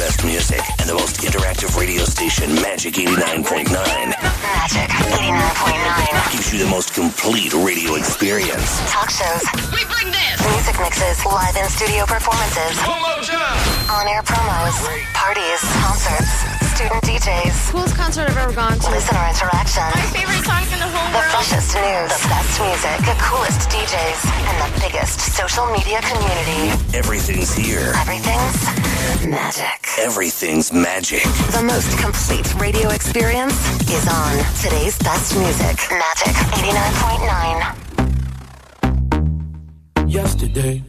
best music and the most interactive radio station, Magic 89.9. Magic 89.9. Gives you the most complete radio experience. Talk shows. We bring this. Music mixes. Live in-studio performances. One more time. On-air promos. Parties. Concerts. Student DJs. Coolest concert I've ever gone to. Listener interaction. My favorite songs in the whole The world. freshest news. The best music. The coolest DJs. And the biggest social media community. Everything's here. Everything's magic. Everything's magic. The most complete radio experience is on today's best music. Magic 89.9. Yesterday,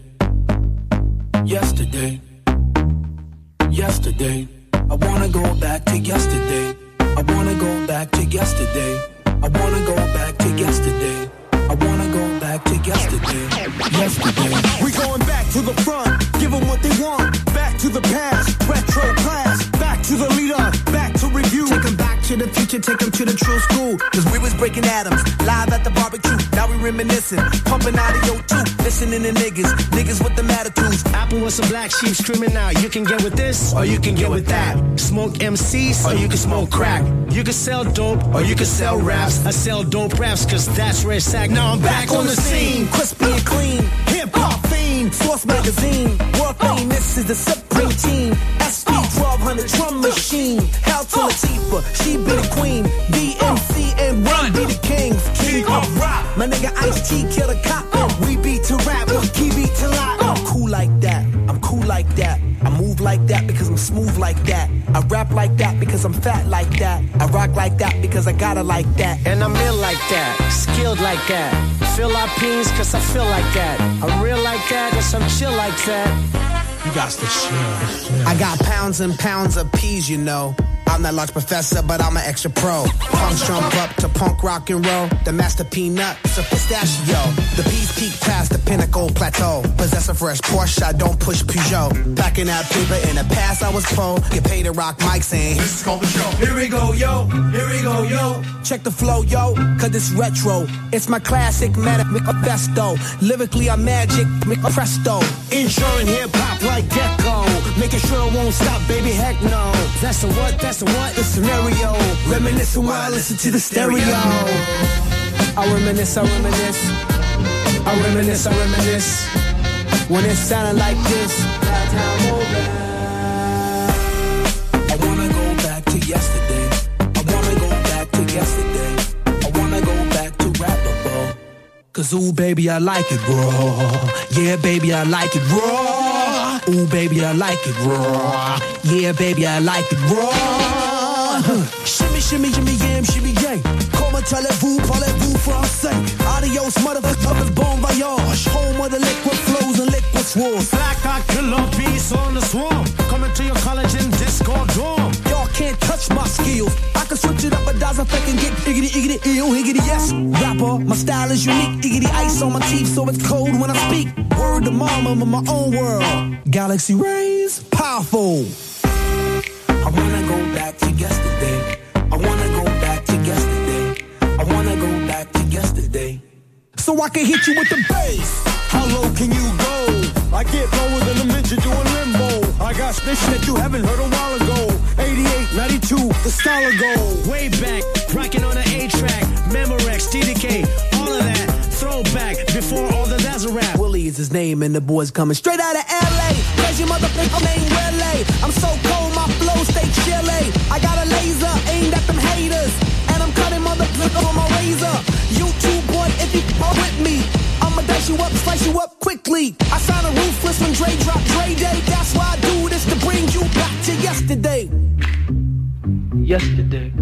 I wanna go back to yesterday. I wanna go back to yesterday. I wanna go back to yesterday. I wanna go back to yesterday. Yesterday. We going back to the front, give them what they want. Back to the past, retro class. Back to the leader, back to review. Take them back to the future, take them to the true school. Cause we was breaking atoms, live at the barbecue. Now we reminiscing, pumping audio too. Listening to niggas with the attitudes. Apple was a black sheep screaming out. You can get with this, or you can get with that. Smoke MCs, or you can smoke crack. You can sell dope, or you can sell raps. I sell dope raps, cause that's where it's at. Now I'm back on the scene. Crispy and clean, hip-hop fiend. Source magazine, world famous is the Supreme Team. SP 1200 drum machine. Hell to Latifah, she be the queen. DMC and Run be the kings. King of rock, my nigga Ice-T kill a cop. We beat to rap, key beat to lock. I'm cool like that, I'm cool like that. I move like that because I'm smooth like that. I rap like that because I'm fat like that. I rock like that because I gotta like that. And I'm ill like that, skilled like that. Philippines cause I feel like that. I'm real like that, yes I'm chill like that. You got to chill. I got pounds and pounds of peas, you know. I'm that large professor, but I'm an extra pro. Punks jump up to punk rock and roll. The master peanut, it's a pistachio. The peas peak past the pinnacle plateau. Possess a fresh Porsche, I don't push Peugeot. Packing out paper in the past, I was pro. Get paid to rock mics and this is called the show. Here we go, yo. Here we go, yo. Check the flow, yo, cause it's retro. It's my classic manifesto. Lyrically, I'm magic, presto. Ensuring hip-hop like Gecko. Making sure it won't stop, baby, heck no. That's the what, that's the what? The scenario. Reminiscing while I listen to the stereo. I reminisce, I reminisce. I reminisce, I reminisce. When it sounded like this. I wanna go back to yesterday. I wanna go back to yesterday. I wanna go back to rappable. Cause ooh baby I like it raw. Yeah baby I like it raw. Ooh baby I like it raw. Yeah baby I like it raw. Shimmy shimmy shimmy yam shimmy yang. Comment parlez-vous français. Adios motherfuckers, bon voyage. Home of the liquid flows and liquid swarms. Black eye killer bees on the swarm. Coming to your college in Discord dorm. Y'all can't touch my skills. I can switch it up a dozen if I can get iggity ill, higgity yes. Rapper, my style is unique. Iggity ice on my teeth so it's cold when I speak. Word to mama, I'm in my own world. Galaxy rays, powerful. I wanna go back to yesterday. I wanna go back to yesterday. I wanna go back to yesterday. So I can hit you with the bass. How low can you go? I get lower than a midget doing limbo. I got spit that you haven't heard a while ago. 88, 92, the style of gold. Way back, rocking on an A-track. Memorex, DDK, all of that. Throwback, before all the that's a rap. Willie is his name and the boys coming straight out of LA. Crazy motherfucker named Willie. I'm so cold, my flow stay chilly. I got a laser aimed at them haters. And I'm cutting motherfucker on my razor. You too, boy, if you are with me. I'ma dice you up, slice you up quickly. I sound a ruthless when Dre drop Dre Day. That's why I do this to bring you back to yesterday. Yesterday.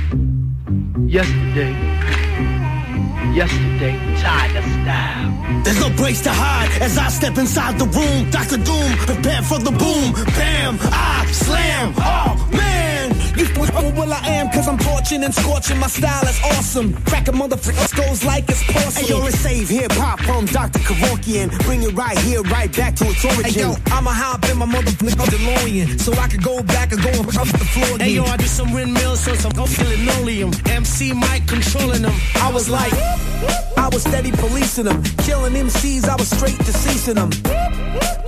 Yesterday, tired of style. There's no place to hide as I step inside the room. Dr. Doom, prepare for the boom. Bam, I slam. Oh, man. You know what I am, cause I'm torching and scorching. My style is awesome. Cracking motherfuckers goes like it's porcelain. Hey, yo, it's Save Hip-Hop from Dr. Kevorkian. Bring it right here, right back to its origin. Hey, yo, I'ma hop in my motherfucker DeLorean. So I can go back and go off the floor again. Hey, yo, I do some windmills so some linoleum. MC Mike controlling them. I was like, I was steady policing them. Killing MCs, I was straight deceasing them.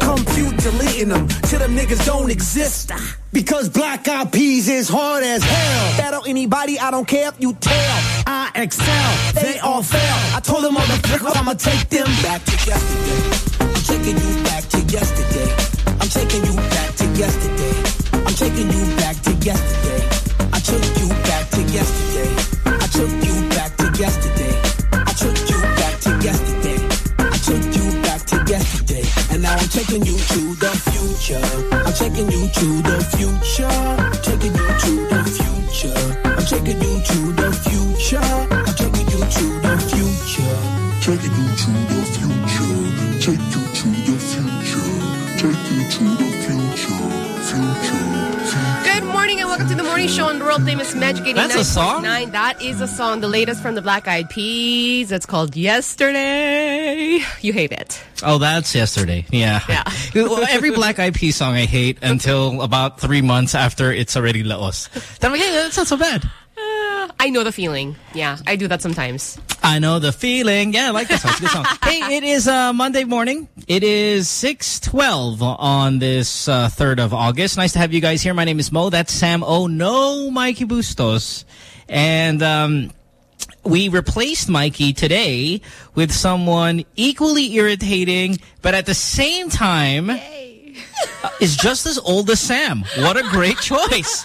compute deleting them till them niggas don't exist. Because Black Eyed Peas is hard as hell. That on anybody, I don't care if you tell. I excel, they all fail. I told them motherfucker, I'ma take them back to yesterday. I'm taking you back to yesterday. I'm taking you back to yesterday. I'm taking you back to yesterday. I took you back to yesterday. I took you back to yesterday. I took you back to yesterday. I took you back to yesterday. And now I'm taking you to the future. I'm taking you to the future. Taking you to the future. I'm taking you to the future. I'm taking you to the future. Taking you to the future. Take you to the future. Take you to the future. Future. Good morning and welcome to the morning show on the world famous Magic 89.9. That's a song? That is a song, the latest from the Black Eyed Peas. It's called Yesterday. You hate it. Oh, that's Yesterday. Yeah. Every Black Eyed Peas song I hate until about 3 months after it's already laos. Then I'm like, hey, that's not so bad. I know the feeling. Yeah, I do that sometimes. I know the feeling. Yeah, I like that song. It's a good song. Hey, it is Monday morning. It is 6:12 on this 3rd of August. Nice to have you guys here. My name is Mo. That's Sam O. No Mikey Bustos. And we replaced Mikey today with someone equally irritating, but at the same time is just as old as Sam. What a great choice.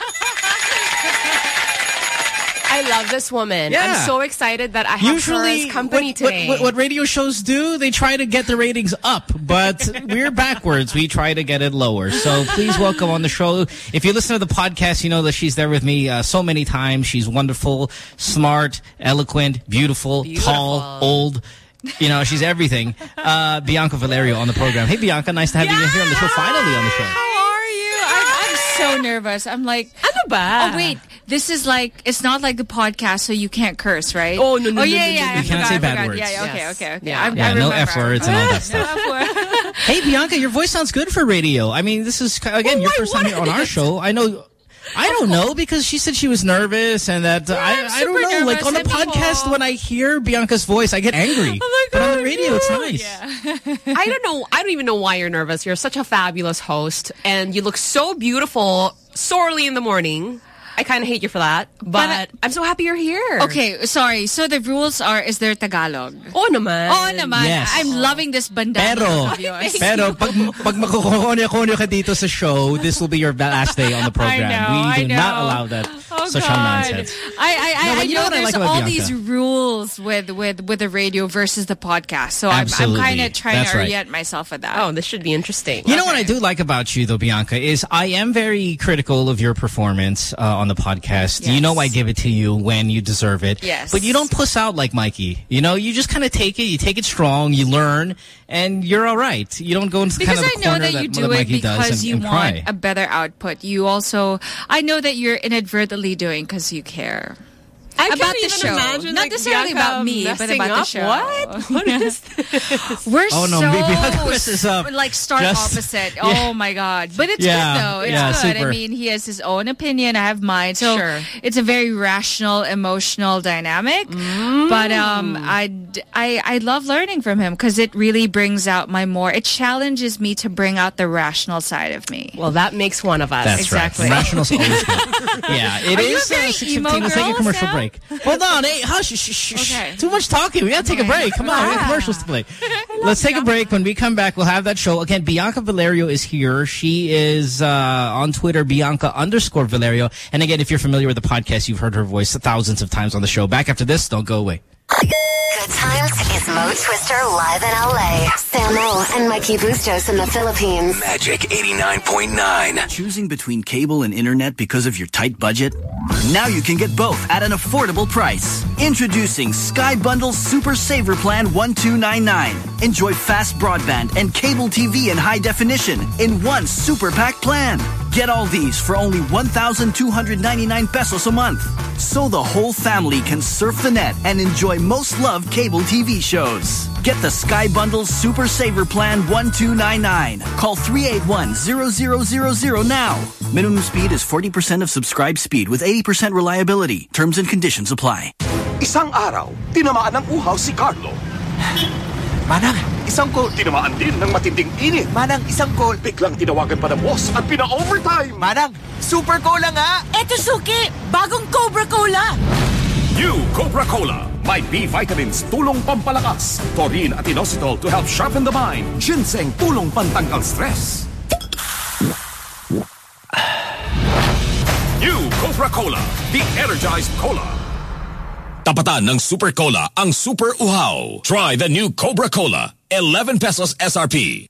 I love this woman. Yeah. I'm so excited that I have her as company today. What radio shows do, they try to get the ratings up, but we're backwards. We try to get it lower. So please welcome on the show. If you listen to the podcast, you know that she's there with me so many times. She's wonderful, smart, eloquent, beautiful, tall, old. You know, she's everything. Bianca Valerio on the program. Hey, Bianca, nice to have you here on the show, finally on the show. How are you? I'm so nervous. I'm like, ba? Oh, wait. This is like, it's not like the podcast, so you can't curse, right? Oh, no. Yeah. You cannot say bad words. Yeah, okay. Yeah, no F words and all that stuff. Hey, Bianca, your voice sounds good for radio. I mean, this is, again, your first time here on our show. I don't know, because she said she was nervous and that I don't know. Like on the podcast, when I hear Bianca's voice, I get angry. Oh my God, but on the radio, it's nice. Yeah. I don't know. I don't even know why you're nervous. You're such a fabulous host, and you look so beautiful so early in the morning. I kind of hate you for that, but I'm so happy you're here. Okay, sorry. So the rules are, is there Tagalog? Oh naman. Yes. I'm loving this bandana of yours. Pero pag makukonyo ka dito sa show, this will be your last day on the program. I We do not allow that social nonsense. I you know know what I there's like about all Bianca? these rules with the radio versus the podcast. So I'm Absolutely. kind of trying That's to right. orient myself with that. Oh, this should be interesting. You know what I do like about you, though, Bianca, is I am very critical of your performance on the podcast. Yes. You know I give it to you when you deserve it. Yes. But you don't puss out like Mikey. You know, you just kind of take it. You take it strong. You learn. And you're all right. You don't go into Because kind of the I know corner that you do it Mikey does because you and want cry. a better output. You also, I know that you're inadvertently doing because you care. I about can't the even show. imagine, Not like, necessarily Bianca about me, but messing about the up. show. What is this? We're Oh, no, so Bianca messes up. like stark Just- opposite. Yeah. Oh my God. But it's Yeah, good though. It's yeah, good. super. I mean, he has his own opinion. I have mine. So Sure. it's a very rational, emotional dynamic. But I love learning from him because it really brings out it challenges me to bring out the rational side of me. Well, that makes one of us. That's Exactly. right. Rational's always good. Yeah, it Are you is a very 6:15. emo Let's take a girl, commercial Sam? break. Hold on. Hey, hush. Shh. Okay. Too much talking. We got to take a break. Come on. We have commercials to play. Let's take a break. When we come back, we'll have that show. Again, Bianca Valerio is here. She is on Twitter, Bianca_Valerio. And again, if you're familiar with the podcast, you've heard her voice thousands of times on the show. Back after this. Don't go away. Good times is Mo Twister live in LA. Samo and Mikey Bustos in the Philippines. Magic 89.9. Choosing between cable and internet because of your tight budget? Now you can get both at an affordable price. Introducing Sky Bundle Super Saver Plan 1299. Enjoy fast broadband and cable TV in high definition in one super pack plan. Get all these for only 1,299 pesos a month. So the whole family can surf the net and enjoy most loved cable TV shows. Get the Sky Bundle Super Saver Plan 1299. Call 381-0000 now. Minimum speed is 40% of subscribed speed with 80% reliability. Terms and conditions apply. Isang araw, tinamaan ng uhaw si Carlo. Manang, isang call, tinamaan din ng matinding init. Manang, isang call. Biglang tinawagan pa ng boss at pina-overtime. Manang, Super Cola nga! Eto suki, bagong Cobra Cola! New Cobra Cola. May B vitamins, tulong pampalakas. Taurine at inositol to help sharpen the mind. Ginseng, tulong pantanggal stress. New Cobra Cola, the energized cola. Tapatan ng Super Cola ang Super Uhaw. Try the new Cobra Cola. 11 pesos SRP.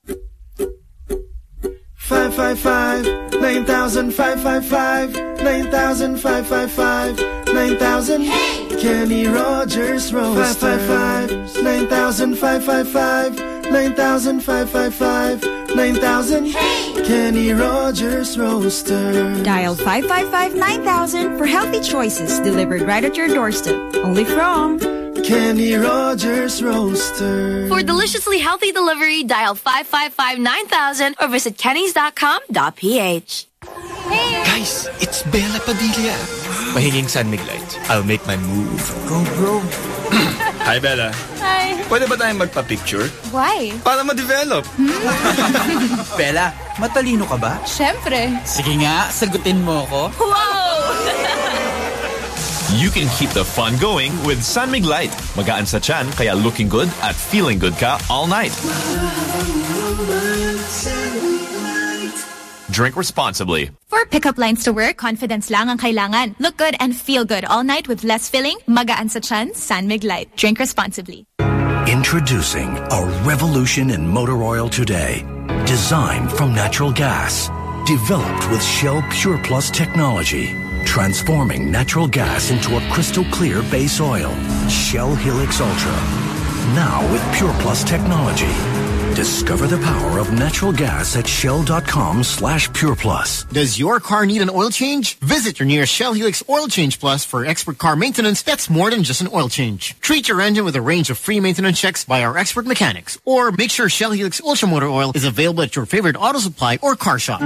555 9000 555 9000 555 9000 Kenny Rogers Roaster 555 9000 555 9000 555 9000 Kenny Rogers Roaster. Dial 555-9000 for healthy choices delivered right at your doorstep. Only from Kenny Rogers Roaster. For deliciously healthy delivery, dial 555-9000 or visit kennys.com.ph. Hey! Guys, it's Bella Padilla. Mahinging San Miglite. I'll make my move. Go, bro. Hi, Bella. Hi. Pwede ba tayong magpa-picture? Why? Para ma-develop. Bella, matalino ka ba? Syempre. Sige nga, sagutin mo ko. Wow! You can keep the fun going with San Mig Light. Magaan sa tiyan, kaya looking good at feeling good ka all night. Drink responsibly. For pickup lines to work, confidence lang ang kailangan. Look good and feel good all night with less filling. Magaan sa tiyan, San Mig Light. Drink responsibly. Introducing a revolution in motor oil today. Designed from natural gas. Developed with Shell Pure Plus technology. Transforming natural gas into a crystal clear base oil. Shell Helix Ultra. Now with Pure Plus technology. Discover the power of natural gas at shell.com/pureplus. Does your car need an oil change? Visit your nearest Shell Helix Oil Change Plus for expert car maintenance that's more than just an oil change. Treat your engine with a range of free maintenance checks by our expert mechanics. Or make sure Shell Helix Ultra Motor Oil is available at your favorite auto supply or car shop.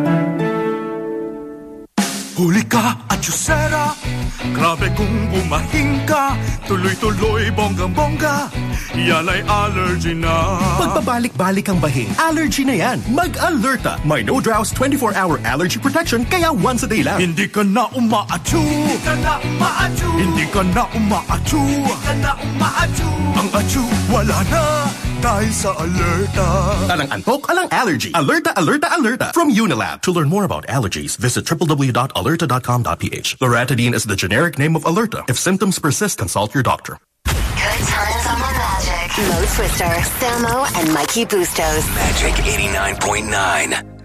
Huli ka at Yusera. Grabe kung bumahing ka. Tuloy-tuloy, bonggang-bongga. Yan ay allergy na. Pagbabalik-balik ang bahing, allergy na yan. Mag-Alerta. May no drows 24-hour allergy protection kaya once a day lang. Hindi ka na umaatsu. Hindi ka na umaatsu. Hindi ka na umaatsu. Hindi ka na umaatsu. Ang atsu, wala na. Dahil sa Alerta. Alang antok, alang allergy. Alerta, Alerta, Alerta. From Unilab. To learn more about allergies, visit www.alerta.com.ph. Loratadine is the generic name of Alerta. If symptoms persist, consult your doctor. Good times on the Magic. Mo Twister, Samo, and Mikey Bustos. Magic 89.9.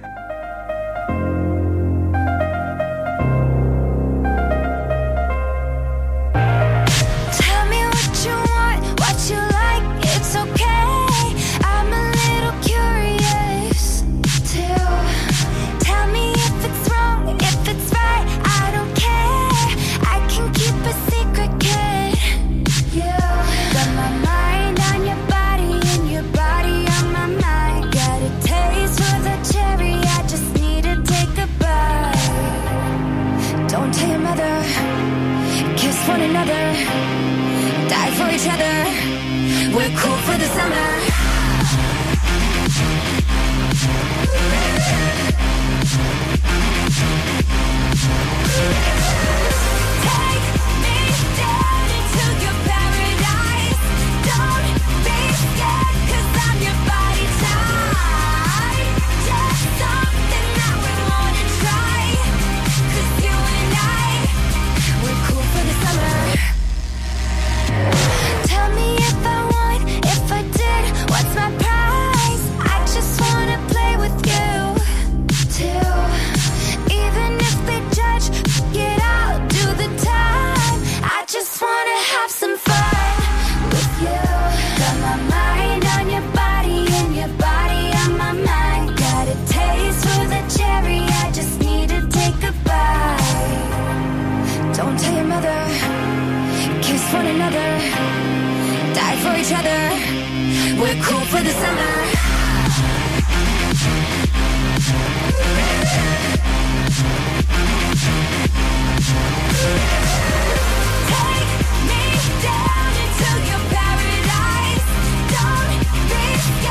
One another, die for each other. We're cool for the summer. Take me down into your paradise. Don't be scared, 'cause I'm your body type. Just something that we wanna try. 'Cause you and I, we're cool for the summer. Tell me if I won, if I did, what's my prize? I just wanna play with you, too. Even if they judge, get out, do the time. I just wanna have some fun with you. Got my mind on your body and your body on my mind. Got a taste for the cherry, I just need to take a bite. Don't tell your mother, kiss one another, die for each other. We're cool for the summer. Take me down into your paradise. Don't be scared.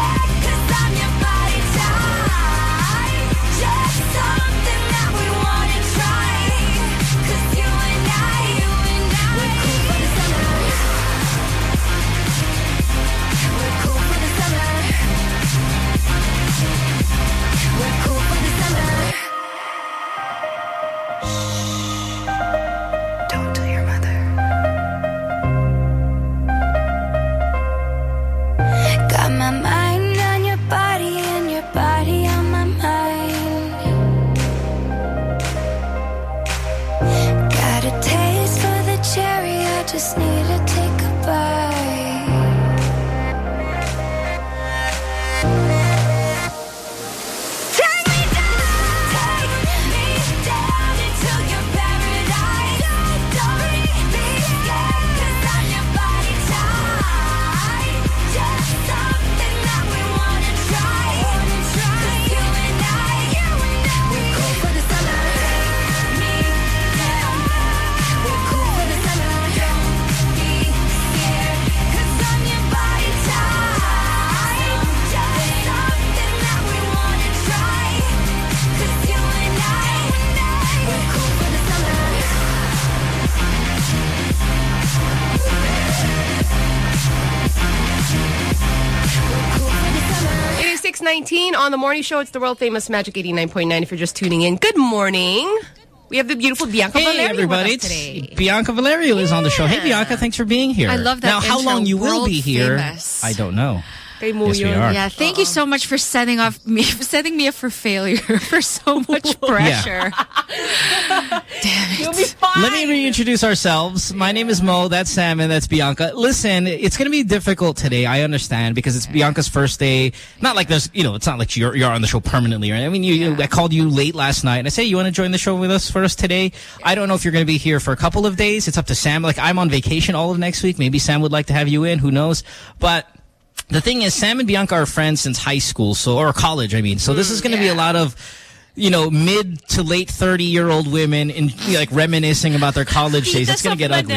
6:19 on the morning show. It's the world famous Magic 89.9 if you're just tuning in. Good morning. We have the beautiful Bianca Valerio everybody. with us today. Bianca Valerio is on the show. Hey, Bianca, thanks for being here. I love that Now, how intro. long you will World be here, famous. I don't know. Yes, we are. Yeah, thank you so much for setting me up for failure, for so much pressure. Damn it. You'll be fine. Let me reintroduce ourselves. My name is Mo. That's Sam, and that's Bianca. Listen, it's going to be difficult today. I understand because it's Bianca's first day. Not like there's, it's not like you're on the show permanently. Right? I mean, I called you late last night, and I say, you want to join the show with us for us today? I don't know if you're going to be here for a couple of days. It's up to Sam. Like, I'm on vacation all of next week. Maybe Sam would like to have you in. Who knows? But the thing is, Sam and Bianca are friends since high school, or college, I mean. So this is going to be a lot of, mid to late 30-year-old women reminiscing about their college days. It's going to get ugly.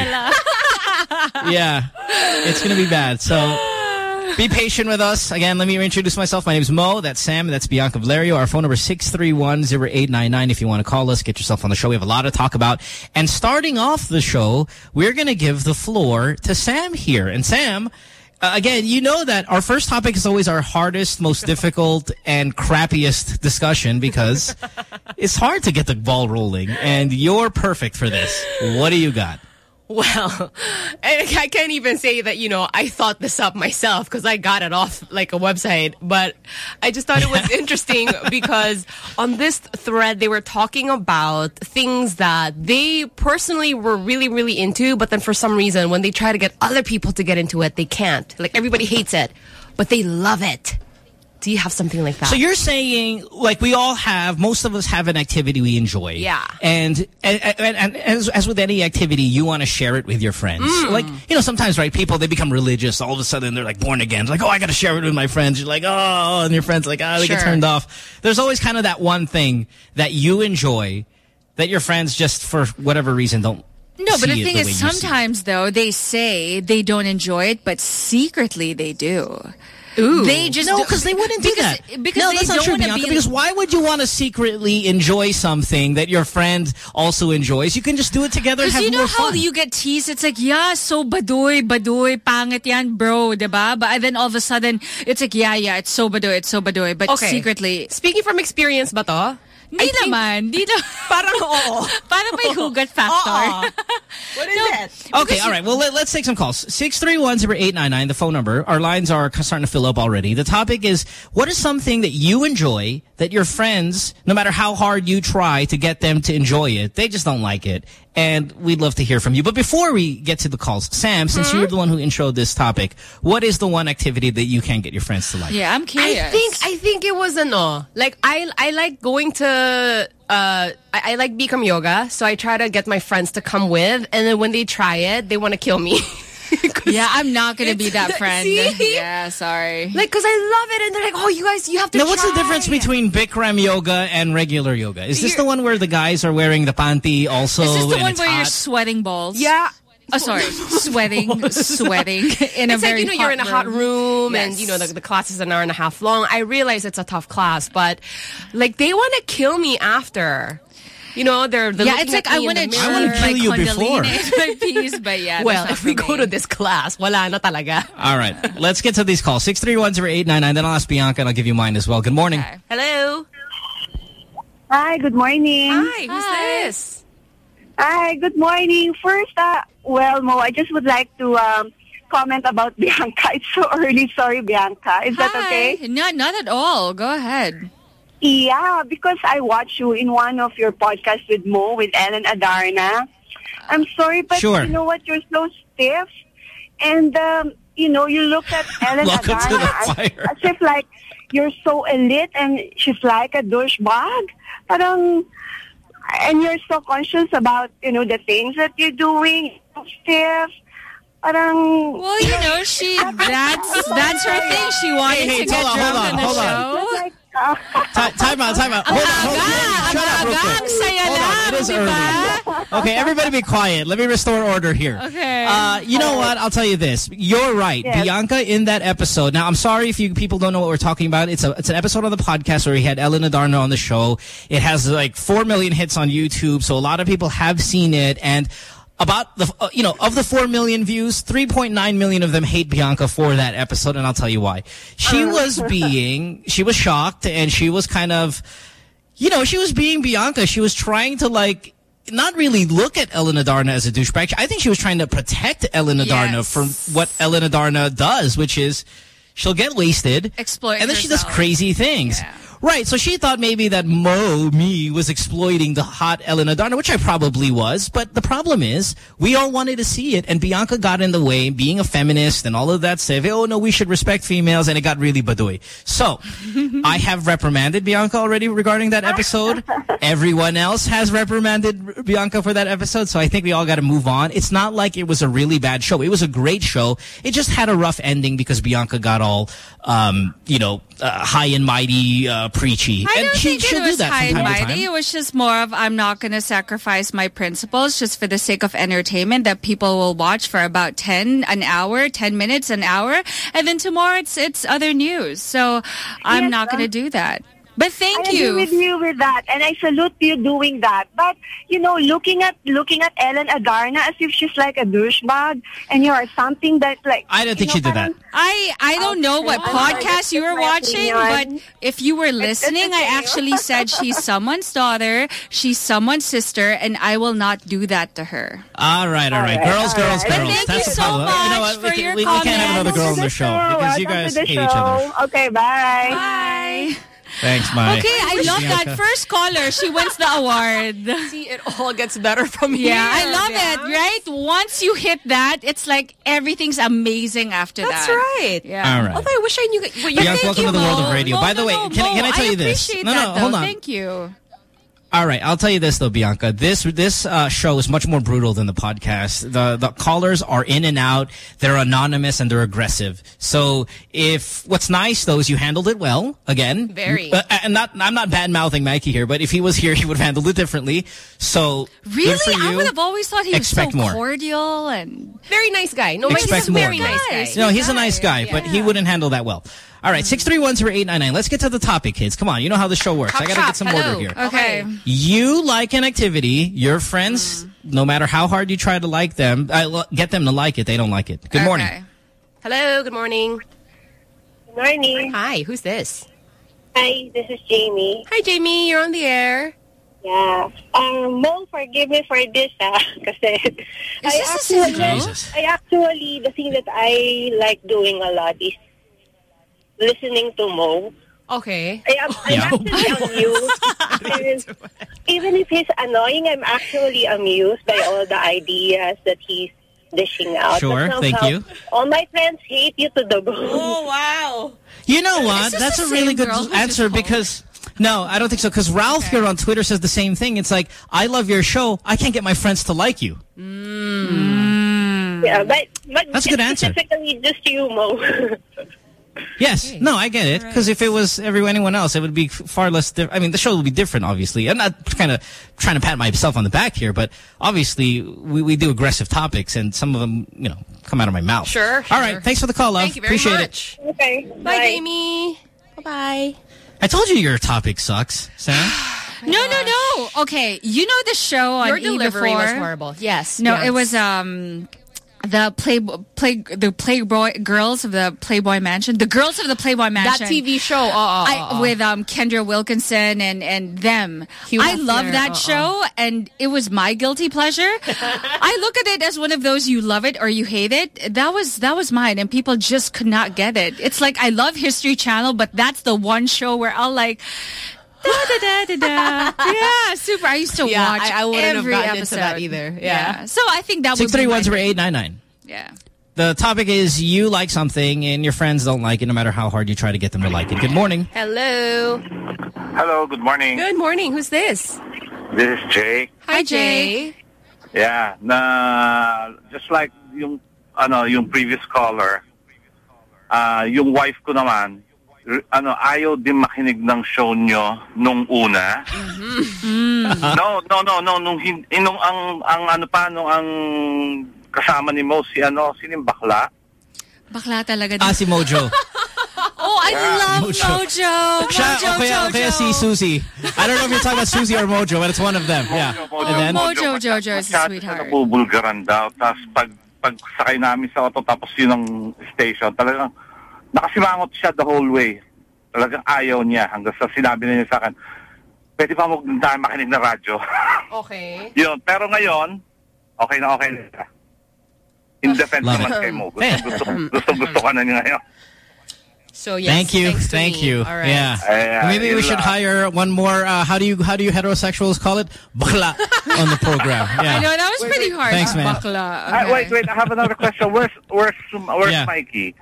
Yeah, it's going to be bad. So be patient with us. Again, let me reintroduce myself. My name is Mo. That's Sam. That's Bianca Valerio. Our phone number is 631-0899. If you want to call us, get yourself on the show. We have a lot to talk about. And starting off the show, we're going to give the floor to Sam here. And Sam... again, you know that our first topic is always our hardest, most difficult, and crappiest discussion because it's hard to get the ball rolling, and you're perfect for this. What do you got? Well, I can't even say that, I thought this up myself because I got it off like a website. But I just thought it was interesting because on this thread, they were talking about things that they personally were really, really into. But then for some reason, when they try to get other people to get into it, they can't. Like everybody hates it, but they love it. Do you have something like that? So you're saying, most of us have an activity we enjoy. Yeah. And as with any activity, you want to share it with your friends. Sometimes, right, people, they become religious. All of a sudden, they're born again. It's I got to share it with my friends. You're and your friends they get turned off. There's always kind of that one thing that you enjoy that your friends just, for whatever reason, don't. No, but the thing is, sometimes, though, they say they don't enjoy it, but secretly they do. Ooh. They just because they wouldn't do that. Because no, they that's not don't true, want to Bianca. be. Because why would you want to secretly enjoy something that your friend also enjoys? You can just do it together and have more fun. Because you know how you get teased? It's so baduy, pangit yan, bro, diba? But then all of a sudden, it's it's so baduy. But secretly... Speaking from experience ba to? Di naman. Parang oo. Parang may hugot factor. What is it? Okay, all right. Well, let's take some calls. 631-0899, the phone number. Our lines are starting to fill up already. The topic is, what is something that you enjoy that your friends, no matter how hard you try to get them to enjoy it, they just don't like it? And we'd love to hear from you. But before we get to the calls, Sam, since you're the one who introed this topic, what is the one activity that you can't get your friends to like? Yeah, I'm curious. I think it was I like going to I like Bikram yoga, so I try to get my friends to come with, and then when they try it, they want to kill me. Yeah, I'm not going to be that friend. See? Yeah, sorry. Because I love it, and they're like, oh, you guys, you have to try. Now, what's the difference between Bikram yoga and regular yoga? Is this the one where the guys are wearing the panty also? Is this the and one it's where hot? you're sweating balls? Yeah. Oh, sorry. sweating in a very hot you're in a hot room, yes. and the class is an hour and a half long. I realize it's a tough class, but they want to kill me after. They're it's like I want to kill you before. my piece, but yeah. Well, if we go to this class, wala na talaga. All right, let's get to these calls. 631-0899. Then I'll ask Bianca and I'll give you mine as well. Good morning. Okay. Hello. Hi, good morning. Hi, who's this? Hi, good morning. First, Mo, I just would like to comment about Bianca. It's so early. Sorry, Bianca. Is that okay? No, not at all. Go ahead. Yeah, because I watched you in one of your podcasts with Mo, with Ellen Adarna. I'm sorry, but you know what? You're so stiff. And, you look at Ellen Adarna as if you're so elite and she's like a douchebag. Parang... And you're so conscious about, the things that you're doing, stiff. Parang... Well, that's her thing. She wanted to get drunk on the show. Time out. Hold on. Shut up real quick. It is early. Okay, everybody be quiet. Let me restore order here. Okay. You know what? I'll tell you this. You're right. Yes. Bianca, in that episode. Now, I'm sorry if people don't know what we're talking about. It's an episode on the podcast where we had Ellen Adarna on the show. It has 4 million hits on YouTube, so a lot of people have seen it. And about the, of the 4 million views, 3.9 million of them hate Bianca for that episode, and I'll tell you why. She was shocked, and she was kind of, she was being Bianca. She was trying to, like, not really look at Ellen Adarna as a douchebag. I think she was trying to protect Ellen Adarna from what Ellen Adarna does, which is she'll get wasted, exploit and then herself. she does crazy things. Yeah. Right, so she thought maybe that me was exploiting the hot Ellen Adarna, which I probably was. But the problem is, we all wanted to see it, and Bianca got in the way, being a feminist and all of that stuff. Oh, no, we should respect females, and it got really baduy. So, I have reprimanded Bianca already regarding that episode. Everyone else has reprimanded Bianca for that episode, so I think we all got to move on. It's not like it was a really bad show. It was a great show. It just had a rough ending because Bianca got all, high and mighty, preachy. I don't think it was high and mighty. Time. It was just more of, I'm not going to sacrifice my principles just for the sake of entertainment that people will watch for about 10 minutes, an hour. And then tomorrow it's other news. So I'm not going to do that. But thank you. I agree with you with that, and I salute you doing that. But looking at Ellen Adarna as if she's like a douchebag, and you are something that like. I don't think she did that. I don't know what podcast you were watching, but if you were listening, I actually said she's someone's daughter, she's someone's sister, and I will not do that to her. All right. Girls. But thank That's you the so problem. much for your we comments. can't have another girl on the show because you guys hate each other. Okay, bye. Bye. Thanks, Mai. Okay, I love that. First caller, she wins the award. See, it all gets better from here. Yeah, I love it, right? Once you hit that, it's like everything's amazing after that. That's right. Yeah. All right. Although I wish I knew. Bianca, welcome to the world of radio. By the way, can I tell you this? I appreciate that, hold on. Thank you. All right, I'll tell you this though, Bianca. This show is much more brutal than the podcast. The callers are in and out. They're anonymous and they're aggressive. So what's nice though is you handled it well. Again, very. And I'm not bad mouthing Mikey here, but if he was here, he would have handled it differently. So really, good for you. I would have always thought he was so more. cordial and very nice guy. No, Expect he's a very more. nice guy. No, he's a nice guy, but he wouldn't handle that well. All right, 631-0899. Let's get to the topic, kids. Come on, you know how the show works. I got to get some order here. Okay. You like an activity. Your friends, no matter how hard you try to like them, get them to like it, they don't like it. Good morning. Hello, good morning. Good morning. Hi, who's this? Hi, this is Jamie. Hi, Jamie. You're on the air. Yeah. Mo, forgive me for this, kasi I actually, the thing that I like doing a lot is listening to Mo. Okay. I'm actually amused. Even if he's annoying, I'm actually amused by all the ideas that he's dishing out. Sure, thank you. All my friends hate you to the bone. Oh, wow. You know what? That's a really good answer because... No, I don't think so. Because Ralph here on Twitter says the same thing. It's like, I love your show. I can't get my friends to like you. Yeah, but that's a good answer. Specifically just you, Mo. Yes. No, I get it. Because if it was anyone else, it would be far less different. I mean, the show would be different, obviously. I'm not kind of trying to pat myself on the back here, but obviously we do aggressive topics, and some of them, come out of my mouth. Sure. All right. Thanks for the call, love. Thank you very Appreciate much. it. Okay. Bye, Jamie. Bye-bye. I told you your topic sucks, Sam. No. Okay, you know the show on Your E! delivery before? was horrible. Yes. No, yes. it was the Playboy girls of the Playboy Mansion. The girls of the Playboy Mansion. That TV show. With Kendra Wilkinson and them. I love that show, and it was my guilty pleasure. I look at it as one of those you love it or you hate it. That was mine, and people just could not get it. It's like I love History Channel, but that's the one show where I'll like... Yeah, super. I used to watch I wouldn't every have gotten episode. into that either. Yeah. So I think that would be 631-0899. Yeah. The topic is you like something and your friends don't like it no matter how hard you try to get them to like it. Good morning. Hello. Hello, good morning. Good morning. Who's this? This is Jake. Hi, Jay. Yeah, just like yung previous caller, yung wife ko naman, ayaw din makinig ng show nyo nung una. No, nung ang kasama ni Mo, sino yung bakla? Bakla talaga. Si Mojo. Oh, I love Mojo. Okay, see Susie. I don't know if you're talking about Susie or Mojo, but it's one of them. Yeah. And then Mojo Jojo is a sweetheart. Nabubulgaran daw. Tapos pag sakay namin sa auto, tapos yun ang station, talagang nakasimangot siya the whole way. Talagang ayaw niya hanggang sa sinabi niya sa akin, pwede pa huwag tayo makinig na radyo. Okay. Yun. Pero ngayon, okay na siya. In defense naman kay Mo. Gusto ka na niya ngayon. So yes, thank you. All right. Yeah. Maybe we should hire one more. How do you heterosexuals call it? Bakla on the program. Yeah. I know that was pretty hard. Thanks, man. Bakla. Okay. Wait. I have another question. Where's Mikey?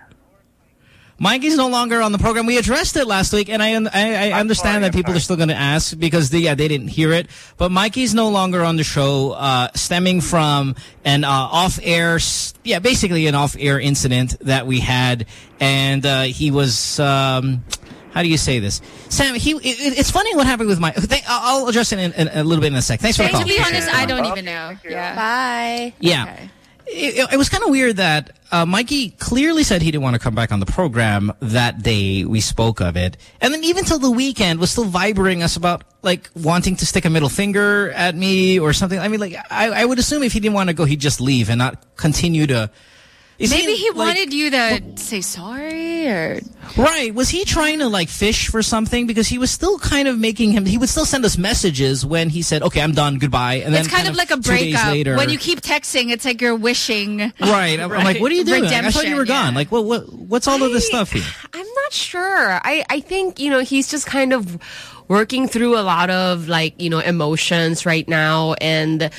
Mikey's no longer on the program. We addressed it last week, and I understand that people are still going to ask because they didn't hear it. But Mikey's no longer on the show, stemming from an off-air, basically an off-air incident that we had, and he was. How do you say this, Sam? It's funny what happened with Mike. I'll address it in a little bit in a sec. Thanks for the call. To be honest, I don't even know. Yeah. Bye. Yeah. Okay. It was kind of weird that Mikey clearly said he didn't want to come back on the program that day we spoke of it. And then even till the weekend was still vibering us about like wanting to stick a middle finger at me or something. I mean, like I would assume if he didn't want to go, he'd just leave and not continue to... Maybe he wanted you to say sorry or... Right. Was he trying to like fish for something? Because he was still kind of making him... He would still send us messages when he said, okay, I'm done, goodbye. And then it's kind of like a 2 days breakup. later, when you keep texting, it's like you're wishing... Right. I'm like, what are you doing? I thought you were gone. Like, what's all of this stuff here? I'm not sure. I think, he's just kind of working through a lot of like, emotions right now. And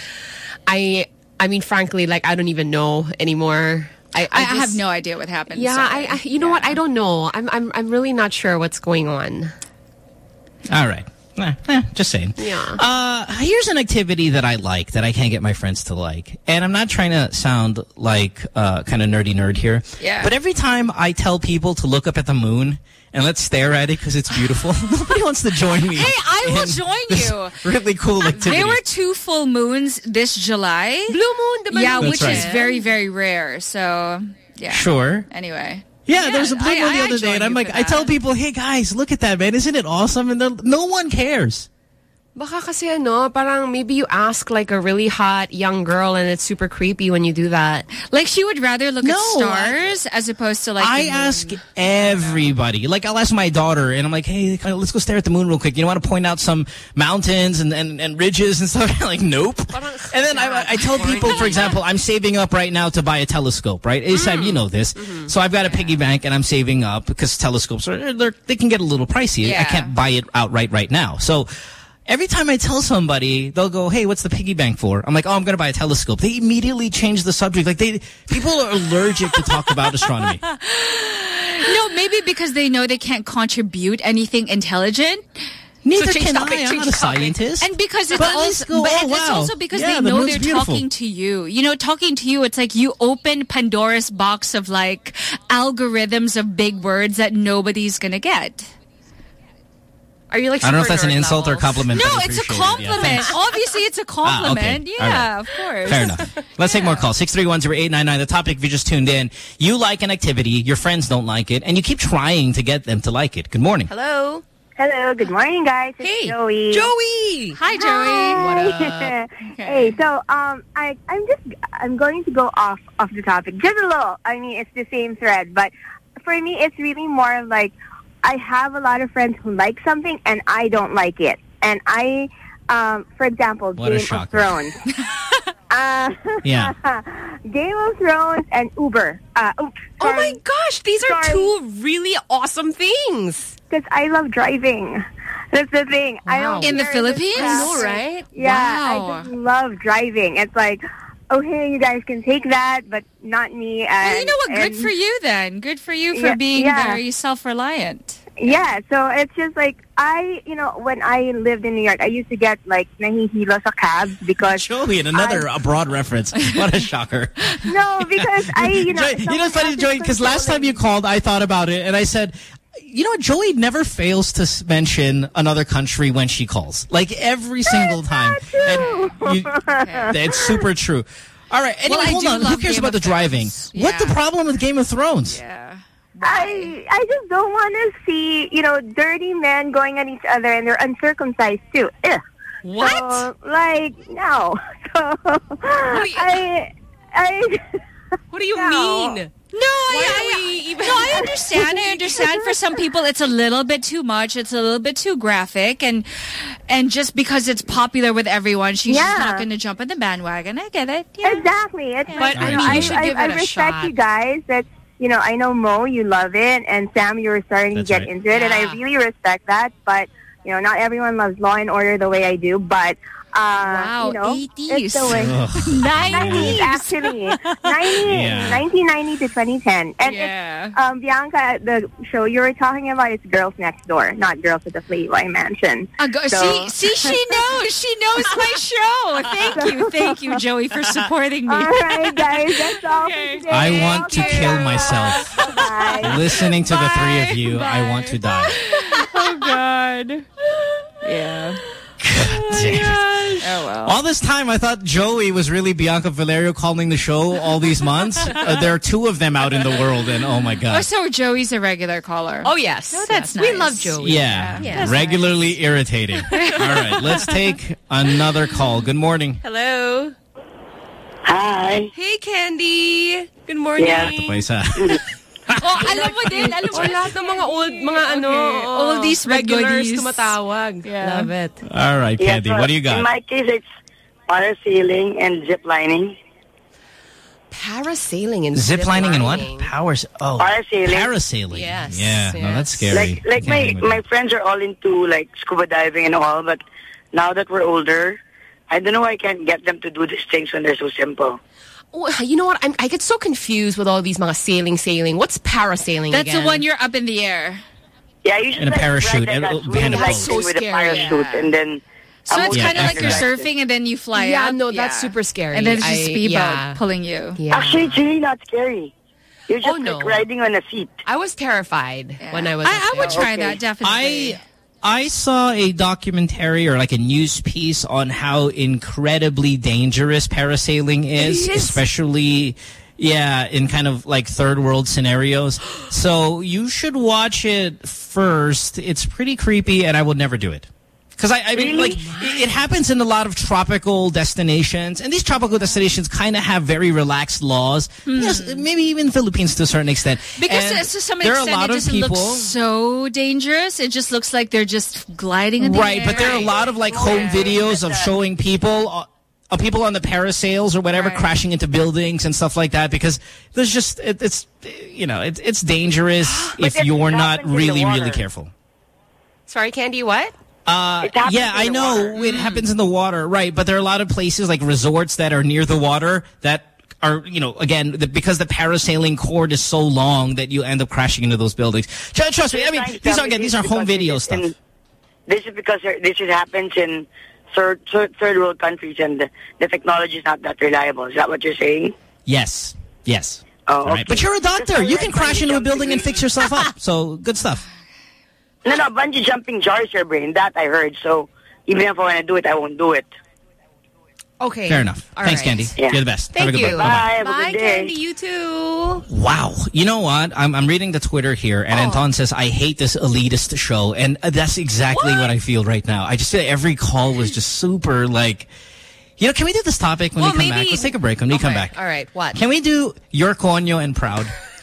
I mean, frankly, like, I don't even know anymore. I have no idea what happened. Yeah, you know what? I don't know. I'm really not sure what's going on. All right. Just saying. Yeah. Here's an activity that I like that I can't get my friends to like. And I'm not trying to sound like kind of nerdy nerd here. Yeah. But every time I tell people to look up at the moon and let's stare at it because it's beautiful, nobody wants to join me. Hey, I will join you. Really cool activity. There were 2 full moons this July. Blue moon, yeah, which right. is very, very rare. So, yeah. Sure. Anyway. Yeah, there was a blue moon the other day, and I'm like, I tell people, hey guys, look at that, man. Isn't it awesome? And no one cares. Baka kasi parang maybe you ask like a really hot young girl and it's super creepy when you do that. Like she would rather look at stars as opposed to like I ask everybody. Like I'll ask my daughter and I'm like, hey, let's go stare at the moon real quick. You want to point out some mountains and ridges and stuff? Like, nope. And then I tell people, for example, I'm saving up right now to buy a telescope, right? Sam, you know this. So I've got a piggy bank and I'm saving up because telescopes they can get a little pricey. I can't buy it outright right now. So every time I tell somebody, they'll go, hey, what's the piggy bank for? I'm like, oh, I'm going to buy a telescope. They immediately change the subject. Like people are allergic to talk about astronomy. No, maybe because they know they can't contribute anything intelligent. Neither can I. I'm not a scientist. And because it's also because they know they're talking to you. Talking to you, it's like you open Pandora's box of like algorithms of big words that nobody's going to get. Are you like? I don't know if that's an insult or a compliment. No, it's a compliment. Yeah, obviously, it's a compliment. Okay. Yeah, right. of course. Fair enough. Let's take more calls. 631-0899. The topic, if you just tuned in, you like an activity, your friends don't like it, and you keep trying to get them to like it. Good morning. Hello. Hello. Good morning, guys. It's Joey. Joey. Hi, Joey. What up? Hey, so I'm going to go off the topic just a little. I mean, it's the same thread, but for me, it's really more like. I have a lot of friends who like something and I don't like it. And for example, Game of Thrones. Yeah. Game of Thrones and Uber. Oh my gosh, these are 2 really awesome things. Because I love driving. That's the thing. Wow. I don't in the Philippines? I know, right? Yeah, wow. I just love driving. It's like, okay, you guys can take that, but not me. And, well, you know what? Good for you then. Good for you for being very self-reliant. Yeah, so it's just like, when I lived in New York, I used to get like nahihilo sa cabs because... Joey, and another abroad reference. What a shocker. No, because it's funny, Joey, because last time you called, I thought about it, and I said... You know what? Joey never fails to mention another country when she calls. Like every single time. And it's super true. All right. Anyway, hold on. Who cares about the driving? Yeah. What's the problem with Game of Thrones? Yeah. I just don't want to see, dirty men going at each other and they're uncircumcised too. Ugh. What? So, no. So, what do you mean? No, I understand. I understand. For some people, it's a little bit too much. It's a little bit too graphic, and just because it's popular with everyone, she's just not going to jump on the bandwagon. I get it. Yeah. Exactly. But you should give it a shot. I respect you guys. That I know Mo, you love it, and Sam, you were starting to get into it, and I really respect that. But not everyone loves Law and Order the way I do. But wow, 80s. It's the way. 90s, actually. 1990 to 2010. And Bianca, the show you were talking about is Girls Next Door, not Girls at the Playboy Mansion. See, she knows. She knows my show. Thank you, Joey, for supporting me. All right, guys, that's all for today. I want to kill myself. Listening to the three of you, I want to die. Oh, God. Yeah. God damn it. Oh, well. All this time, I thought Joey was really Bianca Valerio calling the show all these months. There are two of them out in the world, and oh my God. Oh, so Joey's a regular caller. Oh, yes. No, that's nice. We love Joey. Yeah. Regularly irritating. All right, let's take another call. Good morning. Hello. Hi. Hey, Candy. Good morning. Yeah. Alam mo din. Lahat ng mga oldies regulars goodies. Tumatawag. Yeah. Love it. All right, Candy, what do you got? In my case, it's parasailing and ziplining. Parasailing and ziplining and what? Parasailing. Yes. Yeah. No, that's scary. Like my friends are all into scuba diving and all, but now that we're older, I don't know why I can't get them to do these things when they're so simple. You know what? I get so confused with all these mga sailing. What's parasailing That's again? the one you're up in the air. Yeah, you should in a parachute. With a parachute, and then so it's kind of like you're surfing and then you fly up. No, that's super scary. And then there's a speedboat pulling you. Yeah. Actually, it's really not scary. You're just like riding on a seat. I was terrified when I was. I would try that definitely. I saw a documentary or like a news piece on how incredibly dangerous parasailing is, especially, in kind of like third world scenarios. So you should watch it first. It's pretty creepy and I would never do it. Because I mean, like, it happens in a lot of tropical destinations, and these tropical destinations kind of have very relaxed laws. Yes, maybe even Philippines to a certain extent. Because to some extent, it just looks so dangerous. It just looks like they're just gliding in the air. Right, but there are a lot of like home videos of showing people on the parasails or whatever crashing into buildings and stuff like that, because there's just it's dangerous if you're not really careful. Sorry, Candy, what? I know it happens in the water, right? But there are a lot of places like resorts that are near the water that are, again, because the parasailing cord is so long that you end up crashing into those buildings. Trust me, I mean, these are home video stuff. This is because this happens in third world countries and the technology is not that reliable. Is that what you're saying? Yes. Oh, okay. Right. But you're a doctor. You can crash into a building and fix yourself up. So good stuff. No, bungee jumping jars your brain. That I heard. So even if I want to do it, I won't do it. Okay. Fair enough. Thanks, Candy. Yeah. You're the best. Thank Have a good you. one. Bye. Bye, Candy. You too. Wow. You know what? I'm reading the Twitter here, and Anton says, I hate this elitist show. And that's exactly what I feel right now. I just feel like every call was just super, like... can we do this topic when we come back? Let's take a break when we come back. All right. What? Can we do Your Coño and Proud?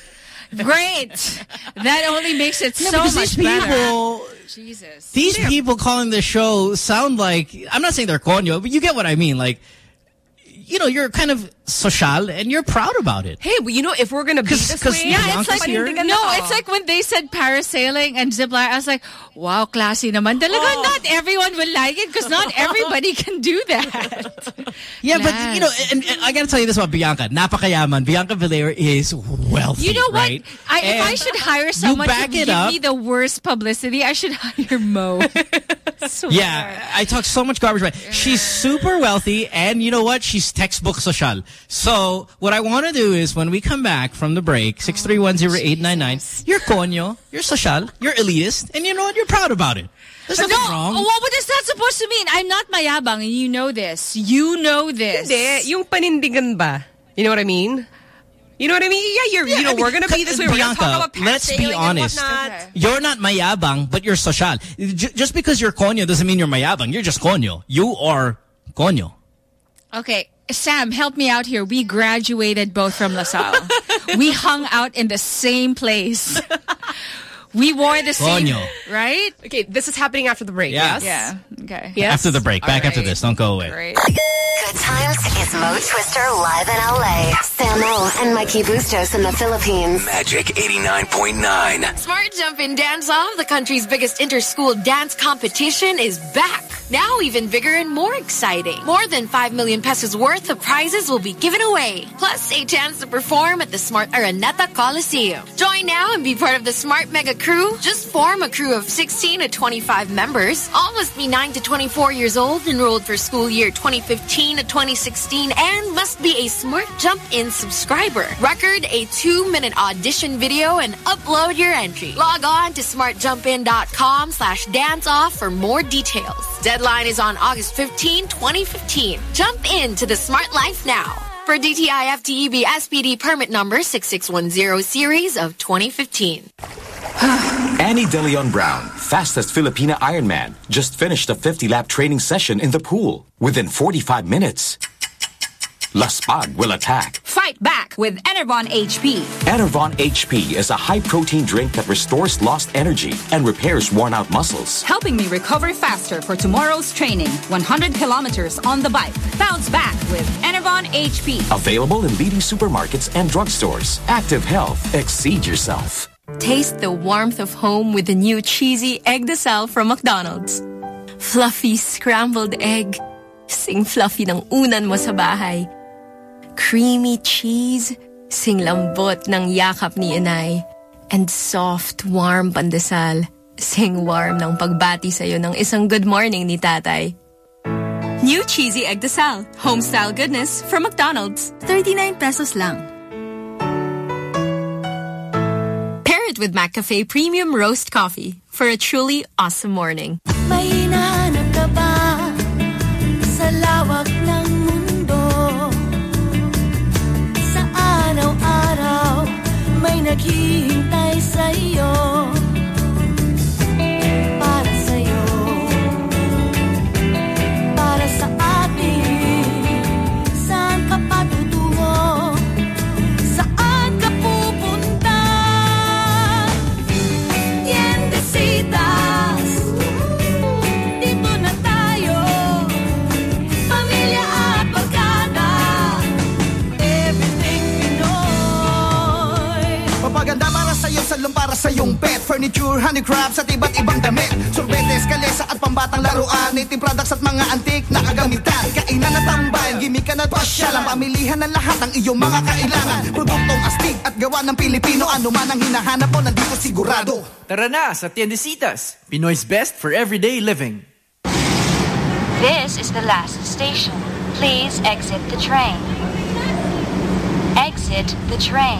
Great. That only makes it so much better. Jesus. These people calling the show sound like, I'm not saying they're coño, but you get what I mean. Like, you're kind of social and you're proud about it. Hey, if we're going to be this way. Yeah, it's like, it's like when they said parasailing and zipline, I was like, wow, classy naman. Talaga, not everyone will like it because not everybody can do that. Yeah, but, and I got to tell you this about Bianca. Napakayaman. Bianca Villar is wealthy, You know what? right? If I should hire someone to give me the worst publicity, I should hire Mo. Yeah, I talk so much garbage about it. She's super wealthy, and you know what? She's textbook social. So what I want to do is when we come back from the break, 6310899, you're coño, you're social, you're elitist, and you know what? You're proud about it. There's nothing wrong. What is that supposed to mean? I'm not mayabang, and you know this. You know this. Hindi, yung panindigan ba? You know what I mean? You know what I mean? Yeah, we're going to be this way. We're going to talk about let's be honest. Okay. You're not mayabang, but you're social. Just because you're konyo doesn't mean you're mayabang. You're just konyo. You are konyo. Okay, Sam, help me out here. We graduated both from LaSalle. We hung out in the same place. We wore the same, right? Okay, this is happening after the break, yes? Yeah, okay. Yes? After the break. Back after this. Don't go away. Great. Good times is Mo Twister live in LA. Samo and Mikey Bustos in the Philippines. Magic 89.9. Smart Jump In Dance Off, the country's biggest inter-school dance competition, is back. Now even bigger and more exciting. More than 5 million pesos worth of prizes will be given away. Plus a chance to perform at the Smart Araneta Coliseum. Join now and be part of the Smart Mega Crew. Just form a crew of 16 to 25 members. All must be 9 to 24 years old, enrolled for school year 2015 to 2016, and must be a Smart Jump In subscriber. Record a 2-minute audition video and upload your entry. Log on to smartjumpin.com/danceoff for more details. Deadline is on August 15, 2015. Jump into the smart life now. For DTI FTEB SPD permit number 6610 series of 2015. Annie De Leon Brown, fastest Filipina Ironman, just finished a 50-lap training session in the pool. Within 45 minutes, Laspag will attack. Fight back with Enervon HP. Enervon HP is a high-protein drink that restores lost energy and repairs worn-out muscles. Helping me recover faster for tomorrow's training. 100 kilometers on the bike. Bounce back with Enervon HP. Available in leading supermarkets and drugstores. Active Health. Exceed yourself. Taste the warmth of home with the new cheesy egg desal from McDonald's. Fluffy scrambled egg. Sing fluffy ng unan mo sa bahay. Creamy cheese. Sing lambot ng yakap ni inay. And soft, warm pandesal. Sing warm ng pagbati sa'yo ng isang good morning ni tatay. New cheesy egg desal. Home-style goodness from McDonald's. 39 pesos lang. With McCafe Premium Roast Coffee for a truly awesome morning. May hinahanap ka ba sa lawak ng mundo? Sa araw-araw may naghihintay sa'yo. Para sa'yo. Para sa atin. Saan ka patutungo? Saan ka pupunta? Dito na tayo, pamilya at barkada, everything Pinoy. Papaganda para sa'yo, salong para sa'yong pet. Furniture, handicrafts at iba't ibang damit. Sorbetes, kalesa at pambatang laruan. Native products at mga antik na kagamitan. Kainan at tambayan, gimikan at pasyalan. Pamilihan ng lahat ng iyong mga kailangan. Produktong astig at gawa ng Pilipino. Ano man ang hinahanap mo, nandito sigurado. Tara na sa Tiendesitas, Pinoy's best for everyday living. This is the last station. Please exit the train. Exit the train.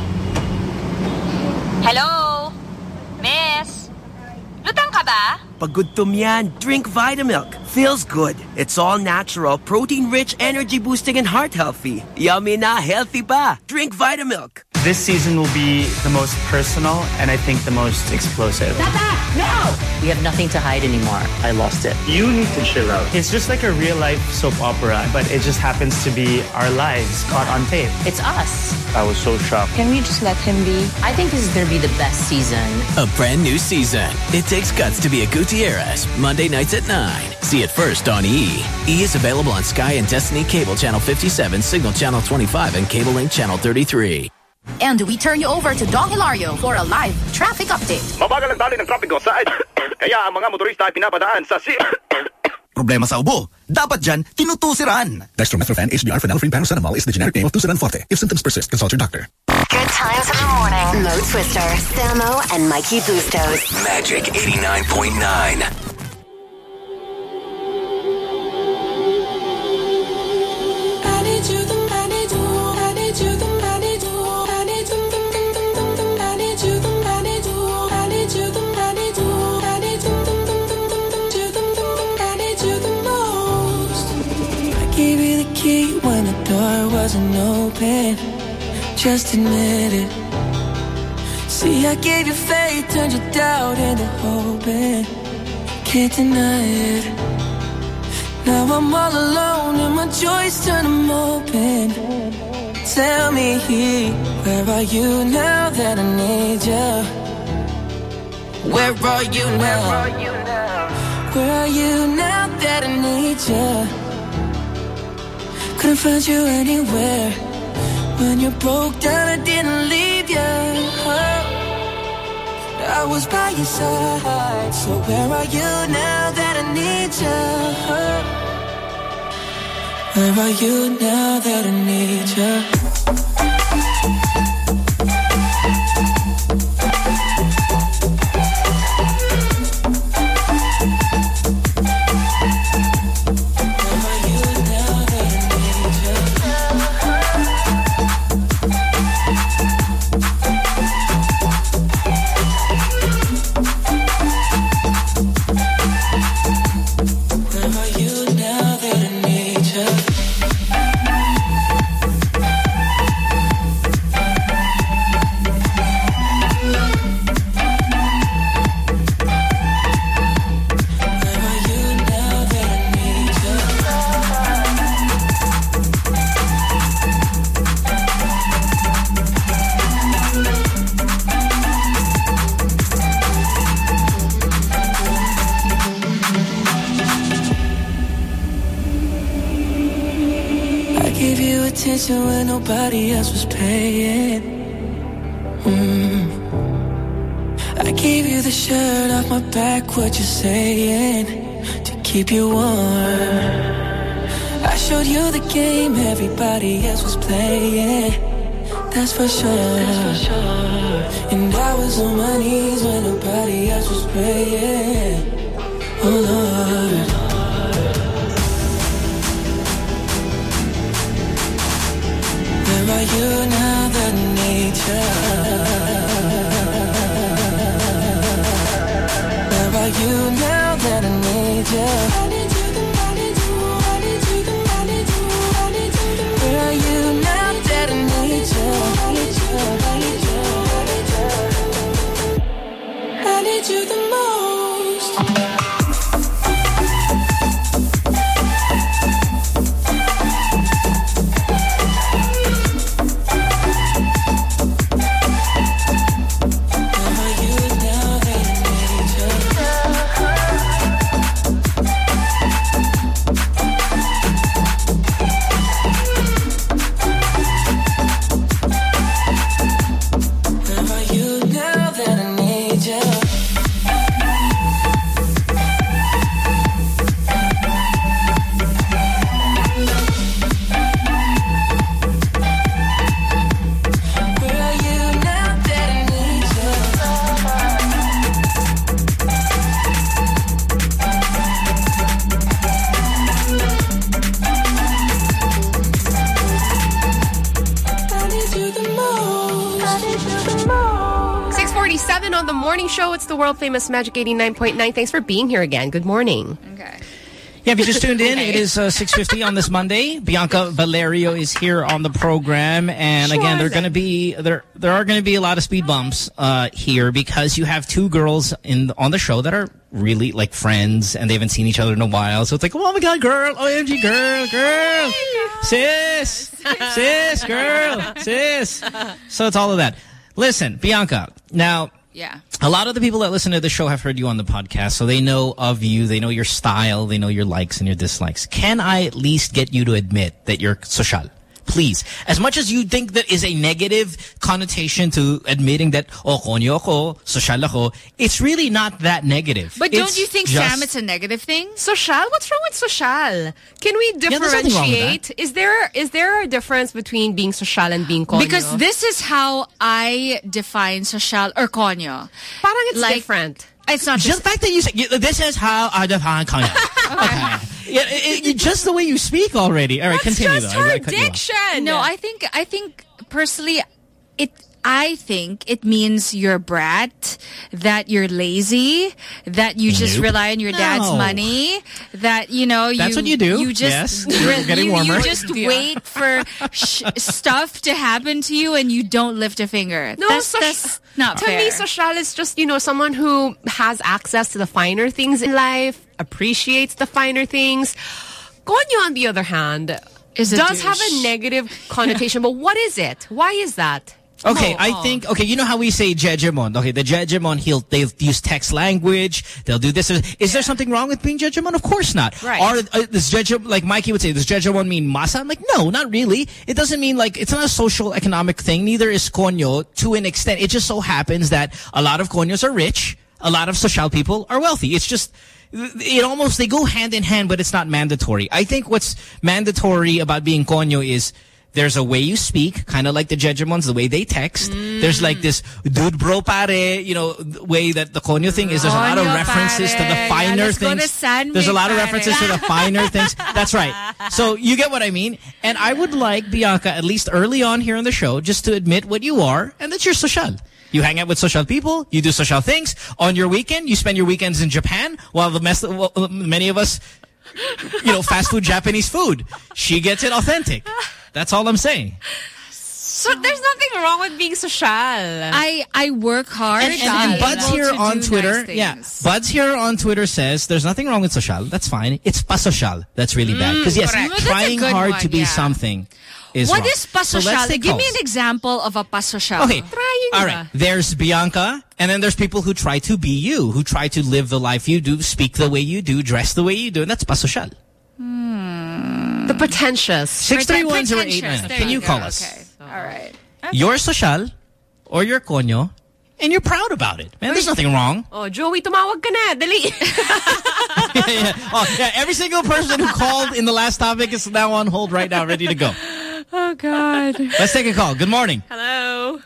Hello? Miss? Lutang ka ba? Pag gutom yan, drink Vitamilk. Feels good. It's all natural, protein-rich, energy-boosting, and heart-healthy. Yummy na, healthy pa. Drink Vitamilk. This season will be the most personal and I think the most explosive. Tata, no! We have nothing to hide anymore. I lost it. You need to chill out. It's just like a real-life soap opera, but it just happens to be our lives caught on tape. It's us. I was so shocked. Can we just let him be? I think this is going to be the best season. A brand new season. It Takes Guts to be a Gutierrez. Monday nights at 9. See it first on E! E! is available on Sky and Destiny Cable Channel 57, Signal Channel 25, and Cable Link Channel 33. And we turn you over to Dong Hilario for a live traffic update. Mabagal ang dali ng trapiko sa kaya ang mga motorista ay pinapadaan sa Problema sa ubo. Dapat dyan, tinutusiran. Dextromethorphan, HBr, phenylephrine, paracetamol is the generic name of Tusiran Forte. If symptoms persist, consult your doctor. Good times in the morning. Mo Twister, Samo, and Mikey Bustos. Magic 89.9. When the door wasn't open, just admit it. See, I gave you faith, turned your doubt into hope, and can't deny it. Now I'm all alone and my joys turn them open. Tell me, where are you now that I need you? Where are you now? Where are you now that I need you? Couldn't find you anywhere. When you broke down, I didn't leave you. I was by your side. So where are you now that I need you? Where are you now that I need you? When nobody else was paying. I gave you the shirt off my back, what you saying, to keep you warm. I showed you the game everybody else was playing. That's for sure. And I was on my knees when nobody else was praying. Oh Lord. Where are you now that I need you? Where are you now that I need you? Where are you now that I need you? I need you the most. Show. It's the world famous Magic 89.9. Thanks for being here again. Good morning. Okay. Yeah, if you just tuned in, it is 6:50 on this Monday. Bianca Valerio is here on the program, and again, there are going to be a lot of speed bumps here because you have two girls on the show that are really like friends, and they haven't seen each other in a while. So it's like, oh my God, girl, OMG, girl, sis, girl, sis. So it's all of that. Listen, Bianca, now. Yeah. A lot of the people that listen to the show have heard you on the podcast, so they know of you, they know your style, they know your likes and your dislikes. Can I at least get you to admit that you're social? Please. As much as you think that is a negative connotation to admitting that, oh, konyo ako, social ako, it's really not that negative. But don't you think, Sam, it's a negative thing? Social? What's wrong with social? Can we differentiate? Is there a difference between being social and being konyo? Because this is how I define social or konyo. Parang it's different. It's not just the fact that you say, this is how I define konyo. Okay. Yeah, just the way you speak already. All right, That's continue just though. her diction. No, I think personally, I think it means you're a brat, that you're lazy, that you just rely on your dad's money, that, That's what you do. You just, Yes. Getting warmer. You just wait for stuff to happen to you and you don't lift a finger. No, that's not to fair. me, social is just, someone who has access to the finer things in life, appreciates the finer things. Konyo, on the other hand, does have a negative connotation, but what is it? Why is that? Okay, I think, you know how we say jejemon? Okay, the jejemon, they'll use text language, they'll do this. Is there something wrong with being jejemon? Of course not. Right. Or does jejemon, like Mikey would say, does jejemon mean masa? I'm like, no, not really. It doesn't mean it's not a social economic thing. Neither is konyo to an extent. It just so happens that a lot of konyos are rich, a lot of social people are wealthy. It's just, they go hand in hand, but it's not mandatory. I think what's mandatory about being konyo is there's a way you speak, kind of like the jejemons, the way they text. There's like this dude bro pare, way that the konyo thing is. There's a lot of references to the finer things. There's a lot of references to the finer things. That's right. So you get what I mean? And I would like Bianca, at least early on here on the show, just to admit what you are and that you're social. You hang out with social people. You do social things. On your weekend, you spend your weekends in Japan while many of us, fast food Japanese food. She gets it authentic. That's all I'm saying. So there's nothing wrong with being social. I work hard. And Buds here on Twitter, Buds here on Twitter says there's nothing wrong with social. That's fine. It's pasocial. That's really bad. Because yes, trying hard to be something is wrong. What is pasocial? So Give me an example of a pasocial. Okay. All right. There's Bianca, and then there's people who try to be you, who try to live the life you do, speak the way you do, dress the way you do, and that's pasocial. The pretentious. 6310899. Can you call us? Okay. All right. You're social or you're konyo and you're proud about it. Man, there's nothing wrong. Oh, Joey, tumawag ka na. Dali. Every single person who called in the last topic is now on hold right now, ready to go. Oh, God. Let's take a call. Good morning. Hello.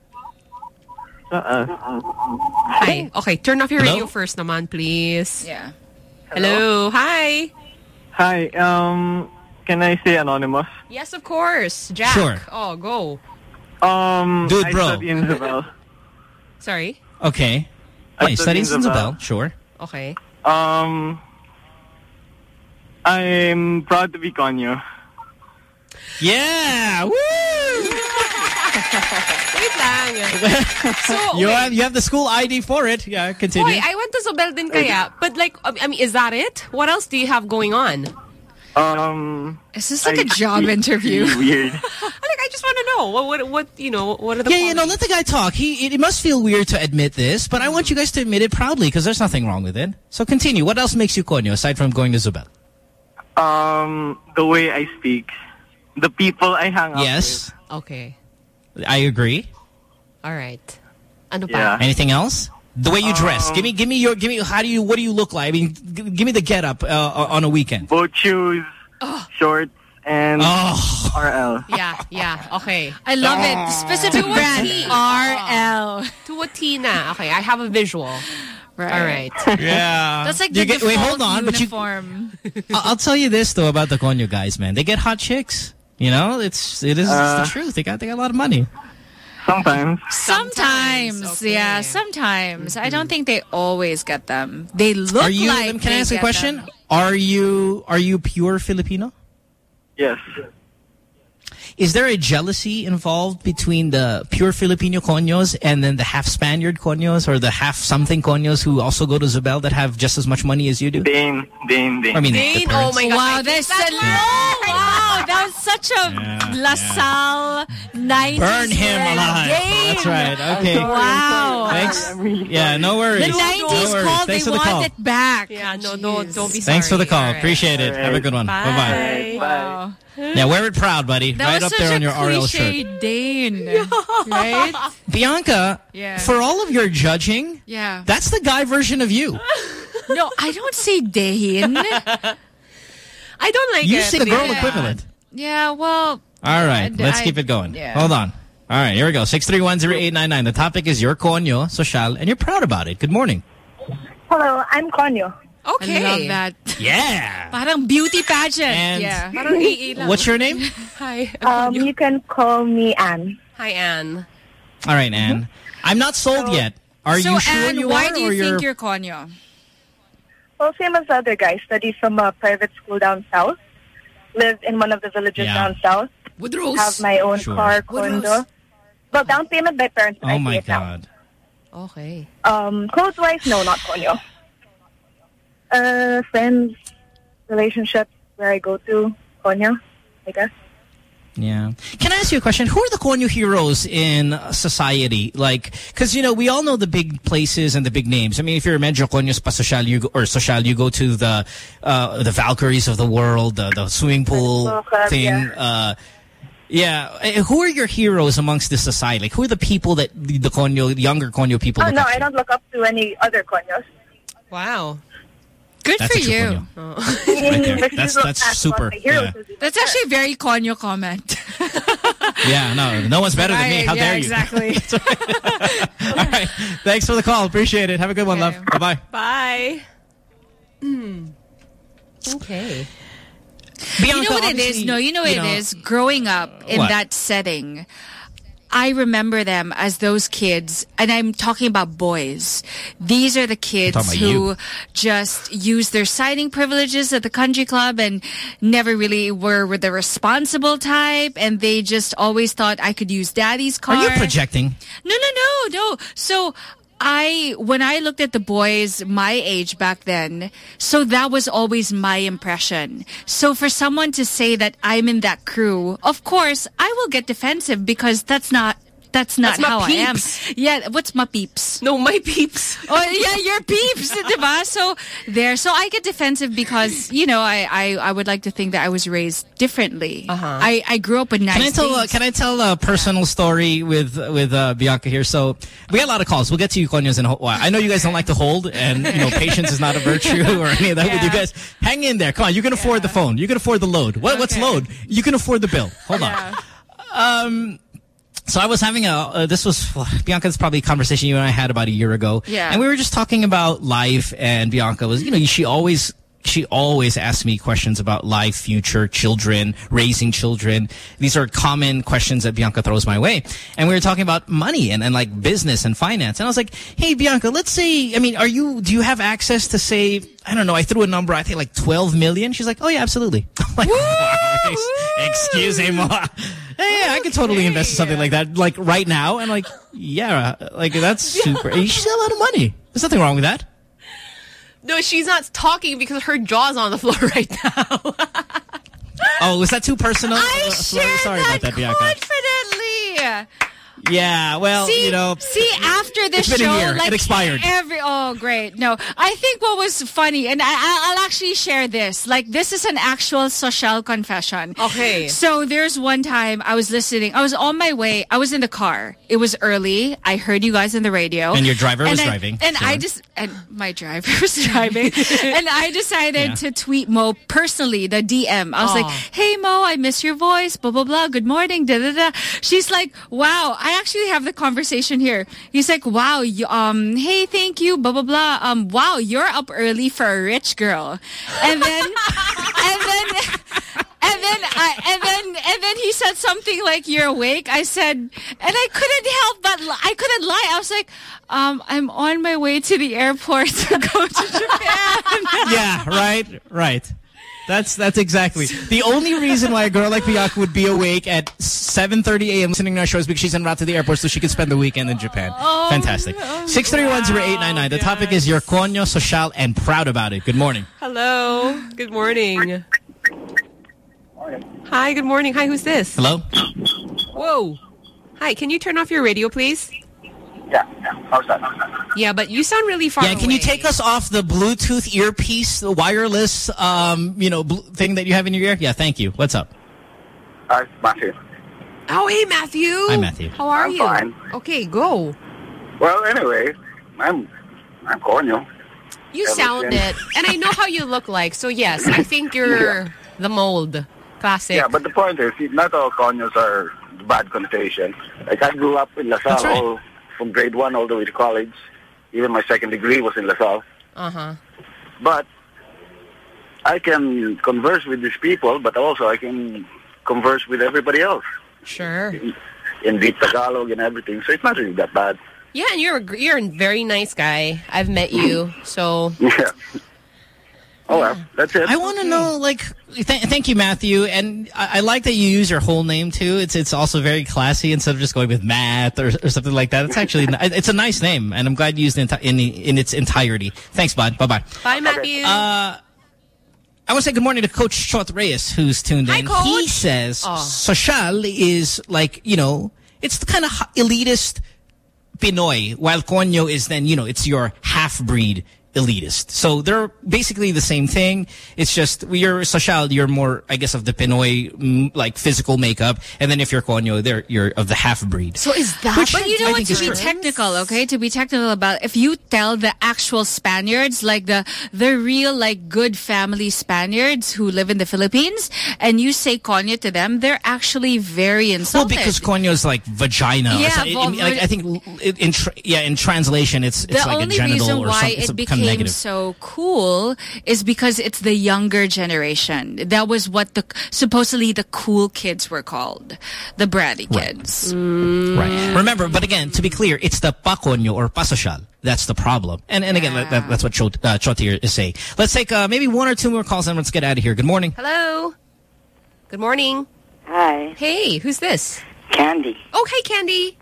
Hi. Okay, turn off your radio first naman, please. Yeah. Hello. Hi. Hi. Can I say anonymous? Yes, of course. Jack. Sure. Oh, go. Dude, bro. I study in Isabel. Sorry? Okay. You study in Isabel. Sure. Okay. I'm proud to be konyo. Yeah! Woo! Wait lang. So, you have the school ID for it. Yeah, continue. Boy, I went to Zobel din kaya. But is that it? What else do you have going on? Is this like a job interview? Weird. I just want to know what are the let the guy talk. It must feel weird to admit this, but I want you guys to admit it proudly because there's nothing wrong with it. So continue. What else makes you konyo aside from going to Zobel? The way I speak, the people I hang out with. Okay. I agree. All right. Ano pa? Anything else? The way you dress. Give me what do you look like? I mean, give me the getup on a weekend. Both shoes, shorts, and RL. Yeah. Okay. I love it. Specific brand. RL. To a T na. Okay, I have a visual. Right. All right. Yeah. That's like the default wait, hold on, uniform. I'll tell you this though about the konyo guys, man. They get hot chicks. It is the truth. They got a lot of money. Sometimes. Okay. Yeah, sometimes. I don't think they always get them. They look Can like I ask a question? Them. Are you pure Filipino? Yes. Is there a jealousy involved between the pure Filipino konyos and then the half Spaniard konyos or the half something konyos who also go to Zobel that have just as much money as you do? Dane. I mean, Dane? Oh my God. Wow, that was such a LaSalle 90s. Burn him alive. Dane. That's right. Okay. Wow. Thanks. Yeah, no worries. The 90s called, Thanks they for the call. want it back. Yeah, no, don't be sorry. Thanks for the call. Right. Appreciate it. Have a good one. Bye-bye. Wow. Yeah, wear it proud, buddy. That right was up there on your such a RL cliche shirt. Dane. Right? Bianca, for all of your judging, that's the guy version of you. No, I don't say Dane. I don't like it. You say the girl equivalent. Yeah, well. All right, let's keep it going. Yeah. Hold on. All right, here we go. 6310899. The topic is your konyo, social, and you're proud about it. Good morning. Hello, I'm konyo. Okay. I love that. Yeah. Parang beauty pageant. And Parang AA lang. what's your name? Hi. You can call me Anne. Hi, Anne. All right, Anne. I'm not sold yet. Are you sure Anne, you why are? do you think you're konyo? Well, same as the other guy. Studied from a private school down south. Lived in one of the villages down south. Woodrose. Have my own car, condo. Well, down payment by parents. Oh, my God. Okay. Clothes-wise, no, not konyo. Friends, relationships, where I go to, konyo, I guess. Yeah. Can I ask you a question? Who are the konyo heroes in society? Like, because, we all know the big places and the big names. I mean, if you're medyo konyo pa social, social, you go to the Valkyries of the world, the swimming pool thing. Who are your heroes amongst the society? Like, who are the people that the konyo, younger konyo people look up to? I don't look up to any other konyos. Wow. Good for you. Right that's super. Yeah. That's actually a very konyo comment. No one's better than me. How dare you? Exactly. All right. Thanks for the call. Appreciate it. Have a good one, love. Bye-bye. Bye. Okay. Bianca, you know what it is? No, you know what it is? Growing up in that setting, I remember them as those kids, and I'm talking about boys. These are the kids who just use their signing privileges at the country club and never really were the responsible type, and they just always thought I could use daddy's car. Are you projecting? No. So when I looked at the boys my age back then, so that was always my impression. So for someone to say that I'm in that crew, of course, I will get defensive because that's not how I am. Yeah, what's my peeps? No, my peeps. Oh, yeah, your peeps, diba? So I get defensive because, I would like to think that I was raised differently. I grew up with nice things. Can I tell a personal story with Bianca here? So we got a lot of calls. We'll get to you, Konyos, in a while. I know you guys don't like to hold, and patience is not a virtue or any of that with you guys. Hang in there. Come on, you can afford the phone. You can afford the load. What's load? You can afford the bill. Hold on. So I was having Bianca's probably a conversation you and I had about a year ago. Yeah. And we were just talking about life, and Bianca was, she always asks me questions about life, future, children, raising children. These are common questions that Bianca throws my way. And we were talking about money and like business and finance. And I was like, hey, Bianca, let's say, do you have access to say, I don't know, I threw a number, I think like 12 million. She's like, oh yeah, absolutely. I'm like, wow, excuse me. Hey, I could totally invest in something like that, like right now. And like, that's super. She's got a lot of money. There's nothing wrong with that. No, she's not talking because her jaw's on the floor right now. Oh, was that too personal? Sorry about that, Bianca. Confidently. Yeah, well, see, after this it's been show, a year. It expired. Great. No, I think what was funny, and I'll actually share this. Like, this is an actual social confession. Okay. So there's one time I was listening. I was on my way. I was in the car. It was early. I heard you guys on the radio. And your driver was driving. And my driver was driving. And I decided to tweet Mo personally, the DM. I was like, hey, Mo, I miss your voice, blah, blah, blah. Good morning, da, da, da. She's like, wow, I actually have the conversation here. He's like, wow, hey, thank you, blah, blah, blah. Wow, you're up early for a rich girl. And then he said something like, you're awake. I said, and I couldn't lie. I was like, I'm on my way to the airport to go to Japan. Yeah, right. That's exactly. The only reason why a girl like Bianca would be awake at 7:30 a.m. listening to our show is because she's en route to the airport so she can spend the weekend in Japan. Fantastic. 631-0899. The topic is your konyo, social, and proud about it. Good morning. Hello. Good morning. Hi, good morning. Hi, who's this? Hello? Whoa. Hi, can you turn off your radio, please? Yeah. How's that? Yeah, but you sound really far away. Can you take us off the Bluetooth earpiece, the wireless, thing that you have in your ear? Yeah, thank you. What's up? Hi, Matthew. Oh, hey, Matthew. Hi, Matthew. How are you? Fine. Okay, go. Well, anyway, I'm konyo. You sound it. And I know how you look like. So, yes, I think you're the mold. Classic. Yeah, but the point is, not all konyos are bad connotation. Like, I grew up in LaSalle from grade 1 all the way to college. Even my second degree was in LaSalle. But I can converse with these people, but also I can converse with everybody else. Sure. in deep Tagalog and everything, so it's not really that bad. Yeah, and you're a very nice guy. I've met you, so... Yeah. Oh, well, that's it. I want to know, like, thank you, Matthew. And I like that you use your whole name, too. It's also very classy instead of just going with Matt or something like that. It's actually, it's a nice name, and I'm glad you used it in its entirety. Thanks, bud. Bye-bye. Bye, Matthew. I want to say good morning to Coach Chot Reyes, who's tuned in. Hi, Coach. He says social is like, you know, it's the kind of elitist Pinoy, while Konyo is then, you know, it's your half-breed elitist. So they're basically the same thing. It's just you're social, you're more, I guess, of the Pinoy like physical makeup, and then if you're Konyo, you're of the half breed. So is that? But you know what? To be technical, okay? To be technical about, if you tell the actual Spaniards, like the real like good family Spaniards who live in the Philippines, and you say Konyo to them, they're actually very insulted. Well, because Konyo is like vagina. Yeah, like, I think in translation, it's like a genital or something. It became so cool is because it's the younger generation. That was what supposedly the cool kids were called, the bratty kids. Right. Remember, but again, to be clear, it's the pakonyo or pasocial. That's the problem. And again, that's what Chotir is saying. Let's take maybe one or two more calls and let's get out of here. Good morning. Hello. Good morning. Hi. Hey, who's this? Candy. Oh, hey, Candy.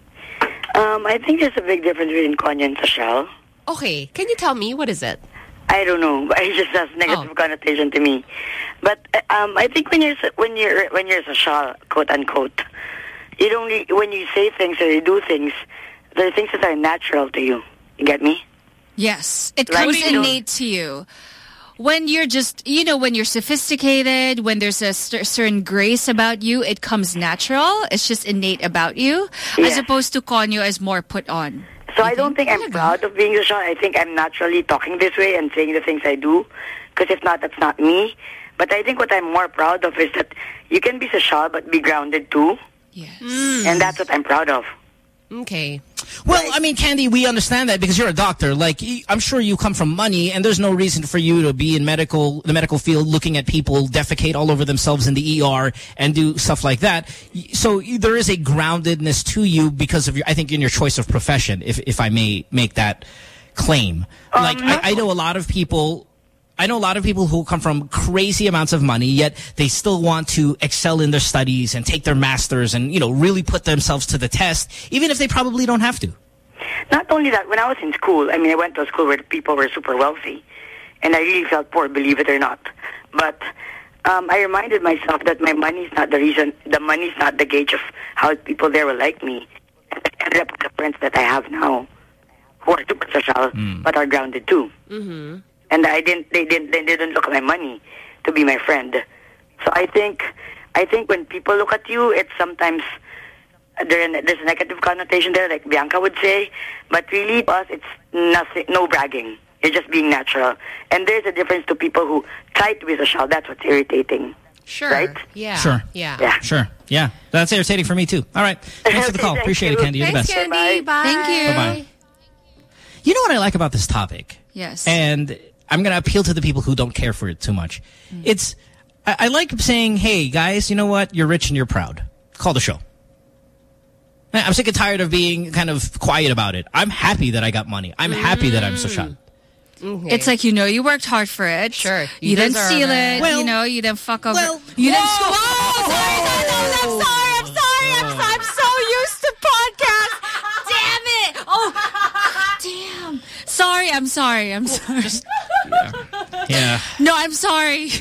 I think there's a big difference between konyo and social. Okay, can you tell me, what is it? I don't know. It just has negative connotation to me. But I think when you're social, quote unquote, when you say things or you do things, there are things that are natural to you. You get me? Yes, it comes innate to you. When you're just, you know, when you're sophisticated, when there's a certain grace about you, it comes natural. It's just innate about you, as opposed to konyo as more put on. So I don't think I'm proud of being social. I think I'm naturally talking this way and saying the things I do. Because if not, that's not me. But I think what I'm more proud of is that you can be social but be grounded too. Yes. And that's what I'm proud of. Okay. Well, I mean, Candy, we understand that because you're a doctor. Like, I'm sure you come from money, and there's no reason for you to be in the medical field looking at people defecate all over themselves in the ER and do stuff like that. So there is a groundedness to you because of I think in your choice of profession, if I may make that claim. Like, I know a lot of people... I know a lot of people who come from crazy amounts of money, yet they still want to excel in their studies and take their masters and, you know, really put themselves to the test, even if they probably don't have to. Not only that, when I was in school, I mean, I went to a school where people were super wealthy, and I really felt poor, believe it or not. But I reminded myself that my money is not the reason, the money is not the gauge of how people there will like me. And I ended up with the friends that I have now, who are super social, but are grounded too. Mm-hmm. And they didn't look at my money to be my friend. So I think when people look at you, it's sometimes there's a negative connotation there, like Bianca would say. But really, to us, it's nothing, no bragging. You're just being natural. And there's a difference to people who try to be social. That's what's irritating. Sure. Right? Yeah. Sure. Yeah. Sure. Yeah. That's irritating for me too. All right. Thanks for the call. Appreciate it, Candy. You're the best. Thanks, Candy. Bye. Thank you. Bye-bye. You know what I like about this topic? Yes. And I'm going to appeal to the people who don't care for it too much. I like saying, hey, guys, you know what? You're rich and you're proud. Call the show. I'm sick and tired of being kind of quiet about it. I'm happy that I got money. I'm happy that I'm social. Okay. It's like, you know, you worked hard for it. Sure. You didn't steal it. Well, you know, you didn't fuck over. Well, you didn't school. I'm so used to podcasts. Damn it. Oh, damn. Sorry. I'm sorry. Yeah. No, I'm sorry.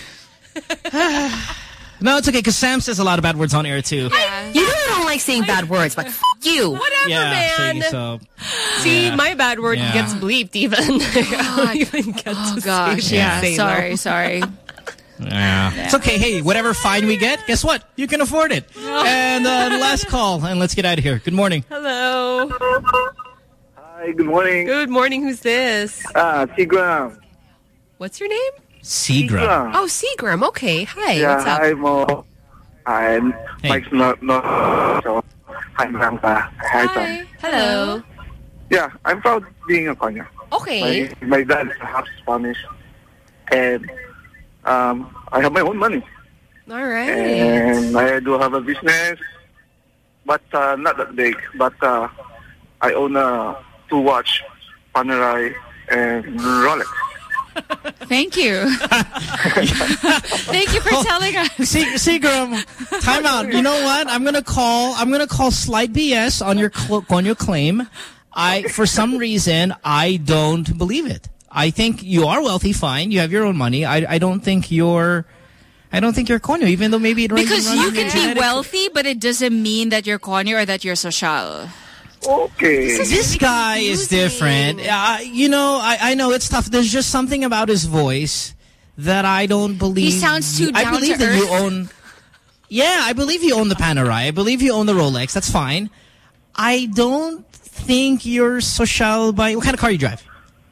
No, it's okay, because Sam says a lot of bad words on air, too. Yeah. You know I don't like saying bad words, but f*** you. Whatever, man. See, my bad word gets bleeped even. I don't even get to gosh. Yeah. Sorry. Yeah. It's okay. Hey, whatever fine we get, guess what? You can afford it. And last call, and let's get out of here. Good morning. Hello. Hi, good morning. Good morning. Who's this? Seagram. What's your name? Seagram. Oh, Seagram. Okay. Hi. Yeah, what's up? hi, Mo. Hi, Mike's not so hi, Bianca. Hi, Tom. Hello. Yeah, I'm proud being a Konyo. Okay. My dad is half Spanish, and I have my own money. All right. And I do have a business, but not that big. But I own a 2-watch Panerai and Rolex. Thank you. Thank you for telling us. Seagram, time out. You know what? I'm gonna call slight BS on your claim. For some reason, I don't believe it. I think you are wealthy, fine. You have your own money. I don't think you're konyo, even though maybe it runs because you can be genetic. wealthy, but it doesn't mean that you're konyo or that you're social. Okay. This guy is different. You know, I know it's tough. There's just something about his voice that I don't believe. He sounds too down I believe to that earth. you own. Yeah, I believe you own the Panerai. I believe you own the Rolex. That's fine. I don't think you're social by... What kind of car you drive?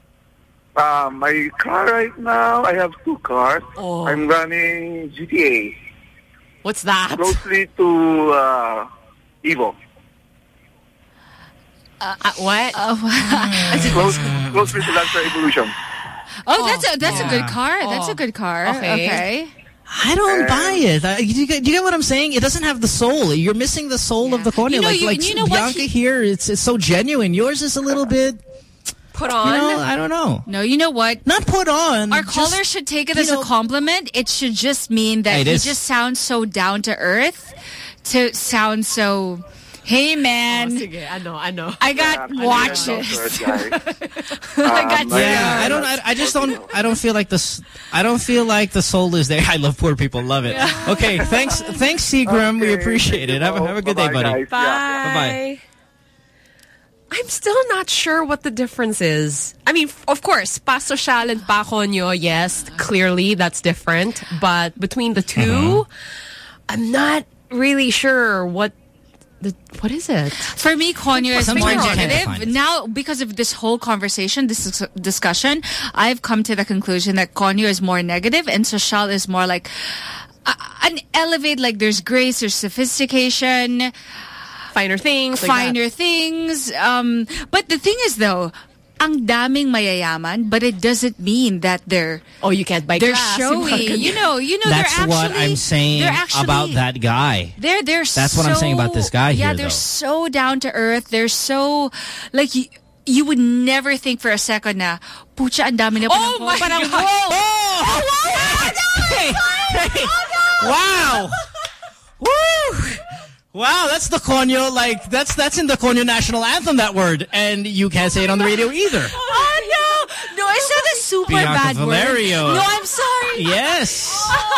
My car right now, I have 2 cars. Oh. I'm running GTA. What's that? Closely to Evo. What? Closely to Lancer Evolution. Oh, that's a good car. That's a good car. Okay. I don't buy it. Do you get what I'm saying? It doesn't have the soul. You're missing the soul of the konyo. You know, like you know Bianca here, it's so genuine. Yours is a little bit... Put on? You know, I don't know. No, you know what? Not put on. Our caller should take it as a compliment. It should just mean that he just sounds so down to earth to sound so... Hey, man. Sige, I know. I got watches. I don't feel like this. I don't feel like the soul is there. I love poor people. Love it. Okay, thanks, Seagram. We appreciate it. Have a good day, buddy. Bye. Bye. I'm still not sure what the difference is. I mean, of course, pa social and pa konyo, yes, clearly that's different. But between the two, I'm not really sure what is it? For me, konyo is more Sometimes you can't negative. define it. Now, because of this whole conversation, this discussion, I've come to the conclusion that konyo is more negative and social is more like an elevate, like there's grace, there's sophistication, finer things. But the thing is though, ang daming mayayaman, but it doesn't mean that they're... Oh, you can't buy they're grass. showy. You know, that's they're actually... what I'm saying about that guy. That's what I'm saying about this guy here, they're so down to earth. They're so... Like, you would never think for a second na, pucha, ang dami na Oh my God! Wow! Woo! Wow, that's the konyo, like, that's in the konyo national anthem, that word. And you can't say it on the radio either. Oh, no! No, I said a super Bianca bad Valerio. word. No, I'm sorry. Yes.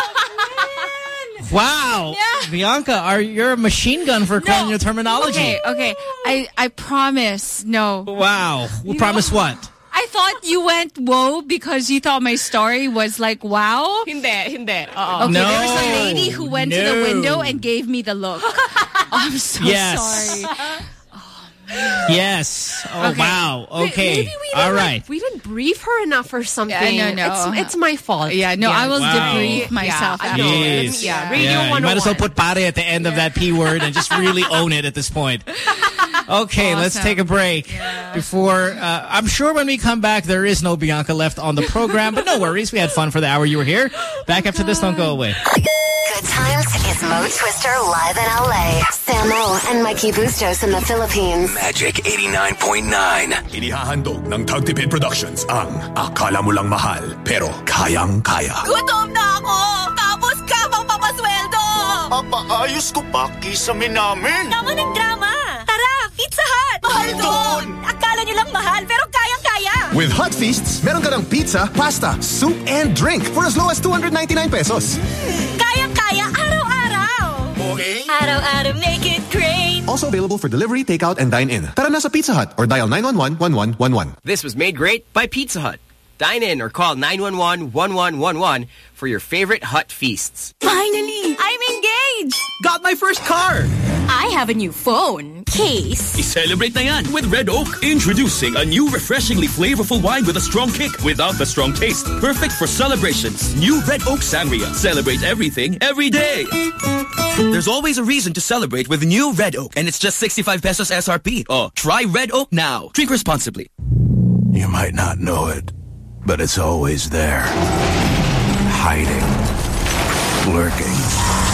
Wow. Yeah. Bianca, you're a machine gun for konyo terminology. Okay. I promise. No. Wow. We promise what? I thought you went whoa because you thought my story was like wow. Hindi. Okay, No. there was a lady who went to the window and gave me the look. I'm so sorry. Yes. Oh, Okay. wow. Okay. Maybe we all didn't, right. we didn't brief her enough or something. No. It's my fault. Yeah, no, I will Wow. debrief myself after. Jeez. Yeah, Radio 101. You might as well put pare at the end of that P word and just really own it at this point. Okay, let's take a break. Before, I'm sure when we come back, there is no Bianca left on the program, but no worries. We had fun for the hour you were here. Back after this, don't go away. Good Times is Mo Twister live in LA. Samo and Mikey Bustos in the Philippines. Magic 89.9. Inihahandog ng Tagtipid Productions ang Akala Mo Lang Mahal pero Kayang-Kaya. Gutom na ako! Tapos ka pang papasweldo! Papaayos ko pa kisame namin. Tama ng drama! Tara, Pizza Hut! Mahal doon! Akala nyo lang mahal pero kayang-kaya! With Hot Feasts, meron ka ng pizza, pasta, soup, and drink for as low as 299 pesos. Kayang-kaya araw-araw! Okay. Araw-araw make it great! Also available for delivery, takeout, and dine-in. Tara na sa Pizza Hut or dial 911-1111. This was made great by Pizza Hut. Dine in or call 911-1111 for your favorite Hut feasts. Finally! I'm engaged! Got my first car! I have a new phone. Case. I-celebrate na yan with Red Oak. Introducing a new refreshingly flavorful wine with a strong kick without the strong taste. Perfect for celebrations. New Red Oak Sangria. Celebrate everything, every day. There's always a reason to celebrate with new Red Oak, and it's just 65 pesos SRP. Oh, try Red Oak now. Drink responsibly. You might not know it, but it's always there. Hiding. Lurking.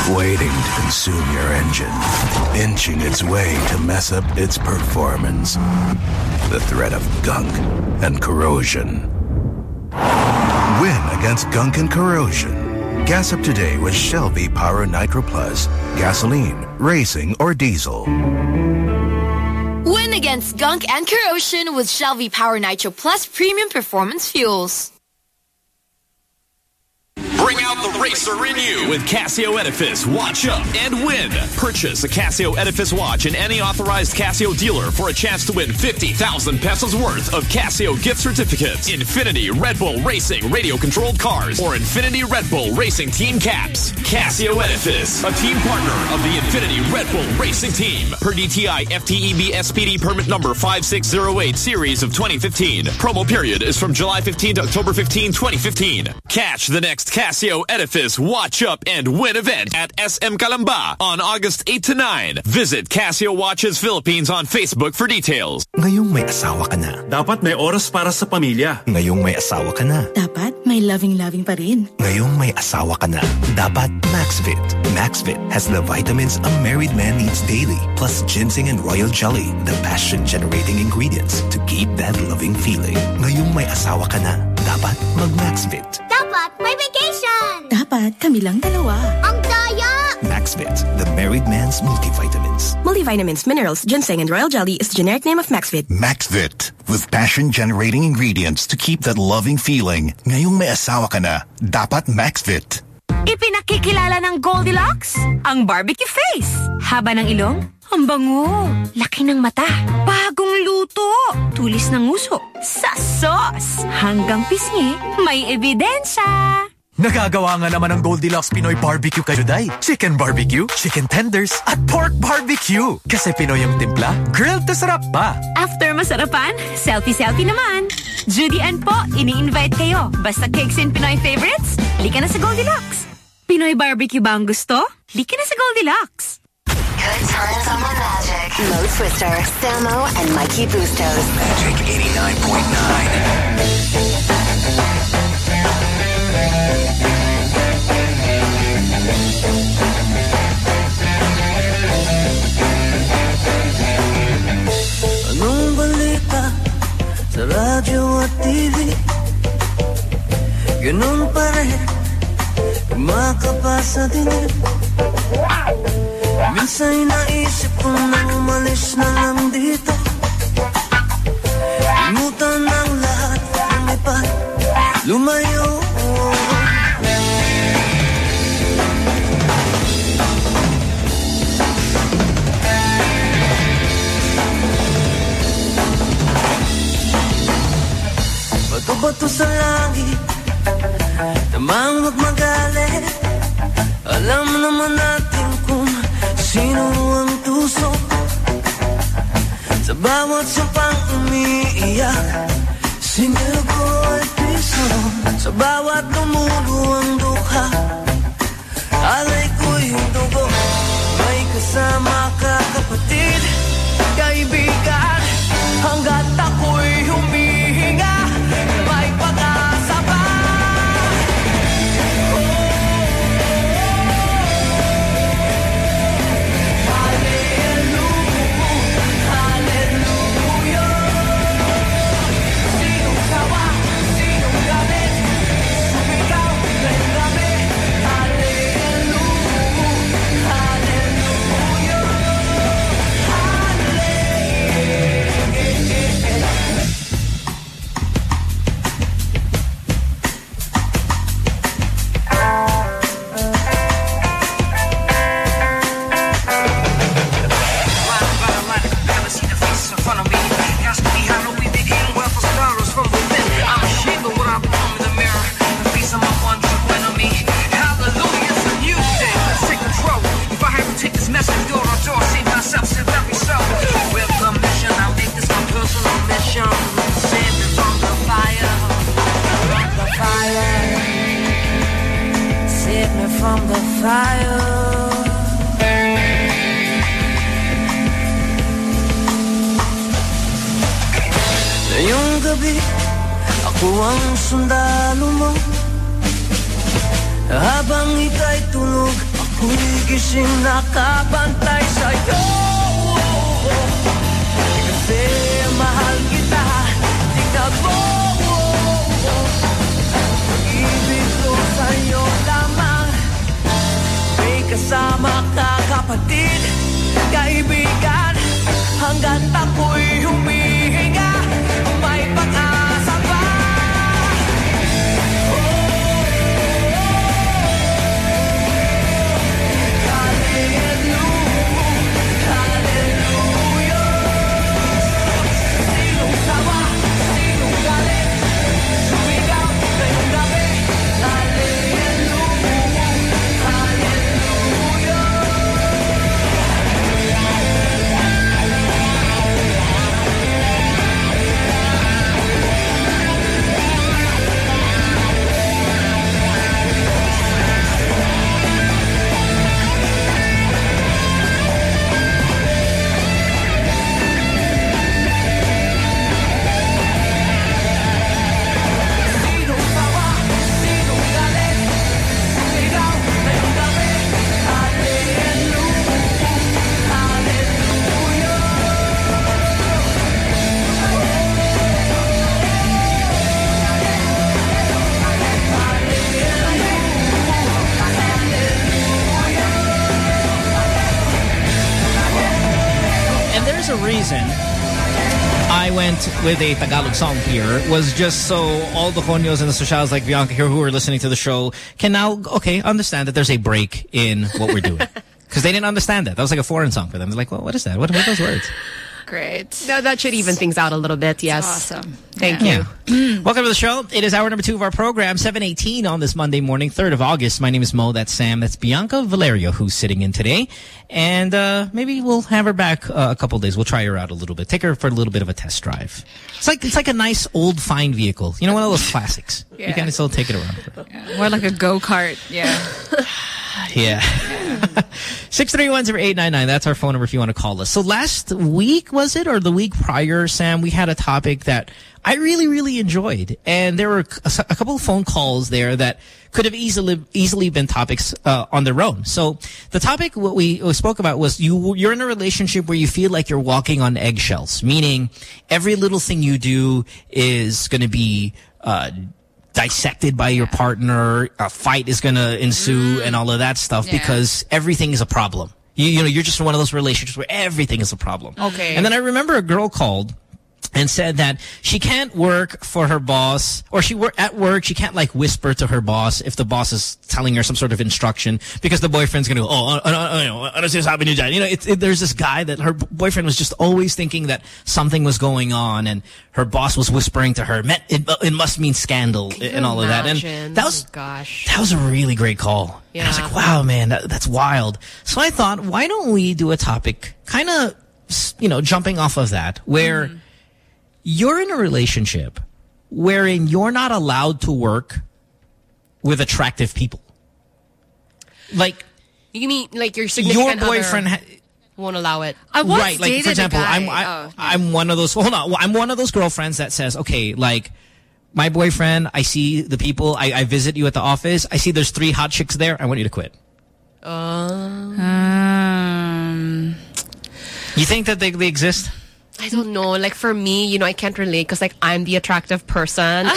waiting to consume your engine, inching its way to mess up its performance. The threat of gunk and corrosion. Win against gunk and corrosion. Gas up today with Shell V-Power Nitro Plus. Gasoline, racing, or diesel. Win against gunk and corrosion with Shell V-Power Nitro Plus Premium Performance Fuels. Bring out the racer in you with Casio Edifice. Watch up and win. Purchase a Casio Edifice watch in any authorized Casio dealer for a chance to win 50,000 pesos worth of Casio gift certificates, Infinity Red Bull Racing radio-controlled cars, or Infinity Red Bull Racing team caps. Casio Edifice, a team partner of the Infinity Red Bull Racing Team. Per DTI FTEB SPD permit number 5608 series of 2015. Promo period is from July 15 to October 15, 2015. Catch the next Casio Edifice Watch Up and Win event at SM Calamba on August 8 to 9. Visit Casio Watches Philippines on Facebook for details. Ngayong may asawa ka na. Dapat may oras para sa pamilya. Ngayong may asawa ka na. Dapat may loving-loving pa rin. Ngayong may asawa ka na. Dapat Maxvit. Maxvit has the vitamins a married man needs daily, plus ginseng and royal jelly, the passion-generating ingredients to keep that loving feeling. Ngayong may asawa ka na. Dapat mag-Maxvit. Dapat may vacation! Dapat kami lang dalawa. Ang daya! Maxvit, the married man's multivitamins. Multivitamins, minerals, ginseng, and royal jelly is the generic name of Maxvit. Maxvit, with passion-generating ingredients to keep that loving feeling. Ngayong may asawa ka na, dapat Maxvit. Ipinakikilala ng Goldilocks ang barbecue face. Haba ng ilong, ang bango. Laki ng mata, bagong luto. Tulis ng uso, sa sauce. Hanggang pisngi, may ebidensya. Nagagawa nga naman ng Goldilocks Pinoy Barbecue Kayuday. Chicken barbecue, chicken tenders, at pork barbecue. Kasi Pinoy ang timpla, grilled to sarap pa. After masarapan, selfie-selfie naman. Judy Ann po, ini-invite kayo. Basta cakes and Pinoy favorites, lika na sa Goldilocks. Pinoy barbecue ba ang gusto? Lika na sa Goldilocks. Good times on the Magic. Mo Twister, Samo, and Mikey Bustos. Magic 89.9. Anong balita sa radyo at TV? Ganun pa rin, makapasa din. Minsan'y naisip ko na umalis na lang dito. Limutan ang lahat, lumipad, lumayo. Bato-bato sa langit, tamang magmagalit. Alam naman natin kung sino ang tuso. Sa bawat sampang umiiyak, singil ko ay piso. Sa bawat lumulo ang dukha, alay ko'y dugo. May kasama ka kapatid, kaibigan, hanggat ako'y humihinga, may pag-asa pa. From the fire. Ngayong gabi, ako ang sundalo mo. Habang ika'y tulog, Humigising nakabantay sa'yo Kasi mahal kita Tingnan mo Ibig ko sa'yo lamang May kasama ka kapatid Kaibigan Hanggat ako'y humihinga May pag-asa pa I went with a Tagalog song here was just so all the Jonios and the socials like Bianca here who are listening to the show can now, understand that there's a break in what we're doing. Because they didn't understand that. That was like a foreign song for them. They're like, well, what is that? What are those words? Great. No, that should even things out a little bit, yes. That's awesome. Thank you. Welcome to the show. It is hour number 2 of our program, 7:18 on this Monday morning, 3rd of August. My name is Mo. That's Sam. That's Bianca Valerio who's sitting in today. And maybe we'll have her back a couple of days. We'll try her out a little bit. Take her for a little bit of a test drive. It's like a nice old fine vehicle. You know, one of those classics. Yeah. You can still take it around. Yeah. More like a go-kart. Yeah. Yeah. 631-0899. That's our phone number if you want to call us. So last week, was it? Or the week prior, Sam, we had a topic that I really, really enjoyed. And there were a couple of phone calls there that could have easily been topics on their own. So the topic what we spoke about was you're in a relationship where you feel like you're walking on eggshells, meaning every little thing you do is going to be dissected by your partner, a fight is going to ensue and all of that stuff because everything is a problem. You know, you're just in one of those relationships where everything is a problem. Okay. And then I remember a girl called and said that she can't work for her boss, or at work, she can't like whisper to her boss if the boss is telling her some sort of instruction because the boyfriend's going to go, there's this guy that her boyfriend was just always thinking that something was going on and her boss was whispering to her, it must mean scandal and all of that. And that was a really great call. Yeah. And I was like, wow, man, that's wild. So I thought, why don't we do a topic kind of, jumping off of that where you're in a relationship wherein you're not allowed to work with attractive people. Like, you mean like your significant your boyfriend won't allow it. I once right, like for example, I'm one of those. Hold on, I'm one of those girlfriends that says, okay, like my boyfriend, I see the people, I visit you at the office, I see there's 3 hot chicks there, I want you to quit. You think that they exist? I don't know. Like for me, I can't relate because like I'm the attractive person.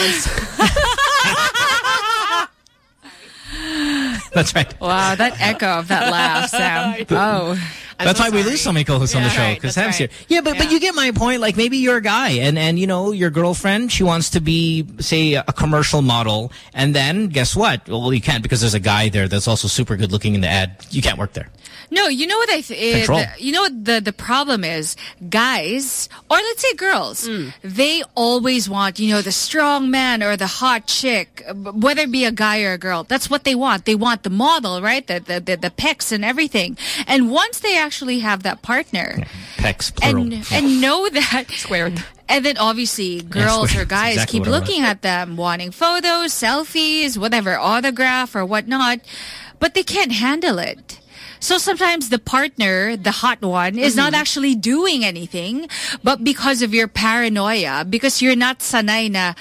That's right. Wow, that echo of that laugh, Sam. Oh. That's why we lose so many co-hosts on the show, because Sam's here. Yeah, but you get my point. Like, maybe you're a guy, and your girlfriend, she wants to be, say, a commercial model, and then, guess what? Well, you can't because there's a guy there that's also super good looking in the ad. You can't work there. No, you know what the problem is? Guys, or let's say girls, they always want, the strong man or the hot chick, whether it be a guy or a girl. That's what they want. They want the model, right? The pecs and everything. And once they actually have that partner, pecs plural, and know that squared. And then obviously girls or guys keep looking at them, wanting photos, selfies, whatever, autograph or whatnot, but they can't handle it. So sometimes the partner, the hot one, is not actually doing anything, but because of your paranoia, because you're not sanay na,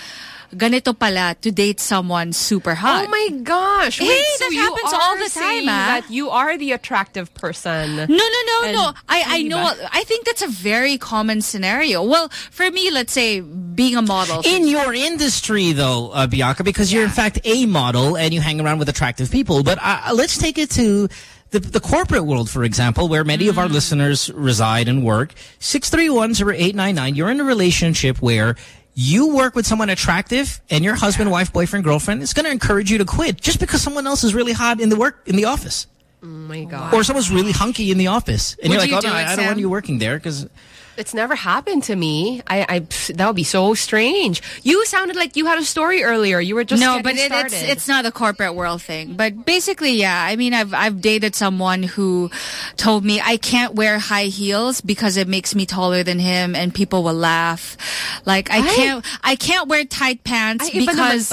ganito pala to date someone super hot. Oh my gosh. Hey, Wait, that so happens you all are the saying time, that you are the attractive person. No. I know. I think that's a very common scenario. Well, for me, let's say being a model. In your industry, though, Bianca, because you're in fact a model and you hang around with attractive people. But let's take it to the corporate world, for example, where many of our listeners reside and work. 631-0899, you're in a relationship where you work with someone attractive and your husband, wife, boyfriend, girlfriend is going to encourage you to quit just because someone else is really hot in the office. Oh my God. Or someone's really hunky in the office. And you're like, oh, no, I don't want you working there because... It's never happened to me. That would be so strange. You sounded like you had a story earlier. You were just it's not a corporate world thing. But basically, yeah. I mean, I've dated someone who told me I can't wear high heels because it makes me taller than him, and people will laugh. Like I can't wear tight pants because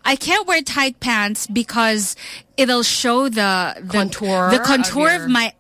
it'll show the contour of my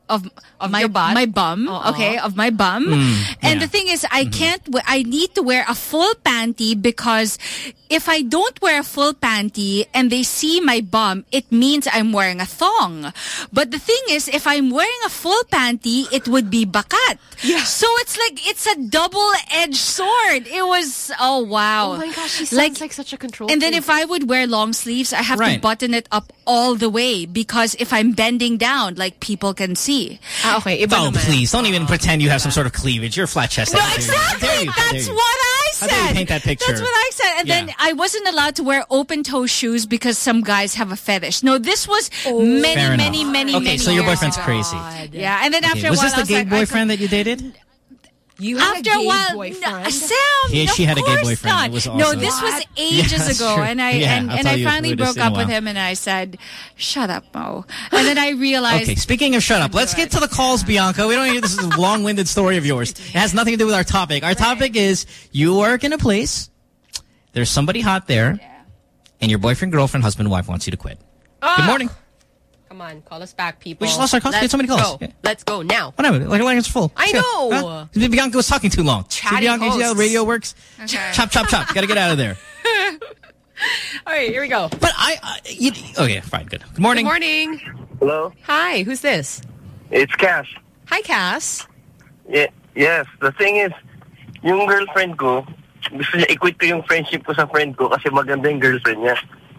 bum, of my bum. And the thing is, I need to wear a full panty because if I don't wear a full panty and they see my bum, it means I'm wearing a thong. But the thing is, if I'm wearing a full panty, it would be bakat. Yeah. So it's a double-edged sword. It was, oh wow. Oh my gosh, she sounds like such a control And then if I would wear long sleeves, I have to button it up all the way because if I'm bending down, like people can see. Okay. Oh, please. Don't even pretend you have some sort of cleavage. You're flat-chested. No, exactly. That's what I said. How dare you paint that picture? That's what I said. And then I wasn't allowed to wear open-toe shoes because some guys have a fetish. No, this was many Okay, so your boyfriend's crazy. Yeah, and then after a while, was this the gay boyfriend that you dated? You had after a gay a while, boyfriend? Sam, she had a gay boyfriend. Not. It was awesome. No, this was ages ago, true. and I finally broke up with him, and I said, "Shut up, Mo." And then I realized. Okay, speaking of shut up, let's get to the calls, Bianca. We don't need this is a long-winded story of yours. It has nothing to do with our topic. Our topic is you work in a place. There's somebody hot there, and your boyfriend, girlfriend, husband, wife wants you to quit. Good morning. Come on, call us back, people. We just lost our calls. So many calls. Go. Let's go now. Whatever. Like it's full. I know. Bianca was talking too long. Chatty Bianca, you see how radio works? Okay. Chop, chop, chop. Got to get out of there. All right, here we go. But okay, fine, good. Good morning. Good morning. Hello? Hi, who's this? It's Cash. Hi, Cass. Yeah, yes, the thing is, yung girlfriend ko, gusto niya i-quit ko yung friendship ko sa friend ko kasi maganda yung girlfriend niya.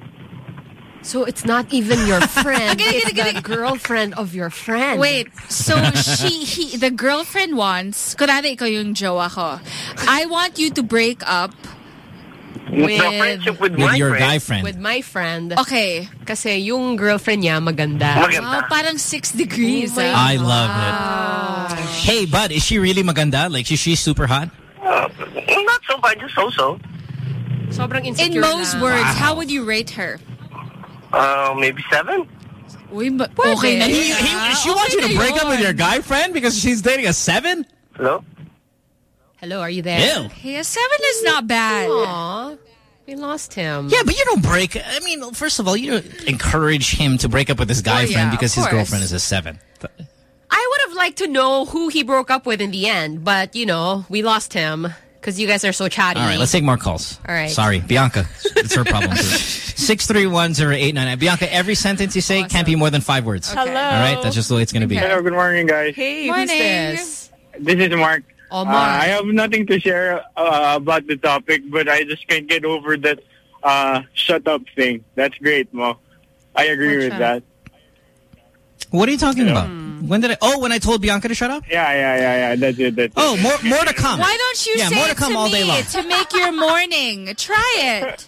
So it's not even your friend. It's the girlfriend of your friend. Wait, so the girlfriend wants, kunwari ikaw yung jowa ko, I want you to break up with your guy friend. With my friend. Okay. Kasi yung girlfriend niya maganda. Oh, parang 6 degrees. I love it. Hey, bud, is she really maganda? Like, is she super hot? Not so bad, just so-so. Sobrang insecure In Mo's words, Wow. how would you rate her? Maybe 7. Uy, okay na She wants you to break up with your guy friend because she's dating a 7? Hello? Hello, are you there? Ew. Hey, a 7 is not bad. Aw, we lost him. Yeah, but you don't break... I mean, first of all, you don't encourage him to break up with his guy friend because his girlfriend is a 7. I would have liked to know who he broke up with in the end, but, you know, we lost him because you guys are so chatty. All right, let's take more calls. All right. Sorry, Bianca. It's her problem, too. 631-0899. Bianca, every sentence you say can't be more than 5 words. Okay. Hello. All right, that's just the way it's going to be. Hello, good morning, guys. Hey, Morning. who's this? This is Mark. Oh, Mark. I have nothing to share about the topic, but I just can't get over that shut up thing. That's great, Mo. I agree with that. What are you talking about? When did when I told Bianca to shut up? Yeah. That's it. Oh, more to come. Why don't you say more to it come to all day me long. to make your morning? Try it.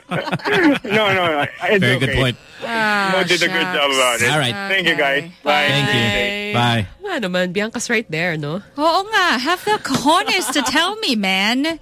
No. It's Very okay. good point. Mo did a good job about it. All right. Thank you, guys. Bye. Thank you. Bye. Nga naman, Bianca's right there, no? Oo nga, have the cojones to tell me, man.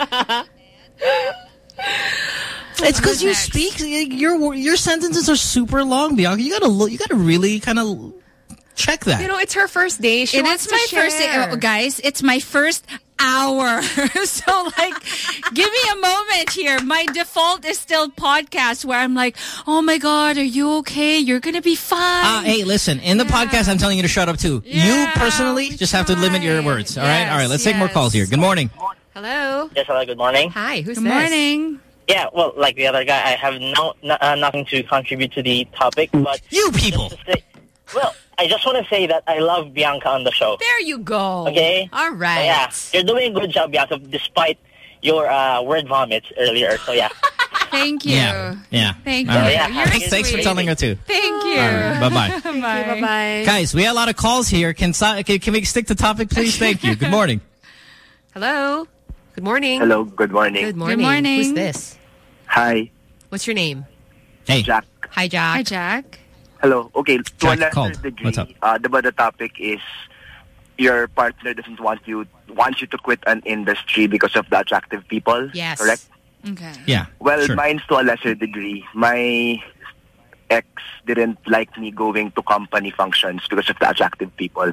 It's because you speak. Your sentences are super long, Bianca. You gotta really kind of check that. You know, it's her first day. She wants It's my to first day. share. Guys, it's my first hour. So, like, give me a moment here. My default is still podcast where I'm like, oh my God, are you okay? You're going to be fine. Hey, listen, in the podcast, I'm telling you to shut up too. You personally just have to limit your words. All right. Let's take more calls here. Good morning. Hello. Yes, hello, good morning. Hi, who's Good this? morning. Yeah, well, like the other guy, I have nothing to contribute to the topic, but... You people! Well, I just want to say that I love Bianca on the show. There you go. Okay? All right. So, yeah, you're doing a good job, Bianca, despite your word vomits earlier. So, yeah. Thank you. Yeah. Thank All you. right. You're Thanks for telling her too. Thank you. All right, bye-bye. Bye. Guys, we have a lot of calls here. Can we stick to topic, please? Thank you. Good morning. Hello. Good morning. Hello, good morning. Good morning. Good morning. Who's this? Hi. What's your name? Hey. Jack. Hi, Jack. Hi, Jack. Hello. Okay, to a Jack lesser called. degree, What's up? the topic is your partner doesn't want you to quit an industry because of the attractive people. Yes. Correct? Okay. Yeah. Well, sure. mine's to a lesser degree. My ex didn't like me going to company functions because of the attractive people.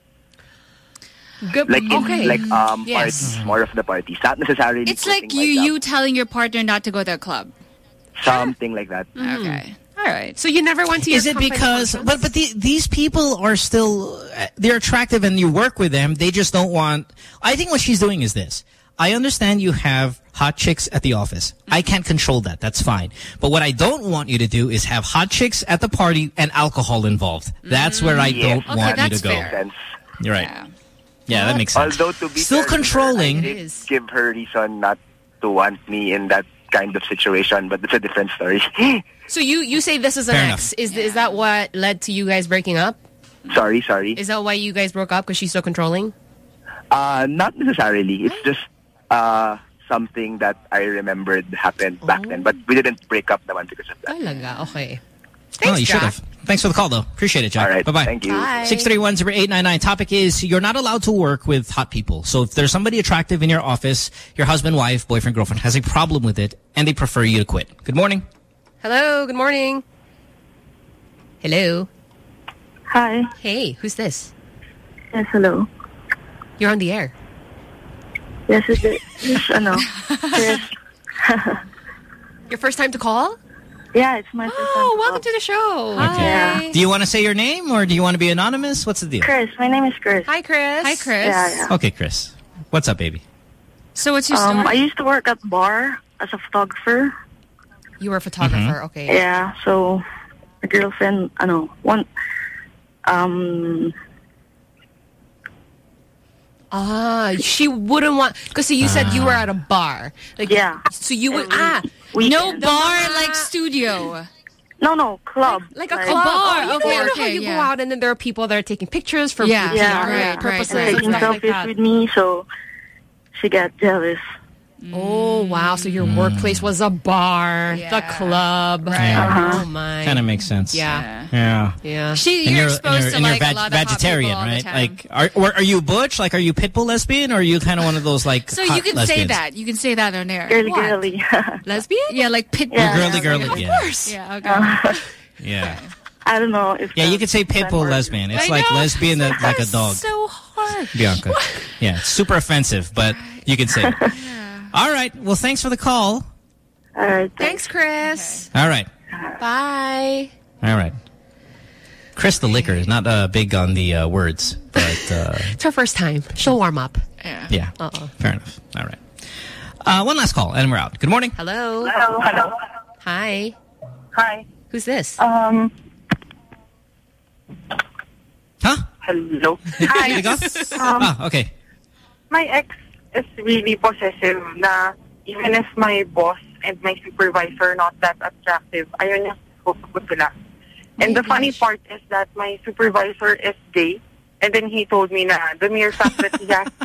Good. Like okay. yes. Parties, more of the parties. Not necessarily. It's like quitting my job. you telling your partner not to go to a club. Something like that. Okay. All right. So you never went to your Is it company because... functions? But these people are still... They're attractive and you work with them. They just don't want... I think what she's doing is this. I understand you have hot chicks at the office. I can't control that. That's fine. But what I don't want you to do is have hot chicks at the party and alcohol involved. That's where I don't want you to go. Fair. You're right. Yeah, that makes sense. Although to be Still fair, controlling. I did give her reason not to want me in that kind of situation, but it's a different story. So you say this is an Fair ex. Is that what led to you guys breaking up? Sorry. Is that why you guys broke up? Because she's so controlling? Not necessarily. It's just something that I remembered happened back then, but we didn't break up naman because of that. Talaga, okay. Thanks, you should have. Thanks for the call, though. Appreciate it, Jack. All right. Bye-bye. Thank you. 631-0899. Topic is, you're not allowed to work with hot people. So if there's somebody attractive in your office, your husband, wife, boyfriend, girlfriend has a problem with it, and they prefer you to quit. Good morning. Hello, good morning. Hello. Hi. Hey, who's this? Yes, hello. You're on the air. Yes, Chris. Your first time to call? Yeah, it's my first time. Oh, welcome to the show. Okay. Hi. Do you want to say your name, or do you want to be anonymous? What's the deal? Chris. My name is Chris. Hi, Chris. Hi, Chris. Yeah. Okay, Chris. What's up, baby? So what's your story? I used to work at bar as a photographer. You were a photographer, okay. Yeah, so a girlfriend, she wouldn't want, because you said you were at a bar. Like, yeah. So you would, no bar like studio. No, club. Like a Like club. bar. You Okay, know how okay, you go yeah. out and then there are people that are taking pictures for Yeah, PR right, purposes right. and taking stuff like selfies that. with me, so she got jealous. Oh, wow. So your workplace was a bar, the club. Right. Oh, my. Kind of makes sense. Yeah. Yeah. Yeah. You're exposed to like a lot of vegetarian, hot people all right? the time. Like, are you butch? Like, are you pitbull lesbian, or are you kind of one of those like? So hot you can say lesbians? that. You can say that on air. Girly. Lesbian? Yeah, like pitbull. You're girly. Of Yeah. course. Yeah. Okay. Yeah. I don't know if. Yeah, you could say pitbull lesbian. It's like lesbian that like a dog. So hard. Bianca. Yeah, it's super offensive, but you can say it. All right. Well, thanks for the call. All right. Thanks, Chris. All right. Bye. All right. Chris the Liquor is not big on the words, but... it's her first time. She'll warm up. Yeah. Fair enough. All right. One last call, and we're out. Good morning. Hello. Hello. Hi. Hi. Who's this? Huh? Hello. Hi. Okay. My ex is really possessive na even if my boss and my supervisor not that attractive, ayaw niya ko sila. And the funny part is that my supervisor is gay, and then he told me na the mere fact that he has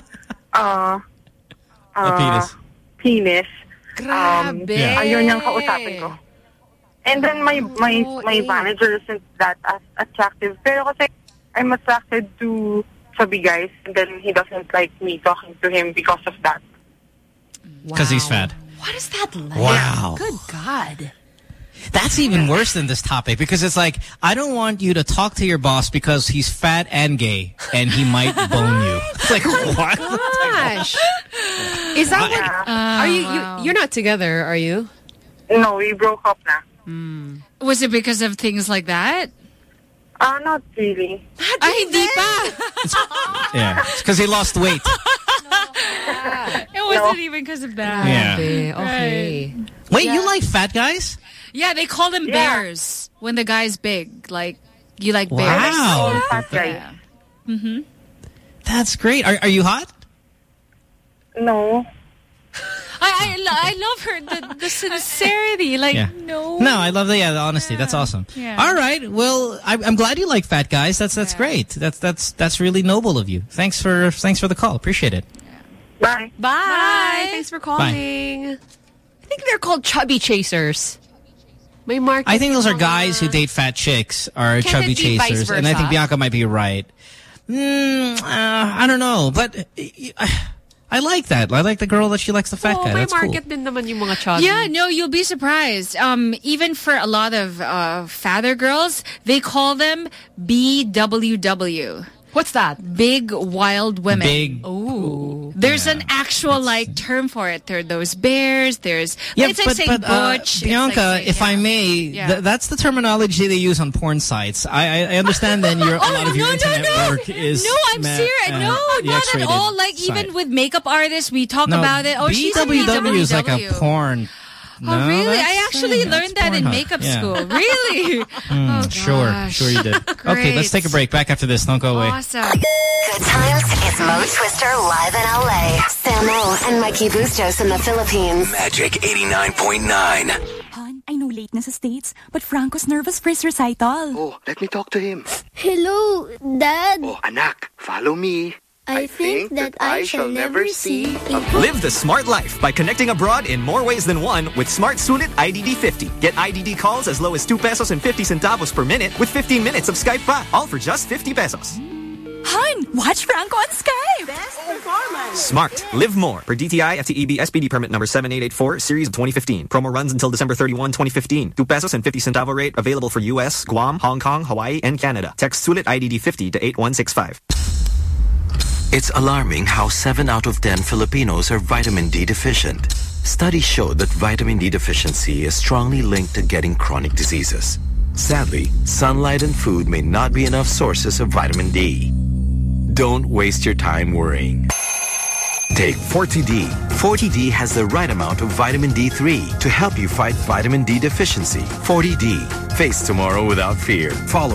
penis, ayaw niyang kausapin ko. And then my manager isn't that as attractive. Pero kasi I'm attracted to sabi guys, and then he doesn't like me talking to him because of that. Because he's fat. What is that like? Wow. Good God. That's even worse than this topic, because it's like, I don't want you to talk to your boss because he's fat and gay and he might bone you. It's like, what? Gosh. Is that what... Are you... You're not together, are you? No, we broke up na. Was it because of things like that? Not really. Ay, hindi pa. Yeah. It's because he lost weight. It wasn't even because of that. Yeah. Okay. Wait, you like fat guys? Yeah, they call them bears when the guy's big. Like, you like bears. Wow. Fat guys. Mm-hmm. That's great. Are you hot? No. I love her, the sincerity. Like, no. No, I love the honesty. That's awesome. Yeah. All right. Well, I'm glad you like fat guys. That's great. That's really noble of you. Thanks for the call. Appreciate it. Bye. Bye. Thanks for calling. I think they're called chubby chasers. I think those are guys who date fat chicks are chubby chasers. And I think Bianca might be right. I don't know. But I like that. I like the girl that she likes the fat guy. That's cool. Din naman yung mga chubby. Yeah, no, you'll be surprised. Even for a lot of fatter girls, they call them BWW. What's that? Big Wild Women. Big. Ooh. There's an actual term for it. There are those bears. There's it's like saying butch. Bianca, if I may, that's the terminology they use on porn sites. I understand then a lot of your internet work is. No, I'm serious. No, not at all. Like even with makeup artists, we talk about it. Oh, she's a BWW is like a porn. Oh, really? I actually learned that in makeup school. Really? Oh, sure you did. Okay, let's take a break. Back after this. Don't go away. Awesome. Good times is Mo Twister live in LA. Samo and Mikey Bustos in the Philippines. Magic 89.9. Hon, I know late na sa States, but Franco's nervous for his recital. Oh, let me talk to him. Hello, Dad. Oh, anak, follow me. I think that I shall never see. Live the smart life by connecting abroad in more ways than one with Smart Sulit IDD 50. Get IDD calls as low as 2 pesos and 50 centavos per minute with 15 minutes of Skype pa. All for just 50 pesos. Hun, watch Franco on Skype. Best performance. Smart. Live more. Per DTI FTEB SPD permit number 7884, series of 2015. Promo runs until December 31, 2015. 2 pesos and 50 centavo rate available for US, Guam, Hong Kong, Hawaii, and Canada. Text Sulit IDD 50 to 8165. It's alarming how 7 out of 10 Filipinos are vitamin D deficient. Studies show that vitamin D deficiency is strongly linked to getting chronic diseases. Sadly, sunlight and food may not be enough sources of vitamin D. Don't waste your time worrying. Take 40D. 40D has the right amount of vitamin D3 to help you fight vitamin D deficiency. 40D. Face tomorrow without fear. Follow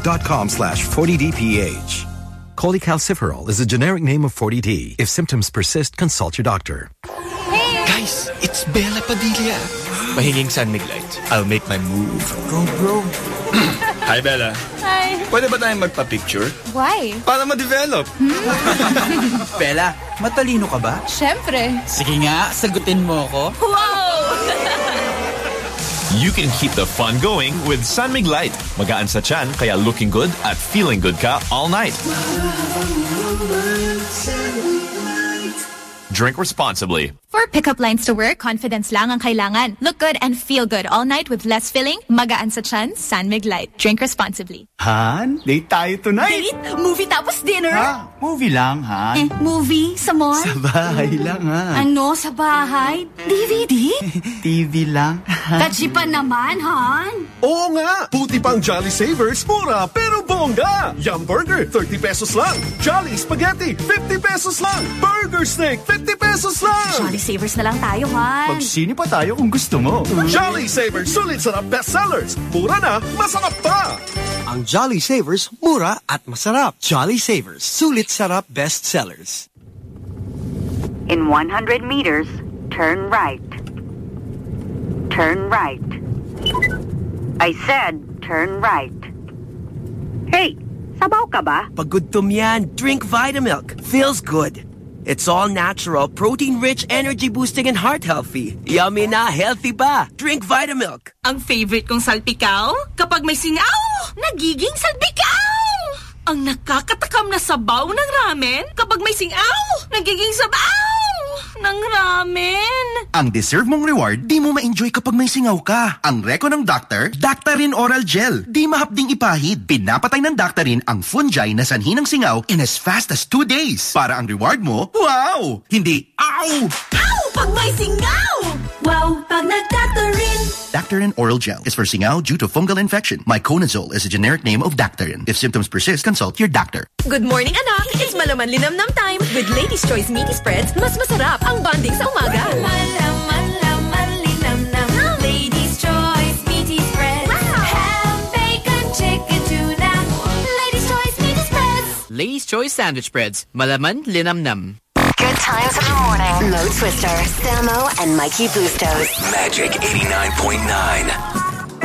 Facebook.com/40DPH. Cholecalciferol is a generic name of 40D. If symptoms persist, consult your doctor. Hey! Guys, it's Bella Padilla. Mahinging San Miglite. I'll make my move. Go, bro. Hi, Bella. Hi. Pwede ba tayong magpa-picture? Why? Para ma-develop. Bella, matalino ka ba? Siyempre. Sige nga, sagutin mo ko. Wow! You can keep the fun going with San Mig Light. Magaan sa tiyan, kaya looking good at feeling good ka all night. Drink responsibly. For pickup lines to work, confidence lang ang kailangan. Look good and feel good all night with less filling, magaan sa tiyan, San Mig Light. Drink responsibly. Han, date tayo tonight. Date? Movie tapos dinner? Ha? Movie lang, Han. Movie? Sa mall? Sa bahay lang, Han. Ano sa bahay? DVD? TV lang. Kachipan naman, Han. Oo nga! Puti pang Jolly Savers, mura pero bongga! Yum Burger, 30 pesos lang. Jolly Spaghetti, 50 pesos lang. Burger Steak, 50 pesos lang. Jolly Savers na lang tayo, Han. Magsini pa tayo kung gusto mo. Jolly Savers, sulit sarap bestsellers. Mura na, masarap pa! Ang Jolly Savers, mura at masarap. Jolly Savers, sulit sarap bestsellers. In 100 meters, turn right. Turn right. I said turn right. Hey, sabaw ka ba? Pag gutom yan, drink Vitamilk. Feels good. It's all natural, protein-rich, energy-boosting, and heart-healthy. Yummy na, healthy pa. Drink Vitamilk. Ang favorite kong salpikaw? Kapag may singaw, nagiging salpikaw! Ang nakakatakam na sabaw ng ramen? Kapag may singaw, nagiging sabaw ng ramen. Ang deserve mong reward, di mo ma-enjoy kapag may singaw ka. Ang reko ng doctor, Daktarin Oral Gel. Di mahapding ipahid. Pinapatay ng Daktarin ang fungi na sanhi ng singaw in as fast as 2 days. Para ang reward mo, wow! Hindi, ow! Ow! Pag may singaw! Wow, pag nag-Daktarin. Daktarin Oral Gel is for singaw due to fungal infection. Myconazole is a generic name of Daktarin. If symptoms persist, consult your doctor. Good morning, anak. It's Malaman Linamnam time. With Ladies' Choice Meaty Spreads, mas masarap ang bonding sa umaga. Malaman linamnam. Ladies' Choice Meaty Spreads. Wow. Ham, bacon, chicken, tuna. Ladies' Choice Meaty Spreads. Ladies' Choice Sandwich Spreads. Malaman linamnam. Good times in the morning. Mo Twister, Samo, and Mikey Bustos. Magic 89.9.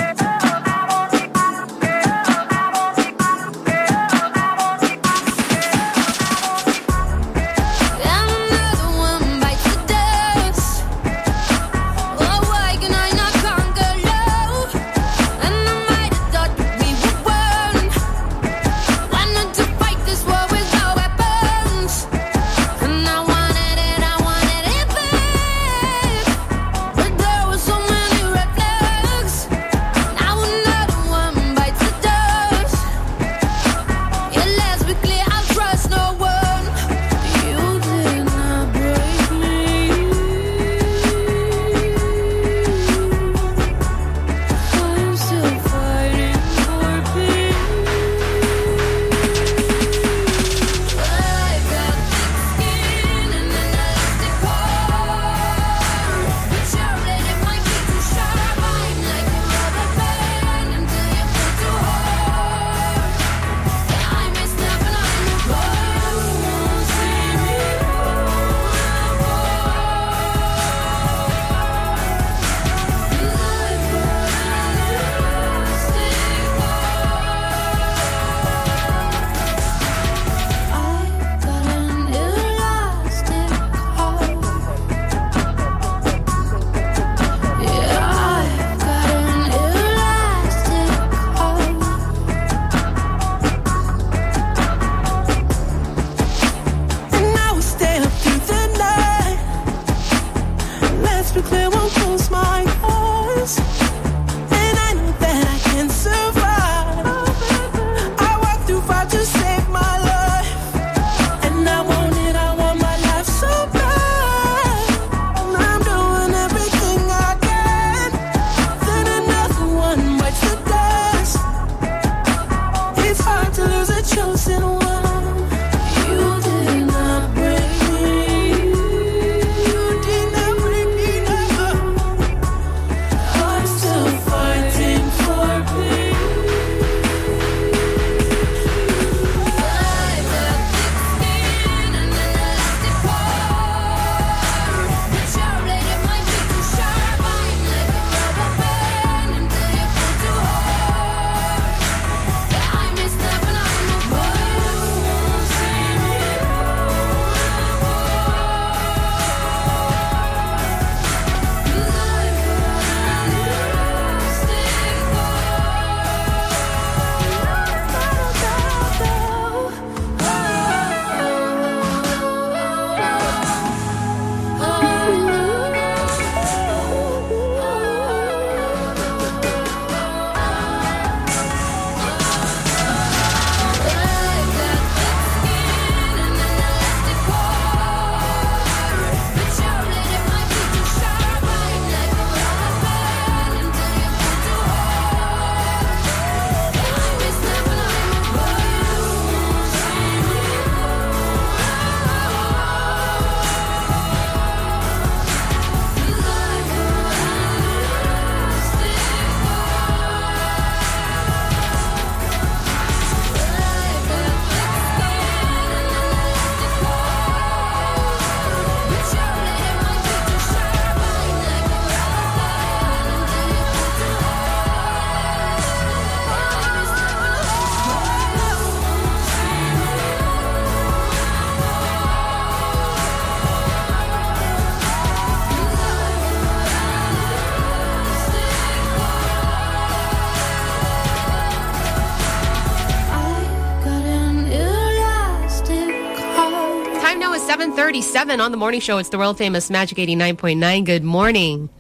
Time now is 7:37 on the morning show. It's the world famous Magic 89.9. Good morning.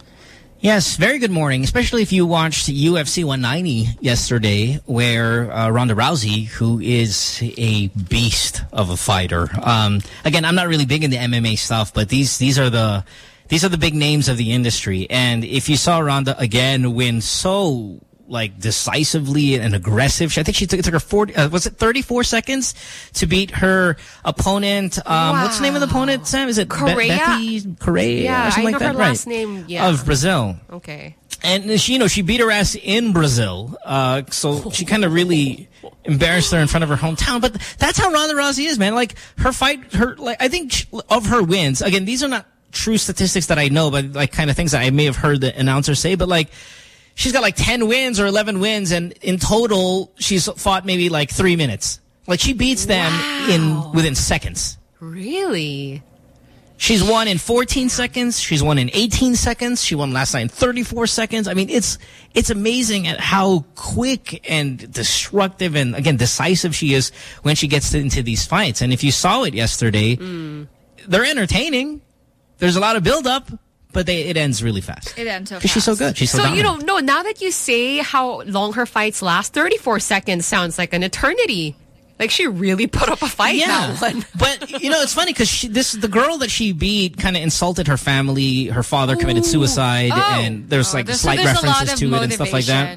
Yes, very good morning, especially if you watched UFC 190 yesterday, where Ronda Rousey, who is a beast of a fighter. Again, I'm not really big in the MMA stuff, but these are the These are the big names of the industry. And if you saw Ronda again win so like decisively and aggressive, I think it took her 34 seconds to beat her opponent. What's the name of the opponent, Sam? Is it Betty Correa? Yeah, or something I know like that? her last name. Yeah. Of Brazil. Okay. And she beat her ass in Brazil. So she kind of really embarrassed her in front of her hometown. But that's how Ronda Rousey is, man. Like her fight, I think of her wins. Again, these are not true statistics that I know, but like kind of things that I may have heard the announcer say. But like, she's got like 10 wins or 11 wins, and in total, she's fought maybe like 3 minutes. Like she beats them within seconds. Really? She's won in 14 seconds. She's won in 18 seconds. She won last night in 34 seconds. I mean, it's amazing at how quick and destructive and, again, decisive she is when she gets into these fights. And if you saw it yesterday, they're entertaining. There's a lot of build-up, but it ends really fast. It ends so fast. Because she's so good. She's so dominant. Now that you say how long her fights last, 34 seconds sounds like an eternity. Like she really put up a fight. Yeah, but it's funny because the girl that she beat kind of insulted her family. Her father committed suicide, and there's slight references to it and stuff like that.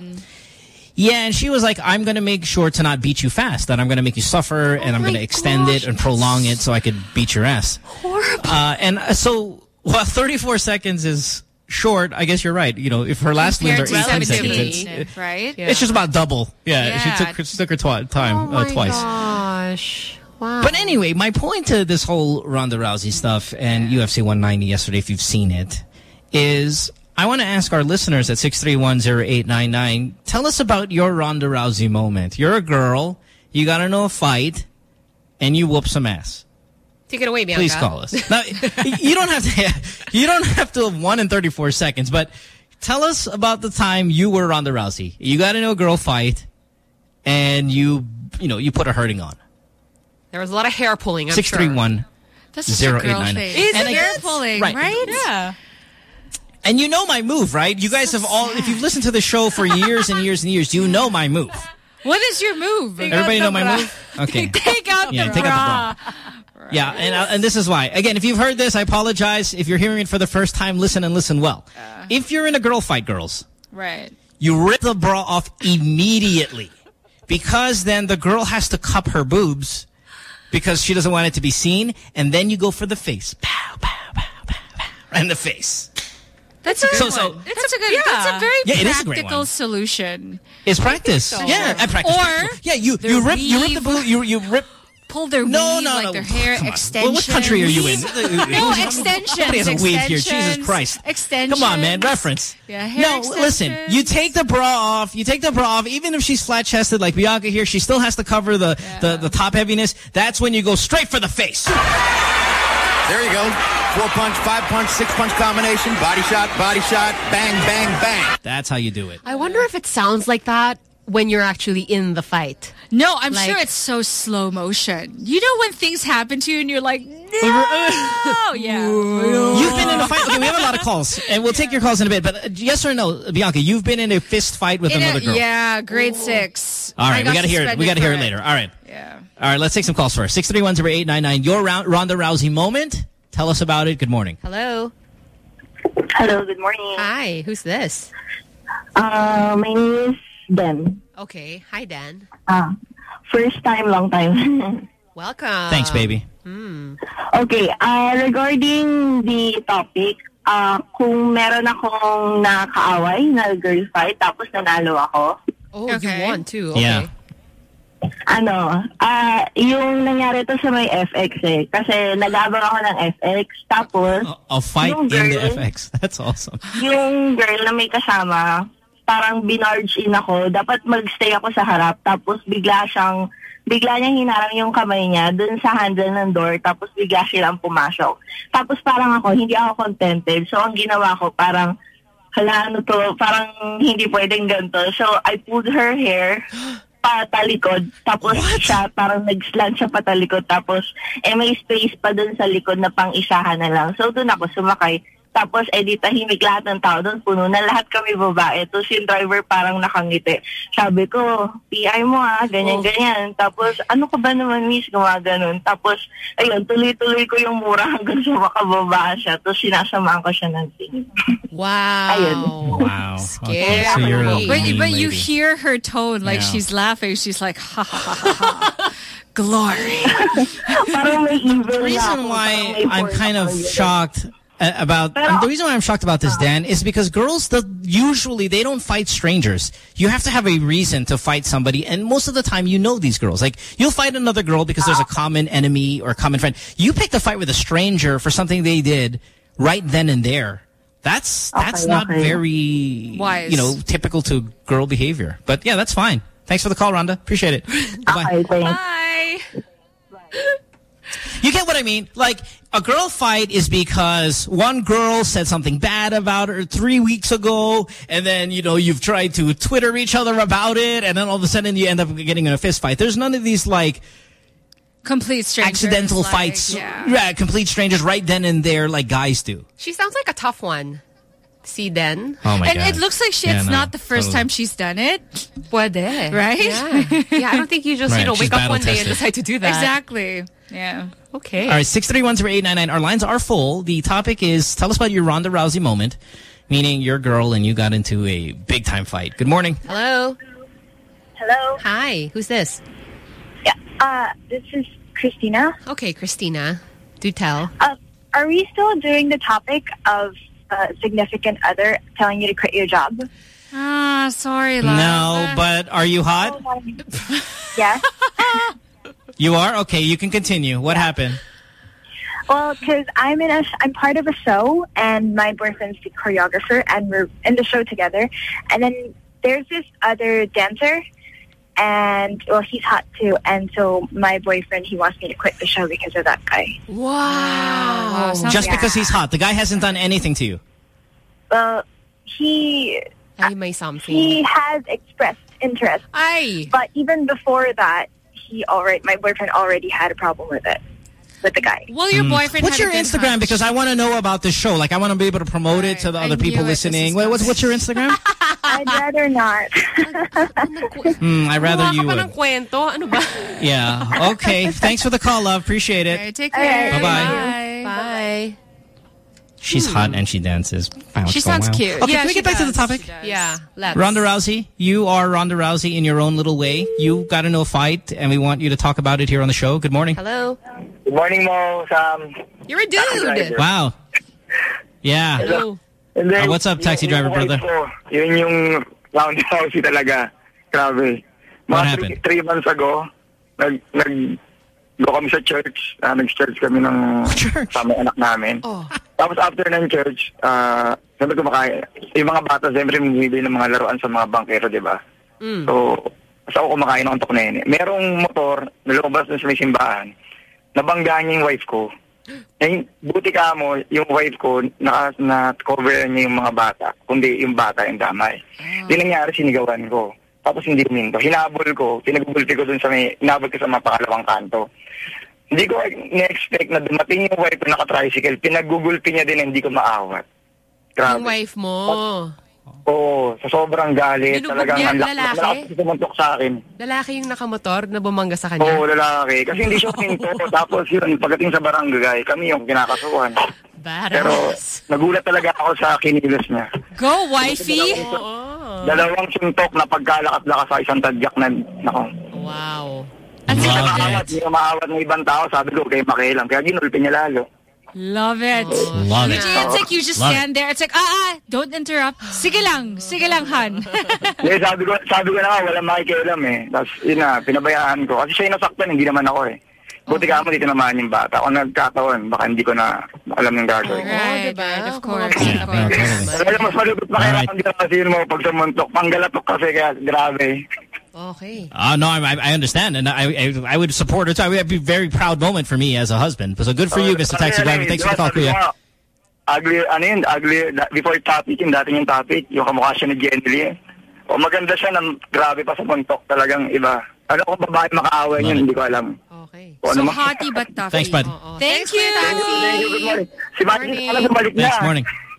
Yeah, and she was like, "I'm going to make sure to not beat you fast. That I'm going to make you suffer, and I'm going to extend it and prolong it so I could beat your ass." Horrible. And so, while 34 seconds is short, I guess you're right. If her last wins are 18 seconds, right? It's just about double. Yeah. She took her time twice. Gosh. Wow. But anyway, my point to this whole Ronda Rousey stuff and UFC 190 yesterday, if you've seen it, is I want to ask our listeners at 6310899, tell us about your Ronda Rousey moment. You're a girl, you got into a fight, and you whoop some ass. Take it away, Bianca. Please call us. Now, you don't have to have won in 34 seconds, but tell us about the time you were Ronda Rousey. You got into a girl fight, and you put a hurting on. There was a lot of hair pulling, I'm 631 That's just a girl face. It's hair pulling, right? Yeah. And you know my move, right? You guys have all, if you've listened to the show for years and years and years, you know my move. What is your move? Everybody know my move? Okay. Take out the bra. Right. Yeah, and this is why. Again, if you've heard this, I apologize. If you're hearing it for the first time, listen and listen well. If you're in a girl fight, girls, right, you rip the bra off immediately because then the girl has to cup her boobs because she doesn't want it to be seen, and then you go for the face. Pow, pow, pow, pow, pow, right in the face. That's a good one. That's a very practical solution. It's practice. Practice. Or you rip the boob. You rip. Pull their weave, like their hair extensions. Well, what country are you in? No, extensions. Somebody has a weave here. Jesus Christ. Extensions. Come on, man. Reference. Yeah, hair extensions. Listen. You take the bra off. Even if she's flat-chested like Bianca here, she still has to cover the top heaviness. That's when you go straight for the face. There you go. 4-punch, 5-punch, 6-punch combination. Body shot, bang, bang, bang. That's how you do it. I wonder if it sounds like that when you're actually in the fight. No, I'm sure it's so slow motion. You know when things happen to you and you're like, no! Yeah. You've been in a fight. Okay, we have a lot of calls, and we'll take your calls in a bit. But yes or no, Bianca, you've been in a fist fight with another girl. Yeah, grade 6. All right, we got to hear it. We got to hear it later. All right. Yeah. All right, let's take some calls first. 6310899. Your Ronda Rousey moment. Tell us about it. Good morning. Hello. Hello, good morning. Hi, who's this? My name is Dan. Okay, hi Dan. First time, long time. Welcome. Thanks, baby. Okay, regarding the topic, kung meron akong nakaaway na girl fight, tapos nanalo ako. Oh, okay. You won too. Okay. Yeah. Yung nangyari to sa may FX eh. Kasi nag-abang ako ng FX, tapos a fight in the FX. That's awesome. Yung girl na may kasama, parang binarge in ako. Dapat mag-stay ako sa harap. Tapos bigla niyang hinarang yung kamay niya dun sa handle ng door. Tapos bigla silang pumasok. Tapos parang hindi ako contented. So ang ginawa ko, parang, parang hindi pwedeng ganito. So I pulled her hair patalikod. Tapos siya, parang nag-slant siya patalikod. Tapos may space pa dun sa likod na pang-isahan na lang. So dun ako sumakay. Tapos, tahimik lahat ng tao doon. Puno na lahat kami babae. Tapos yung driver parang nakangiti. Sabi ko, PI mo ganyan-ganyan. Tapos, ano ka ba naman, miss? Gumaganon. Tapos, ayun, tuloy-tuloy ko yung mura hanggang sa makababa siya. Tapos, sinasamaan ko siya ng tingin. Wow. Ayun. Wow. Scary. Okay, so you're a mean But you lady. hear her tone, like she's laughing. She's like, ha ha ha ha ha. Glory. The reason why I'm kind of shocked about the reason why I'm shocked about this, Dan, is because girls usually they don't fight strangers. You have to have a reason to fight somebody, and most of the time you know these girls. Like you'll fight another girl because there's a common enemy or common friend. You picked a fight with a stranger for something they did right then and there. That's not very wise. Typical to girl behavior. But yeah, that's fine. Thanks for the call, Rhonda. Appreciate it. Bye. Bye. You get what I mean? Like, a girl fight is because one girl said something bad about her 3 weeks ago, and then, you've tried to Twitter each other about it, and then all of a sudden you end up getting in a fist fight. There's none of these, like, complete strangers. Accidental fights. Yeah, complete strangers right then and there like guys do. She sounds like a tough one. See, then. Oh, my God. And it looks like it's not the first time she's done it. Puede. Right? Yeah, I don't think you just, wake up one day and decide to do that. Exactly. Yeah. Okay. All right, 631-0899. Our lines are full. The topic is, tell us about your Ronda Rousey moment, meaning your girl and you got into a big-time fight. Good morning. Hello. Hello. Hi. Who's this? Yeah. This is Christina. Okay, Christina. Do tell. Are we still doing the topic of significant other telling you to quit your job? Sorry, love. No, but are you hot? Yes. You are? Okay, you can continue. What happened? Well, because I'm part of a show, and my boyfriend's the choreographer, and we're in the show together. And then there's this other dancer, and, well, he's hot too. And so my boyfriend, he wants me to quit the show because of that guy. Wow. Just because he's hot. The guy hasn't done anything to you. Well, he has expressed interest. Aye. But even before that, my boyfriend already had a problem with it. With the guy. Well, your boyfriend What's had your a good Instagram? hunch. Because I want to know about this show. Like, I want to be able to promote it to the other people listening. What's your Instagram? I'd rather not. I'd rather you would. Kwento. Ano ba? Yeah. Okay. Thanks for the call, love. Appreciate it. Okay, take care. Bye-bye. Bye. She's hot and she dances. Wow, She it's going sounds well. cute. Okay, Yeah, can we she get back to the does. topic? She does. Yeah. Let's. Ronda Rousey, you are Ronda Rousey in your own little way. You got into a fight, and we want you to talk about it here on the show. Good morning. Hello. Good morning, Mo, Sam. You're a dude. Wow. Yeah. Hello. And then, What's up, taxi driver brother? Yun yung Ronda Rousey talaga. Grabe. What happened? 3 months ago, nag-go kami sa church. Nag-church kami ng sama anak namin. Oh. Tapos after ng church, siyempre kumakain. Yung mga bata, siyempre bumibili ng mga laruan sa mga bankero, di ba? So, ako kumakain ng antok na yun. Merong motor, nalabas dun sa may simbahan, nabangga niya yung wife ko. Eh, buti ka mo, yung wife ko, na-cover niya yung mga bata, kundi yung bata yung damay. Di nangyari, sinigawan ko. Tapos hindi huminto. Hinabol ko, pinagugulpi ko dun sa hinabol ko sa mga pangalawang kanto. Hindi ko na-expect na dumating yung wife ko naka-tricycle, pinagugulpi niya din, hindi ko maawat. Grabe. Yung wife mo. Oo, sa sobrang galit. Nilubog Talagang niya, ang lalaki? lakas tumuntok sa akin. Lalaki yung nakamotor na bumangga sa kanya? Oo, lalaki. Kasi hindi siya huminto. Tapos yun, pagdating sa barangay, kami yung kinakasuhan. Pero nagulat talaga ako sa kinilos niya. Go, wifey! Dalawang suntok na pagkalakas-lakas sa isang tadyak na, nako. Wow. Hindi na maawat ng ibang tao. Sabi ko, kayo makialam. Kaya ginulpi niya lalo. Love it. Love it. It's like you just stand there. It's like, don't interrupt. Sige lang, Han. Yeah, sabi ko na nga, walang makikialam eh. Tapos, yun na, pinabayaan ko. Kasi siya yung nasaktan, hindi naman ako eh. Buti ka mo, dito naman yung bata. Kung nagkataon, baka hindi ko na alam ng gagawin. Right, of course. Pero mas malupit pa kaya hindi na kasi yun mo pag sumuntok. Panggalatok kasi kaya grabe. Okay. No, I understand, and I would support it. It would be a very proud moment for me as a husband. So good for you, Mr. Taxi Driver. Thanks for the call, Kuya. Ugly, before topic, yung dating yung topic, yung kamukha siya ni Jenny Lee. O maganda siya, grabe pa sa muntok, talagang iba. Ano kung babae makaaway niyan, hindi ko alam. Okay. So hottie but toughy. Thanks, bud. Thank you. Thank you, good morning. Si Martin, alam bumalik na. Thanks, morning.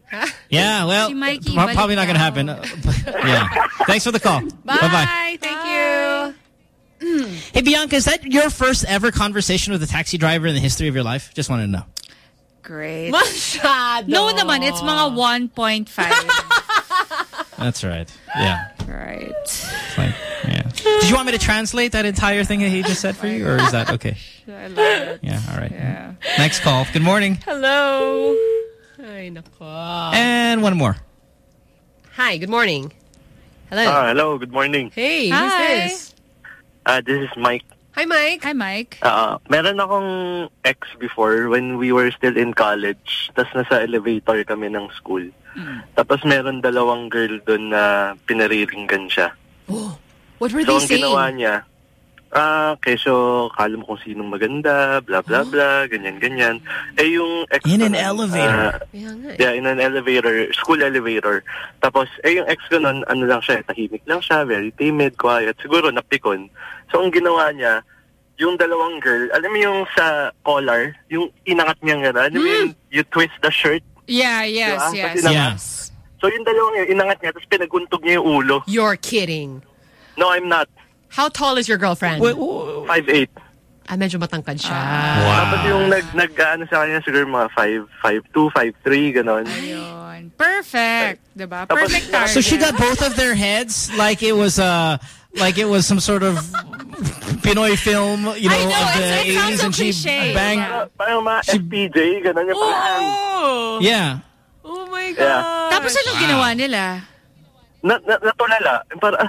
Yeah, well, Si Mikey, probably not balik going to happen. Yeah. Thanks for the call. Bye-bye. Thank you. Hey, Bianca, is that your first ever conversation with a taxi driver in the history of your life? Just wanted to know. Great. Masyado. No naman, it's mga 1.5. That's right. Yeah. Right. It's like, yeah. Did you want me to translate that entire thing that he just said for you, or is that okay? I love it. Yeah, all right. Yeah. Next call. Good morning. Hello. Ay, nako. And one more. Hi, good morning. Hello. Hello, good morning. Hey, who's this? This is Mike. Hi, Mike. Hi, Mike. Meron akong ex before when we were still in college. Tapos nasa elevator kami ng school. Tapos meron dalawang girl doon na pinariringgan siya. Oh, what were so, they saying? So, ang ginawa niya, kesyo, kala mo kung sinong maganda, blah, blah, blah, ganyan. Eh, yung ex in ko an elevator. Yeah, in an elevator, school elevator. Tapos, yung ex ko nun, ano lang siya, tahimik lang siya, very timid, quiet. Siguro, napikon. So, ang ginawa niya, yung dalawang girl, alam mo yung sa collar, yung inangat niya nga, alam mo yung you twist the shirt? Yeah, yes, diba? yes. Yes. So, yung dalawang yun, inangat niya, tapos pinaguntog niya yung ulo. You're kidding. No, I'm not. How tall is your girlfriend? 5'8". Medyo matangkad siya. Wow. Tapos yung nag-ano sa kanya, siguro mga 5'2", 5'3", ganon. Ayun. Perfect. Diba? Perfect target. So she got both of their heads like it was some sort of Pinoy film, you know, of the 80s, and she banged. Parang mga FPJ, ganon yung parang. Yeah. Oh my God. Yeah. Tapos anong ginawa nila? Natulala.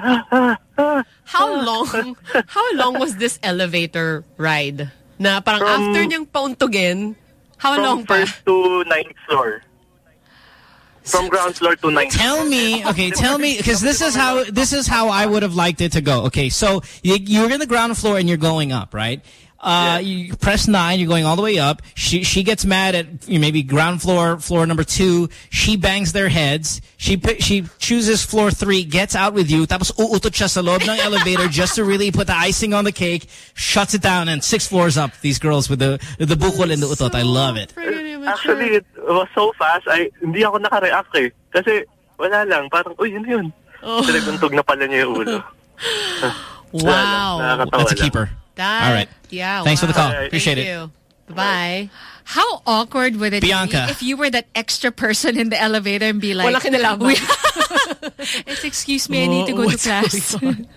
How long was this elevator ride? Na parang after niyang pauntugin, how long pa? From first to 9th floor. From ground floor to 9th. Tell me, because this is how I would have liked it to go. Okay, so you're in the ground floor and you're going up, right? You press 9, you're going all the way up. She gets mad at maybe ground floor number 2. She bangs their heads. She chooses floor 3, gets out with you. Tapos uutot siya sa loob ng elevator just to really put the icing on the cake. Shuts it down, and 6 floors up. These girls with the bukol and the utot. I love it. Actually, it was so fast. Hindi ako naka-react eh. Kasi wala lang. Parang, yun. Pinaguntog na pala niya yung ulo. Wow. That's a keeper. All right. Yeah. Thanks for the call. Thank Appreciate it. you. Bye. How awkward would it Bianca. be if you were that extra person in the elevator and be like, wala kinalaman. Excuse me, I need to go to class.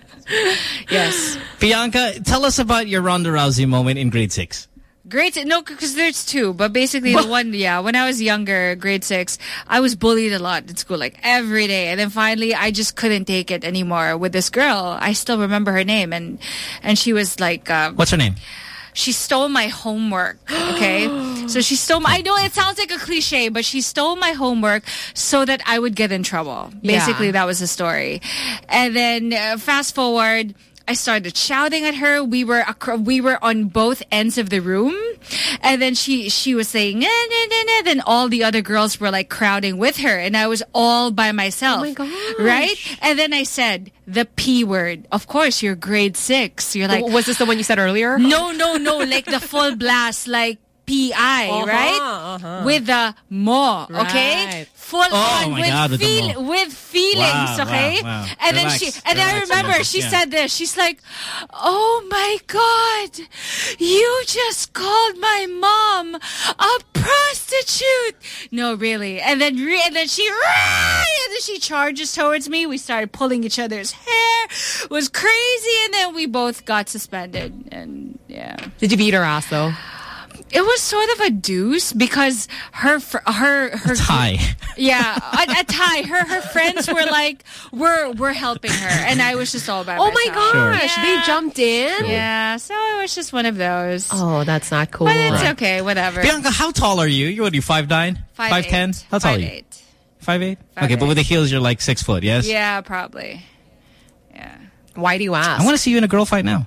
Yes. Bianca, tell us about your Ronda Rousey moment in grade 6. Grade 6, no, because there's 2. But basically the one, when I was younger, grade 6, I was bullied a lot in school, like every day. And then finally, I just couldn't take it anymore with this girl. I still remember her name. And she was like... What's her name? She stole my homework, okay? So she stole I know it sounds like a cliche, but she stole my homework so that I would get in trouble. Basically, that was the story. And then fast forward... I started shouting at her. We were on both ends of the room, and then she was saying nah, nah, nah, nah. Then all the other girls were like crowding with her, and I was all by myself. Oh my gosh. Right? And then I said the P word. Of course, you're grade 6. You're like, was this the one you said earlier? No, like the full blast, like P.I., right? With the mo, okay? Right. Full on with feelings, okay? Wow. And Relax, then and I remember she said this. She's like, "Oh my God, you just called my mom a prostitute." No, really. And then she charges towards me. We started pulling each other's hair. It was crazy, and then we both got suspended. And yeah. Did you beat her ass though? It was sort of a deuce because her tie. Yeah, a tie. Her friends were like, we're helping her, and I was just all by myself. Oh my gosh, Yeah. they jumped in. Yeah, so it was just one of those. Oh, that's not cool. But it's okay, whatever. Bianca, how tall are you? What are you, 5'9"? 5'10"? How tall are you? 5'8"? Okay, but with the heels, you're like 6 foot, yes? Yeah, probably. Yeah. Why do you ask? I want to see you in a girl fight now.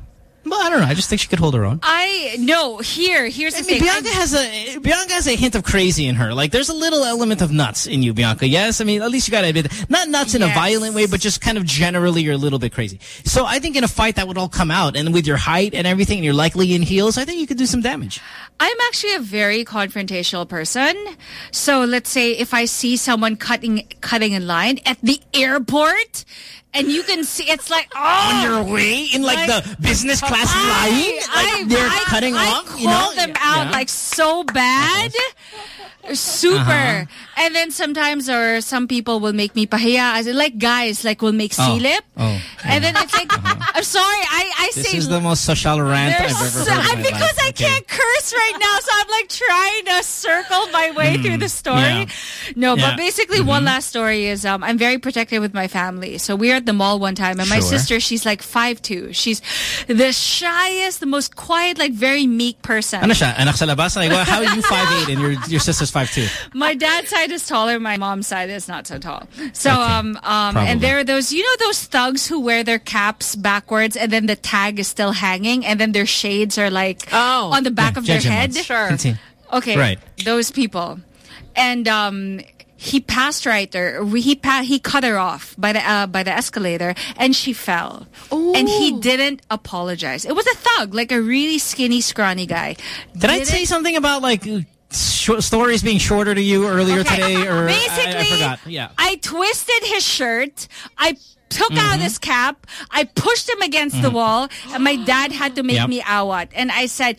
Well, I don't know. I just think she could hold her own. Here's the thing. Bianca has a hint of crazy in her. Like, there's a little element of nuts in you, Bianca. Yes? I mean, at least you gotta admit it. Not nuts in a violent way, but just kind of generally you're a little bit crazy. So I think in a fight that would all come out. And with your height and everything, and you're likely in heels, I think you could do some damage. I'm actually a very confrontational person. So let's say if I see someone cutting in line at the airport, and you can see it's like on your way in like the business class line, they're cutting off. I call them out like so bad. Super. And then sometimes or some people will make me pahiya. Like guys will make silip. And then it's like, I'm sorry, I say... This is the most social rant I've ever heard because I can't curse right now, so I'm like trying to circle my way through the story. Yeah. No, but basically one last story is I'm very protective with my family. So we were at the mall one time and my sister, she's like 5'2". She's the shyest, the most quiet, like very meek person. Ano siya? Anak sa labas? Like, well, how are you 5'8" and your sister's 5'2"? My dad's side is taller. My mom's side is not so tall. So, and there are those, those thugs who wear their caps backwards and then the tag is still hanging and then their shades are like on the back of their head. Sure. Okay. Right. Those people. And, he passed right there. He cut her off by the escalator and she fell. Ooh. And he didn't apologize. It was a thug, like a really skinny, scrawny guy. Did I say something about like stories being shorter to you earlier today? Or basically, I forgot. Yeah. I twisted his shirt. I took out his cap. I pushed him against the wall. And my dad had to make me awat. And I said...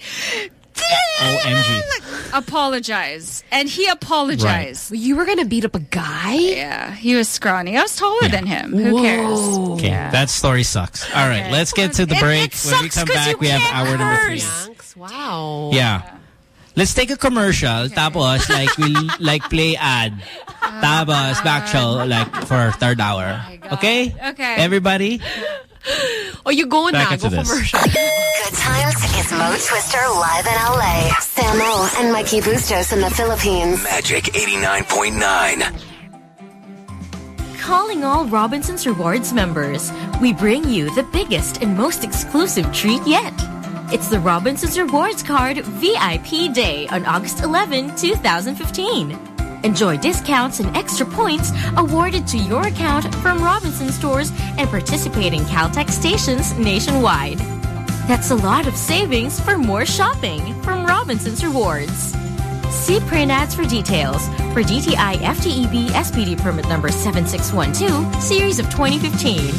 OMG. Apologize. And he apologized. Right. You were going to beat up a guy? Yeah. He was scrawny. I was taller than him. Who cares? Okay. Yeah. That story sucks. All right. Let's get to the break. When we come back, we have hour number 3. Wow. Yeah. Let's take a commercial. Tapos, we'll play ad. Tapos, back show, for third hour. Okay? Okay. Everybody? Oh, you going now? Go commercial. Good times is Mo Twister live in LA. Samo and Mikey Bustos in the Philippines. Magic 89.9. Calling all Robinsons Rewards members, we bring you the biggest and most exclusive treat yet. It's the Robinsons Rewards Card VIP Day on August 11, 2015. Enjoy discounts and extra points awarded to your account from Robinson stores and participating Caltex stations nationwide. That's a lot of savings for more shopping from Robinson's Rewards. See print ads for details for DTI FTEB SPD permit number 7612, series of 2015.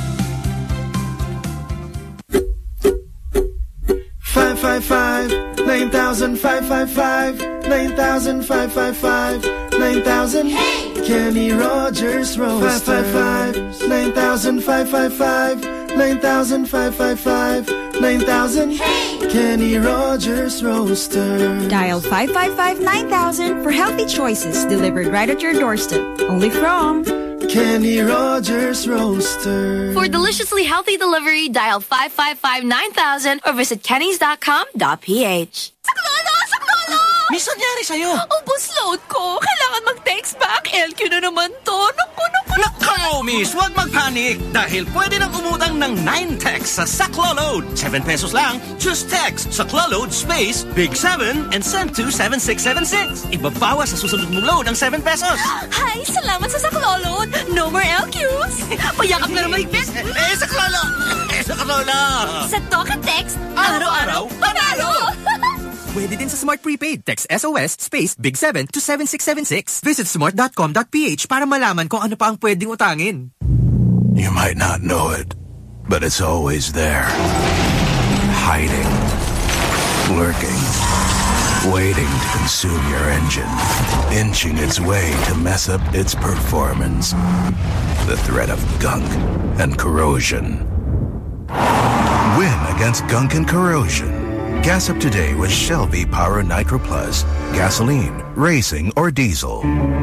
555 9000 555 9000 555 9000 Kenny Rogers Roaster 555 9000 555 9000 555 9000 Kenny Rogers Roaster. Dial 555 9000 for healthy choices delivered right at your doorstep. Only from Kenny Rogers Roaster. For deliciously healthy delivery, dial 555 9000 or visit kennys.com.ph. Saklolo! May nangyari sa'yo? Ubus load ko. Kailangan mag-text back. LQ na naman to. Nako, miss, huwag mag-panic. Dahil pwede nang umutang ng 9-text sa Saklolo. 7 pesos lang. Just text Saklolo space Big 7 and send to 7676. Ibabawas sa susunod mong load ang 7 pesos. Hi, salamat sa Saklolo. No more LQs. Payakap na naman higpit. Saklolo! Saklolo! Sa talk and text, araw-araw, panalo! Pwede din sa Smart Prepaid. Text SOS space Big 7 to 7676. Visit smart.com.ph para malaman kung ano pa ang pwedeng utangin. You might not know it, but it's always there. Hiding. Lurking. Waiting to consume your engine. Inching its way to mess up its performance. The threat of gunk and corrosion. Win against gunk and corrosion. Gas up today with Shell V-Power Nitro Plus. Gasoline, racing, or diesel.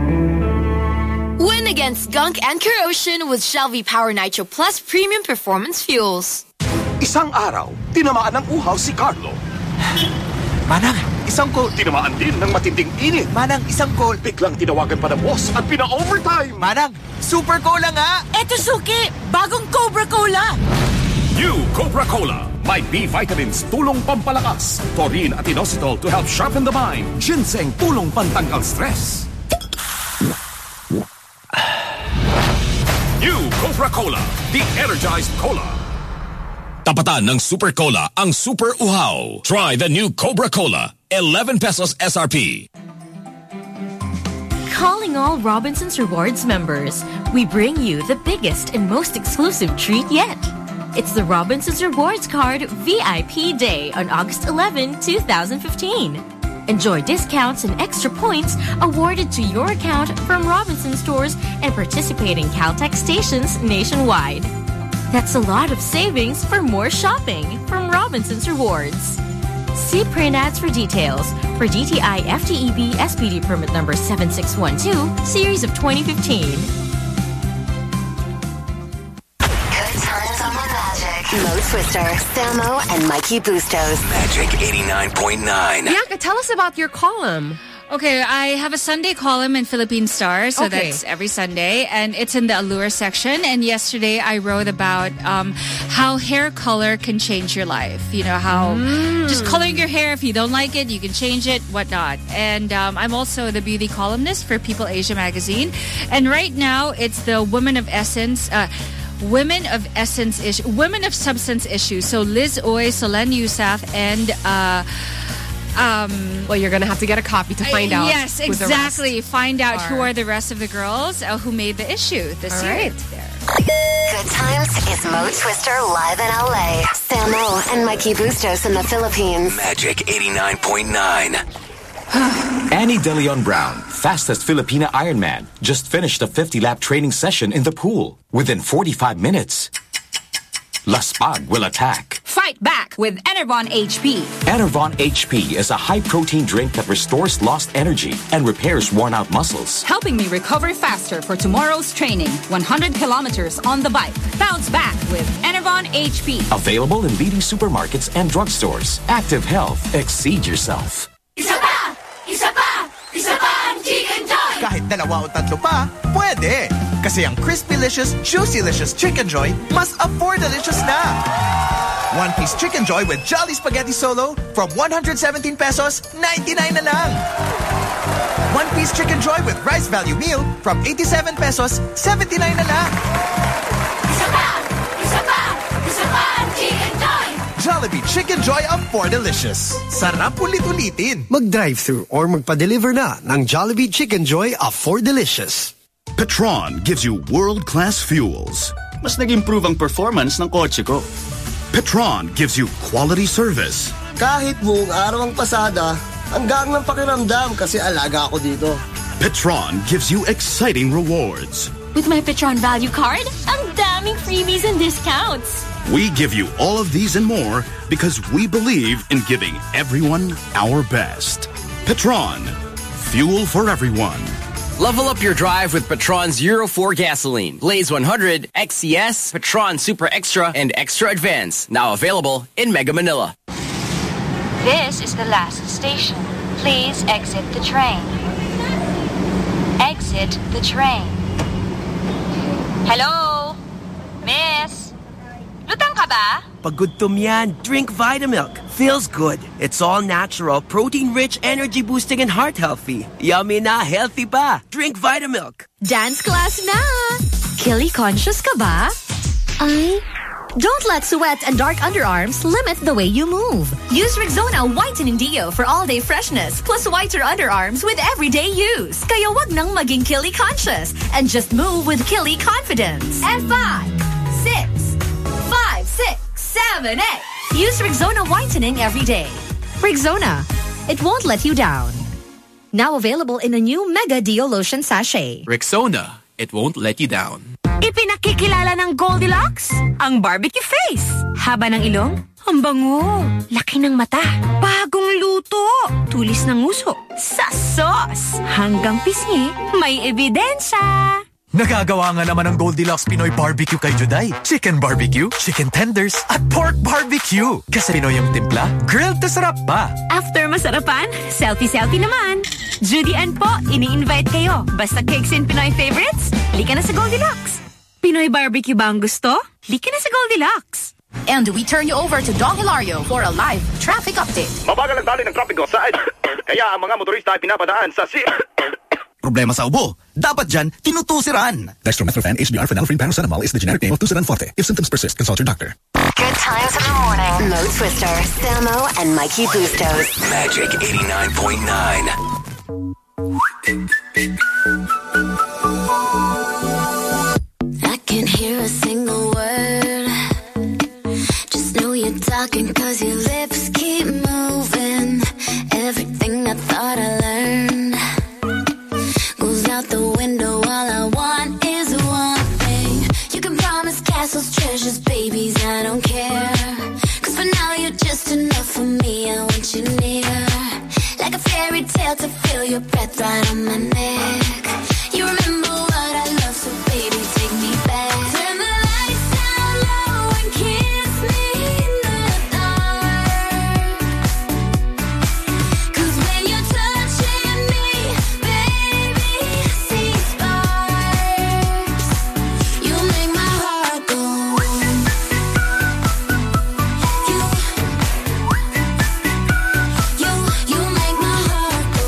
Win against gunk and corrosion with Shell V-Power Nitro Plus Premium Performance Fuels. Isang araw, tinamaan ng uhaw si Carlo. Manang, isang call. Tinamaan din ng matinding init. Manang, isang call. Biglang tinawagan pa ng boss at pina-overtime. Manang, super cola nga. Eto suki, bagong Cobra Cola. New Cobra Cola. May B vitamins, tulong pampalakas. Taurine at inositol to help sharpen the mind. Ginseng, tulong pantanggal stress. New Cobra Cola, the energized cola. Tapatan ng Super Cola ang Super Uhaw. Try the new Cobra Cola. 11 pesos SRP. Calling all Robinsons Rewards members, we bring you the biggest and most exclusive treat yet. It's the Robinsons Rewards Card VIP Day on August 11, 2015. Enjoy discounts and extra points awarded to your account from Robinson stores and participating Caltex stations nationwide. That's a lot of savings for more shopping from Robinsons Rewards. See print ads for details for DTI FTEB SPD permit number 7612, series of 2015. Good times on the Magic. Mo Twister, Samo, and Mikey Bustos. Magic 89.9. Bianca, tell us about your column. Okay, I have a Sunday column in Philippine Star, so that's every Sunday, and it's in the Allure section. And yesterday I wrote about how hair color can change your life. You know, how just coloring your hair, if you don't like it, you can change it, whatnot. And I'm also the beauty columnist for People Asia magazine. And right now, it's the Women of Substance Issues. So Liz Oy, Solen Yousaf, and well, you're going to have to get a copy to find out. Yes, exactly. Find out who are the rest of the girls who made the issue this year. Good times is Mo Twister live in LA. Samo and Mikey Bustos in the Philippines. Magic 89.9. Annie De Leon Brown, fastest Filipina Ironman, just finished a 50-lap training session in the pool. Within 45 minutes, Laspag will attack. Fight back with Enervon HP. Enervon HP is a high-protein drink that restores lost energy and repairs worn-out muscles. Helping me recover faster for tomorrow's training. 100 kilometers on the bike. Bounce back with Enervon HP. Available in leading supermarkets and drugstores. Active health. Exceed yourself. Isa pa! Isa pa! Isa pa ang Chicken Joy! Kahit dalawa o tatlo pa, pwede! Kasi ang Crispy-licious, Juicy-licious Chicken Joy mas afford-delicious na! One-piece Chicken Joy with Jolly Spaghetti Solo from 117 pesos, 99 na lang! One-piece Chicken Joy with Rice Value Meal from 87 pesos, 79 na lang! Isa pa! Isa pa! Isa pa ang Chicken Joy! Jollibee Chicken Joy Afford-delicious. Sarap ulit-ulitin. Mag-drive-thru or magpa-deliver na ng Jollibee Chicken Joy Afford-delicious. Petron gives you world-class fuels. Mas nag-improve ang performance ng kotse ko. Petron gives you quality service. Kahit buong araw ang pasada, hanggang ng pakiramdam kasi alaga ako dito. Petron gives you exciting rewards. With my Petron Value Card, ang daming freebies and discounts. We give you all of these and more because we believe in giving everyone our best. Petron, fuel for everyone. Level up your drive with Petron's Euro 4 gasoline. Blaze 100, XCS, Petron Super Extra, and Extra Advance. Now available in Mega Manila. This is the last station. Please exit the train. Exit the train. Hello? Miss? Lutang ka ba? Pag gutom yan, drink Vitamilk. Feels good. It's all natural, protein-rich, energy-boosting, and heart-healthy. Yummy na, healthy pa. Drink Vitamilk. Dance class na! Kili-conscious ka ba? Don't let sweat and dark underarms limit the way you move. Use Rexona Whitening Deo for all-day freshness, plus whiter underarms with everyday use. Kaya wag nang maging Kili-conscious and just move with Kili confidence. And 5, 6, 5, 6, 7, 8. Use Rexona Whitening every day. Rexona, it won't let you down. Now available in a new Mega Deo Lotion Sachet. Rexona, it won't let you down. Ipinakikilala ng Goldilocks ang barbecue face. Haba ng ilong, ang bango. Laki ng mata, bagong luto. Tulis ng uso, sa sauce. Hanggang pisngi, may ebidensya. Nagagawa nga naman ng Goldilocks Pinoy Barbecue kay Juday. Chicken barbecue, chicken tenders, at pork barbecue. Kasi Pinoy ang timpla, grilled na sarap pa. After masarapan, selfie-selfie naman. Judy Ann po, ini-invite kayo. Basta cakes and Pinoy favorites, lika na sa Goldilocks. Pinoy barbecue ba ang gusto? Lika na sa Goldilocks. And we turn you over to Dong Hilario for a live traffic update. Mabagal ang daloy ng trapiko sa kaya ang mga motorista ay pinapadaan sa Problema sa ubo. Dapat dyan, tinutusiran. Dextromethorphan HBr Phenelphine Paracetamol is the generic name of Tusiran Forte. If symptoms persist, consult your doctor. Good times in the morning. Mo Twister, Samo, and Mikey Bustos. Magic 89.9. I can't hear a single word. Just know you're talking 'cause your lips keep moving. Everything I thought I learned goes out the window. All I want is one thing. You can promise castles, treasures, babies, I don't care. 'Cause for now you're just enough for me. I want you near, like a fairy tale to feel your breath right on my neck. You remember what I love, so baby, take me back. Turn the lights down low and kiss me in the dark. 'Cause when you're touching me, baby, I see sparks. You make my heart go. You make my heart go.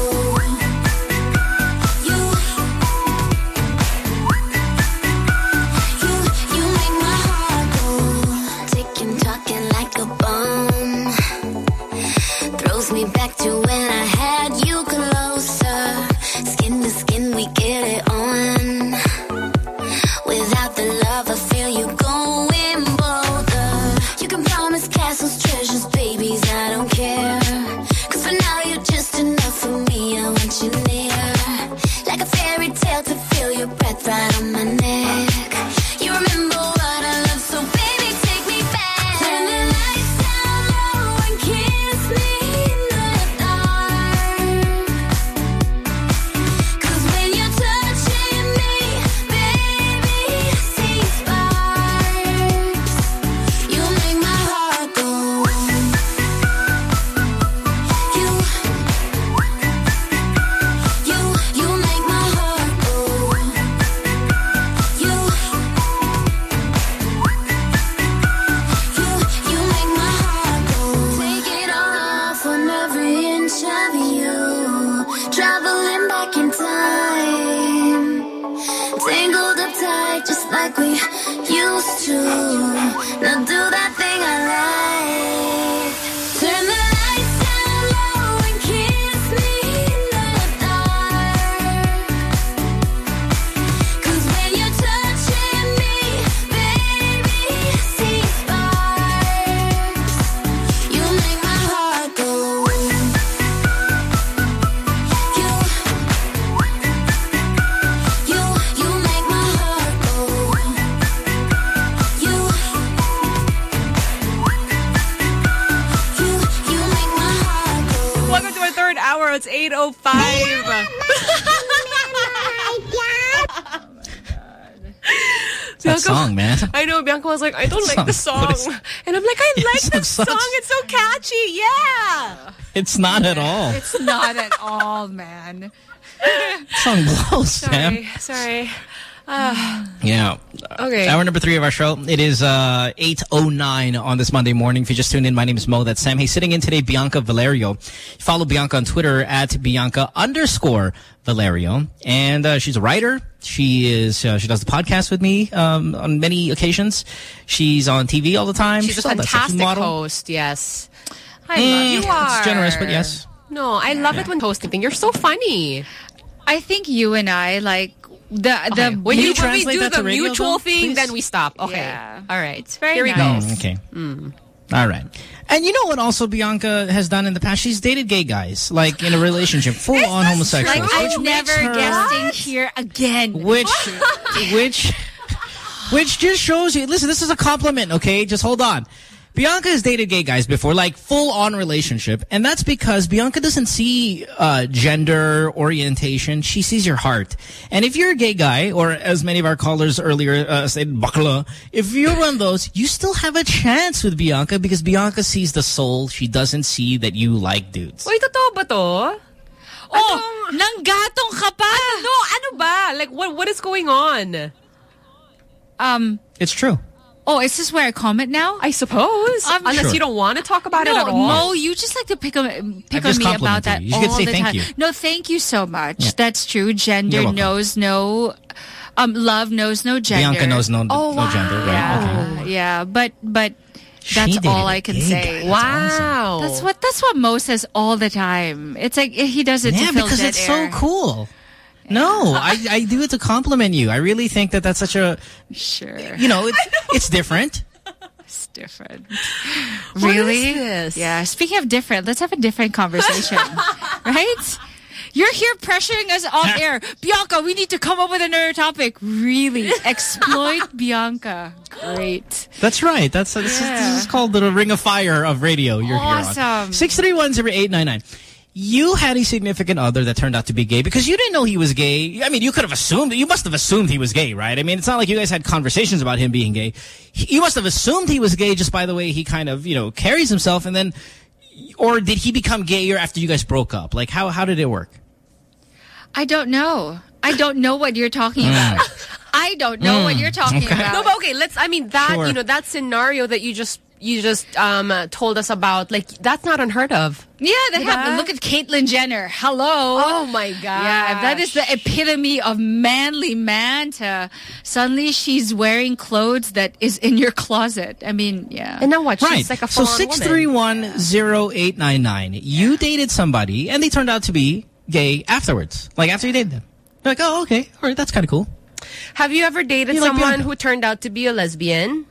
You make my heart go. Ticking, talking like a bomb. Throws me back to when I had you closer. Skin to skin, we get it on. Without the love, I feel you going bolder. You can promise castles, treasures, babies, I don't care. 'Cause for now you're just enough for me. I want you near, like a fairy tale to feel your breath right on my neck. You remember what I love, so baby, take me back. Turn the lights down low and kiss me in the dark. 'Cause when you're touching me, baby, I see sparks. You make my heart go. You make my heart go. You make my heart go. Take it all off on every inch of you. Traveling back in time. Tangled up tight just like we used to. Now do that thing I like. Turn the lights down low and kiss me in the dark. 'Cause when you're touching me, baby, I see sparks. You make my heart go. You make my heart go. You make my heart go. Welcome to our third hour. It's 8:05. That song, man. I know, Bianca was like, I don't like the song. And I'm like, I like the song. It's so catchy. Yeah. It's not at all. It's not at all, man. Song blows, Sam. Sorry. Yeah. Okay. Hour number 3 of our show. It is 8:09 on this Monday morning. If you just tuned in, my name is Mo. That's Sam. Hey, sitting in today, Bianca Valerio. Follow Bianca on Twitter at Bianca_Valerio. And she's a writer. She does the podcast with me on many occasions. She's on TV all the time. She's a fantastic host, yes. I love you. It's generous, but yes. No, I love it when hosting. You're so funny. I think you and I like the when we do the radio, mutual thing, please? then we stop. Okay. Yeah. All right. It's very Here we nice. go. Okay. All right. And you know what also Bianca has done in the past? She's dated gay guys, like in a relationship, full-on homosexual. Like, I'm never guesting here again. Which just shows you, listen, this is a compliment, okay? Just hold on. Bianca has dated gay guys before, like full-on relationship, and that's because Bianca doesn't see gender orientation. She sees your heart. And if you're a gay guy, or as many of our callers earlier said, bakla, if you're one of those, you still have a chance with Bianca because Bianca sees the soul. She doesn't see that you like dudes. Uy, totoo ba to? Oh, nanggatong ka pa. Ano ba? Like, what is going on? It's true. Oh, is this where I comment now? I suppose. Unless you don't want to talk about it at all. No, you just like to pick on me about that you all could say the thank time. you. No, thank you so much. Yeah. That's true. Gender knows no... love knows no gender. Bianca knows no gender, right? Yeah, okay. yeah. But that's all I can say. Wow. Awesome. That's what Mo says all the time. It's like he does it to fill because dead it's air. so cool. No, I do it to compliment you. I really think that's such a... Sure. It's different. It's different. What Really? is this? Yeah. Speaking of different, let's have a different conversation. Right? You're here pressuring us off air. Bianca, we need to come up with another topic. Really. Exploit Bianca. Great. That's right. This is called the Ring of Fire of radio. You're awesome. Here on 631-0899. You had a significant other that turned out to be gay because you didn't know he was gay. I mean, you must have assumed he was gay, right? I mean, it's not like you guys had conversations about him being gay. You must have assumed he was gay just by the way he kind of, carries himself. And then, or did he become gayer after you guys broke up? Like, how did it work? I don't know. I don't know what you're talking about. I don't know what you're talking about. No, but okay, that, that scenario that you just told us about, like, that's not unheard of. Yeah, that happened. Look at Caitlyn Jenner. Hello. Oh, my God. Yeah, that is the epitome of manly man to suddenly she's wearing clothes that is in your closet. I mean, yeah. And now what? Right. She's like a so full-on 631-0899. You dated somebody, and they turned out to be gay afterwards. Like, after you dated them. You're like, oh, okay. All right, that's kind of cool. Have you ever dated someone who turned out to be a lesbian?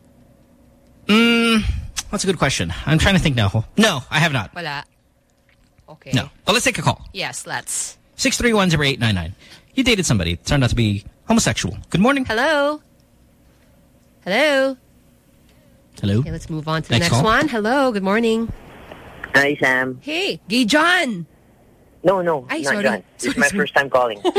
That's a good question. I'm trying to think now. No, I have not. Wala. Okay. No. But let's take a call. Yes, let's. 631-0899. You dated somebody. Turned out to be homosexual. Good morning. Hello. Hello. Hello. Okay, let's move on to the Next next call. one. Hello. Good morning. Hi, Sam. Hey, Gay John. No, not sorry. John. This is my first time calling. Oh,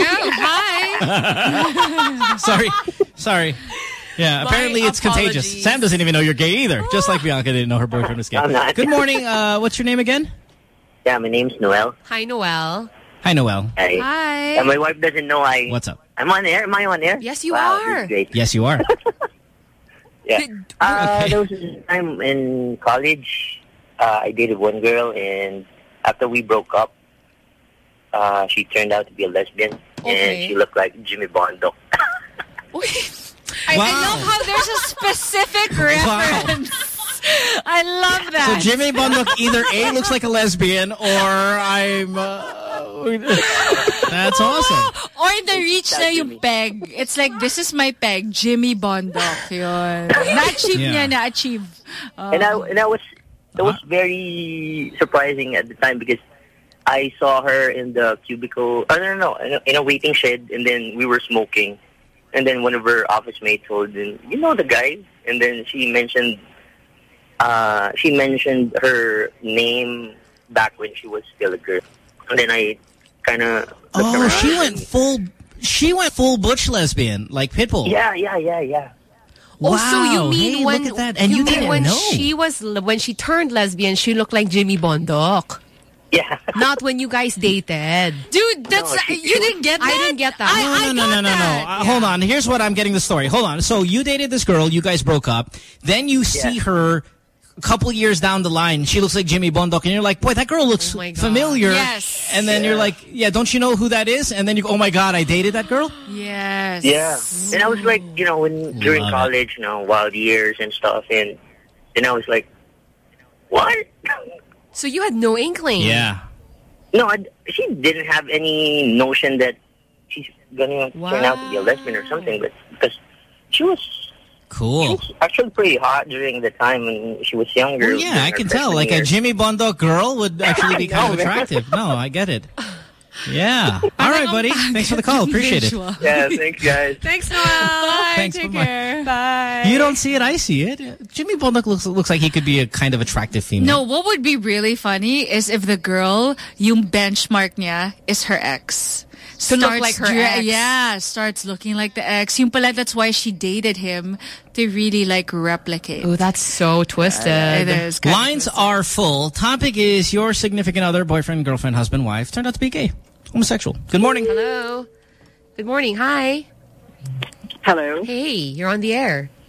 hi. Sorry. Yeah, apparently it's contagious. Sam doesn't even know you're gay either. Just like Bianca didn't know her boyfriend was gay. I'm not. Good morning. What's your name again? Yeah, my name's Noel. Hi, Noel. Hi, Noel. Hi. Hi. My wife doesn't know What's up? I'm on air. Am I on air? Yes, you wow, are. This is great. Yes, you are. Yeah. There was a time in college, I dated one girl, and after we broke up, she turned out to be a lesbian, and she looked like Jimmy Bondo. I love how there's a specific reference. I love that. So Jimmy Bondo either A, looks like a lesbian, or I'm... that's awesome. Or the reach na yung peg. It's like, this is my peg, Jimmy Bondo. Yun. Na-achieve niya, na-achieve. And that was very surprising at the time because I saw her in the cubicle, in a waiting shed, and then we were smoking. And then one of her office mates told him, you know the guy? And then she mentioned her name back when she was still a girl. And then I kind of looked around. She went full butch lesbian, like Pitbull. Yeah. Oh, wow. so you mean hey, when look at that. And you didn't know. when she turned lesbian, she looked like Jimmy Bondok. Yeah. Not when you guys dated. Dude, you didn't get that? I didn't get that. No. Hold on. Here's what I'm getting the story. Hold on. So you dated this girl. You guys broke up. Then you see her a couple years down the line. She looks like Jimmy Bondok. And you're like, boy, that girl looks familiar. Yes. And then you're like, yeah, don't you know who that is? And then you go, oh, my God, I dated that girl? Yes. Yeah. And I was like, during college, wild years and stuff. And I was like, what? So you had no inkling? Yeah. No, she didn't have any notion that she's going to turn out to be a lesbian or something, but because she was cool. She was actually pretty hot during the time when she was younger. Well, yeah, I can tell. Like a Jimmy Bondo girl would actually be kind of attractive. No, I get it. Yeah. All right, buddy. Thanks for the call. Appreciate it. Yeah, thanks, guys. Thanks, Noel. Bye. Thanks. Take care. Bye. You don't see it. I see it. Jimmy Bondo looks like he could be a kind of attractive female. No, what would be really funny is if the girl, yung benchmark niya, is her ex. To look like her ex. Yeah, starts looking like the ex. Yung pala, that's why she dated him, to really like replicate. Oh, that's so twisted. It is. Lines are full. Topic is your significant other, boyfriend, girlfriend, husband, wife, turned out to be gay. Homosexual. Good morning. Hello. Good morning. Hi. Hello. Hey, you're on the air.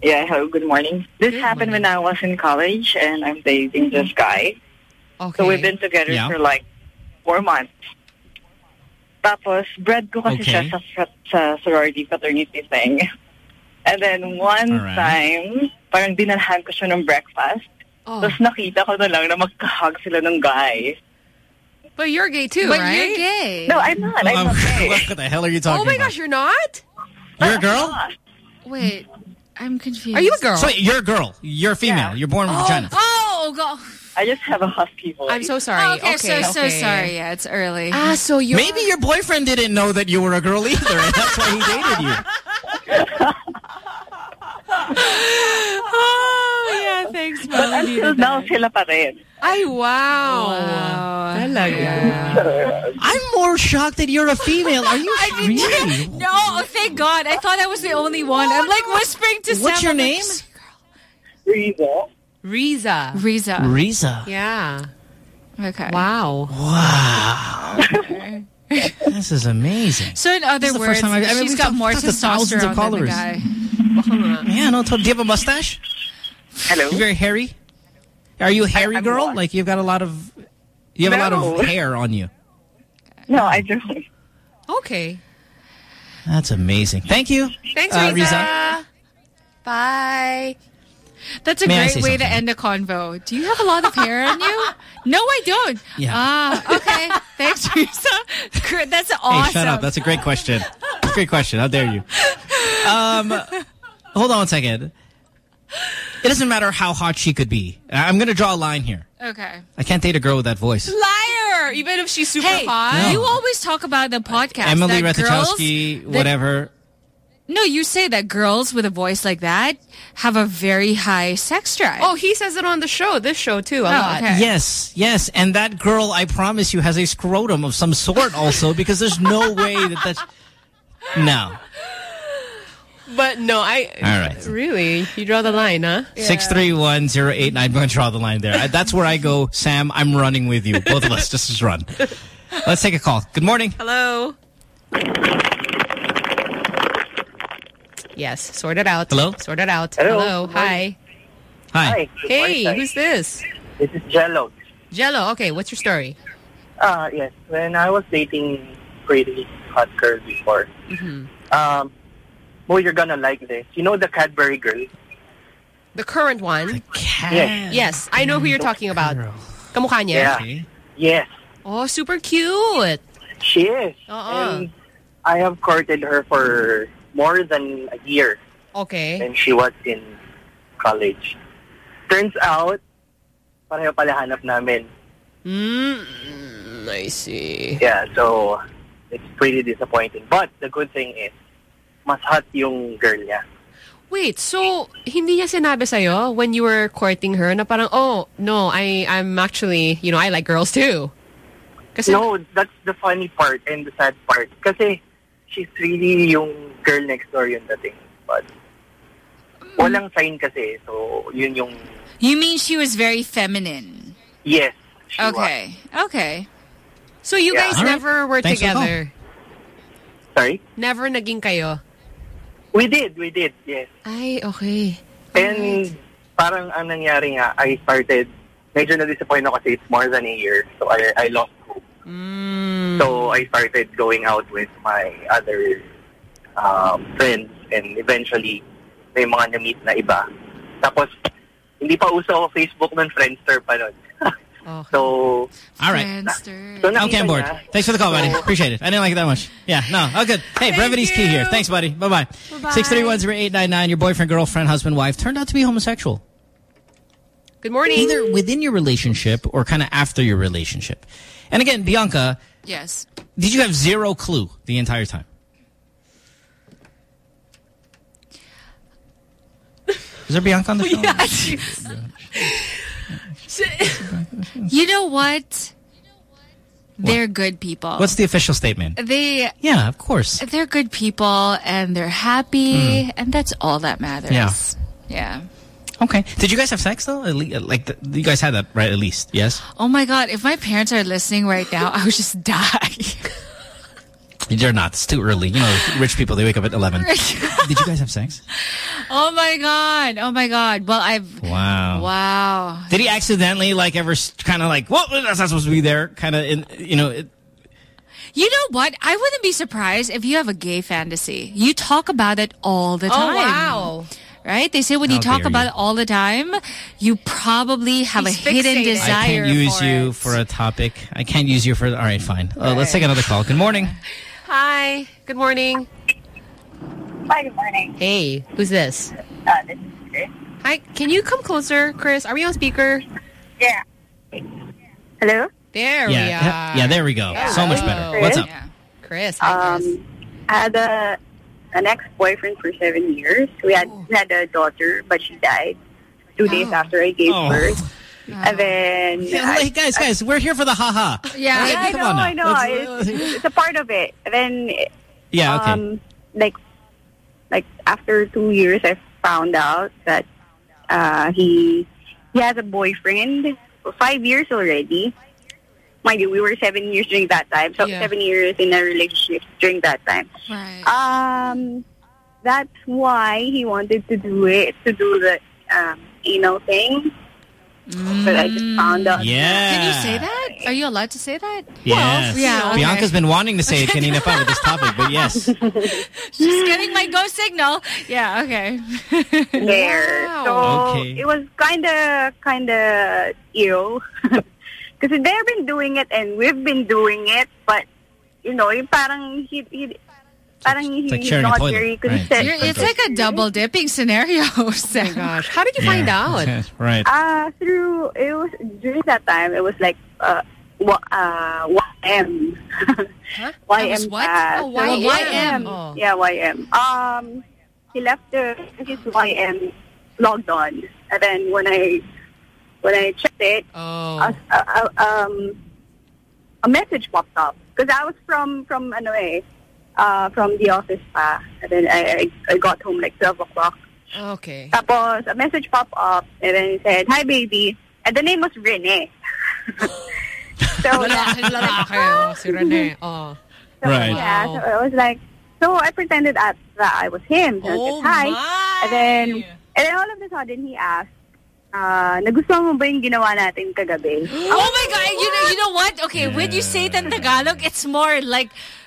Yeah, hello, good morning. This happened when I was in college and I'm dating this guy. Okay. So we've been together for like 4 months. Tapos, bread ko kasi siya sa sorority fraternity thing. And then one time, parang dinalhan ko siya ng breakfast. Tapos nakita ko na lang na magkahug sila ng guy. But you're gay too, But right? you're gay. No, I'm not. I'm not gay. What the hell are you talking Oh my about? gosh, you're not? You're a girl? Wait, I'm confused. Are you a girl? So you're a girl. You're a female. You're born with a vagina. Oh, God. I just have a husky voice. I'm so sorry. Oh, okay, so sorry. Yeah, it's early. So you're... Maybe your boyfriend didn't know that you were a girl either, and that's why he dated you. Oh, yeah, thanks, But until now, sila pa rin. Ay, wow. Talaga. I'm more shocked that you're a female. Are you really? No, thank God. I thought I was the only one. I'm like whispering to Sam. What's your name? Riza. Riza. Yeah. Okay. Wow. Okay. This is amazing. So in other words, she's got more testosterone than the guy. Yeah, no. Do you have a mustache? Hello. You're very hairy. Are you a hairy girl? not. Like you've got a lot of, a lot of hair on you. No, I don't. Okay. That's amazing. Thank you. Thanks, Riza. Bye. That's a May I great say way to something? end a convo. Do you have a lot of hair on you? No, I don't. Yeah. Okay. Thanks, Riza. That's awesome. Hey, shut up. That's a great question. Great question. How dare you? Hold on 1 second. It doesn't matter how hot she could be. I'm going to draw a line here. Okay. I can't date a girl with that voice. Liar! Even if she's super hot. No. You always talk about the podcast. Emily that Ratajkowski, girls, whatever. No, you say that girls with a voice like that have a very high sex drive. Oh, he says it on the show, this show too, a lot. Okay. Yes. And that girl, I promise you, has a scrotum of some sort also because there's no way that's... No. But no, All right. Really? You draw the line, huh? 631-089. I'm going to draw the line there. That's where I go, Sam, I'm running with you. Both of us, just run. Let's take a call. Good morning. Hello. Yes, sort it out. Hello? Sort it out. Hello. Hi. Hi. Hey, who's this? This is Jello. Jello. Okay, what's your story? Yes. When I was dating pretty hot girl before, you're gonna like this. You know the Cadbury girl? The current one? Yes. Yes, I know who you're talking about. Kamukha niya? Yeah. Yes. Oh, super cute. She is. And I have courted her for more than a year. Okay. And she was in college. Turns out, pareho pala hanap namin. I see. Yeah, so it's pretty disappointing. But the good thing is, mas hot yung girl niya. Wait, so hindi niya sinabi sa'yo when you were courting her na parang, oh, no, I'm actually, I like girls too. Kasi, No, that's the funny part and the sad part. Kasi she's really yung girl next door yung dating. But walang sign kasi. So, yun yung... You mean she was very feminine? Yes. Okay. Okay. So you guys never were Thanks for the together? Sorry? Never naging kayo? We did, yes. Ay, okay. And parang ang nangyari nga, I started, medyo na-disappoint ako kasi it's more than a year. So I lost hope. So I started going out with my other friends and eventually may mga na-meet na iba. Tapos, hindi pa uso Facebook nun, Friendster pa nun. So, all right. So Okay, I'm bored. Thanks for the call, buddy. Appreciate it. I didn't like it that much. Yeah, no. Oh, good. Hey, brevity's key here. Thanks, buddy. Bye-bye. 631-0899. Your boyfriend, girlfriend, husband, wife turned out to be homosexual. Good morning. Either within your relationship or kind of after your relationship. And again, Bianca. Yes. Did you have zero clue the entire time? Is there Bianca on the phone? Yes. You know what? They're good people. What's the official statement? Yeah, of course. They're good people and they're happy and that's all that matters. Yeah. Okay. Did you guys have sex though? Like you guys had that, right? At least, yes? Oh my God. If my parents are listening right now, I would just die. You're not. It's too early. You know, rich people, they wake up at 11. Did you guys have sex? Oh my God. Well, Wow. Did he accidentally, like, ever kind of like, well, that's not supposed to be there? Kind of, you know... You know what? I wouldn't be surprised if you have a gay fantasy. You talk about it all the time. Oh, wow. Right? They say when you talk about it all the time, you probably have a hidden desire. I can't use you for a topic. I can't use you for... All right, fine. Let's take another call. Good morning. Hi. Good morning. Hi, good morning. Hey, who's this? This is Chris. Hi. Can you come closer, Chris? Are we on speaker? Yeah. Hello? There we are. Yeah, there we go. So much better. What's up? Yeah. Chris, hi, Chris. I had an ex-boyfriend for 7 years. We had a daughter, but she died 2 days after I gave birth. And then... Hey, guys, we're here for the haha. Yeah, right, I know. It's a part of it. And then... Yeah, okay. Like after 2 years, I found out that he has a boyfriend for 5 years already. Mind you, we were 7 years during that time. So 7 years in a relationship during that time. Right. That's why he wanted to do the anal thing. But I just found out. Yeah. Can you say that? Are you allowed to say that? Yes. Well, yeah. Okay. Bianca's been wanting to say it kanina pa with this topic, but yes. She's getting my go signal. Yeah, okay. There. So it was kind of ill. Because they've been doing it and we've been doing it, but, you know, parang he's not very consistent. It's like a double dipping scenario. Oh my gosh. How did you find out? Right. It was during that time, it was like YM. Huh? YM. What? YM. Oh. Yeah, YM. He left his YM logged on. And then when I checked it, a message popped up. Because I was from the office pa. And then I got home like 12 o'clock. Okay. Tapos, a message popped up. And then it said, "Hi, baby." And the name was Rene. So, si Rene. Oh. So, yeah, so I was like, so I pretended that I was him. So I said, hi. And then all of a sudden, he asked, nagustuhan mo ba yung ginawa natin kagabi? Oh my God! You know what? Okay, when you say it in Tagalog, it's more like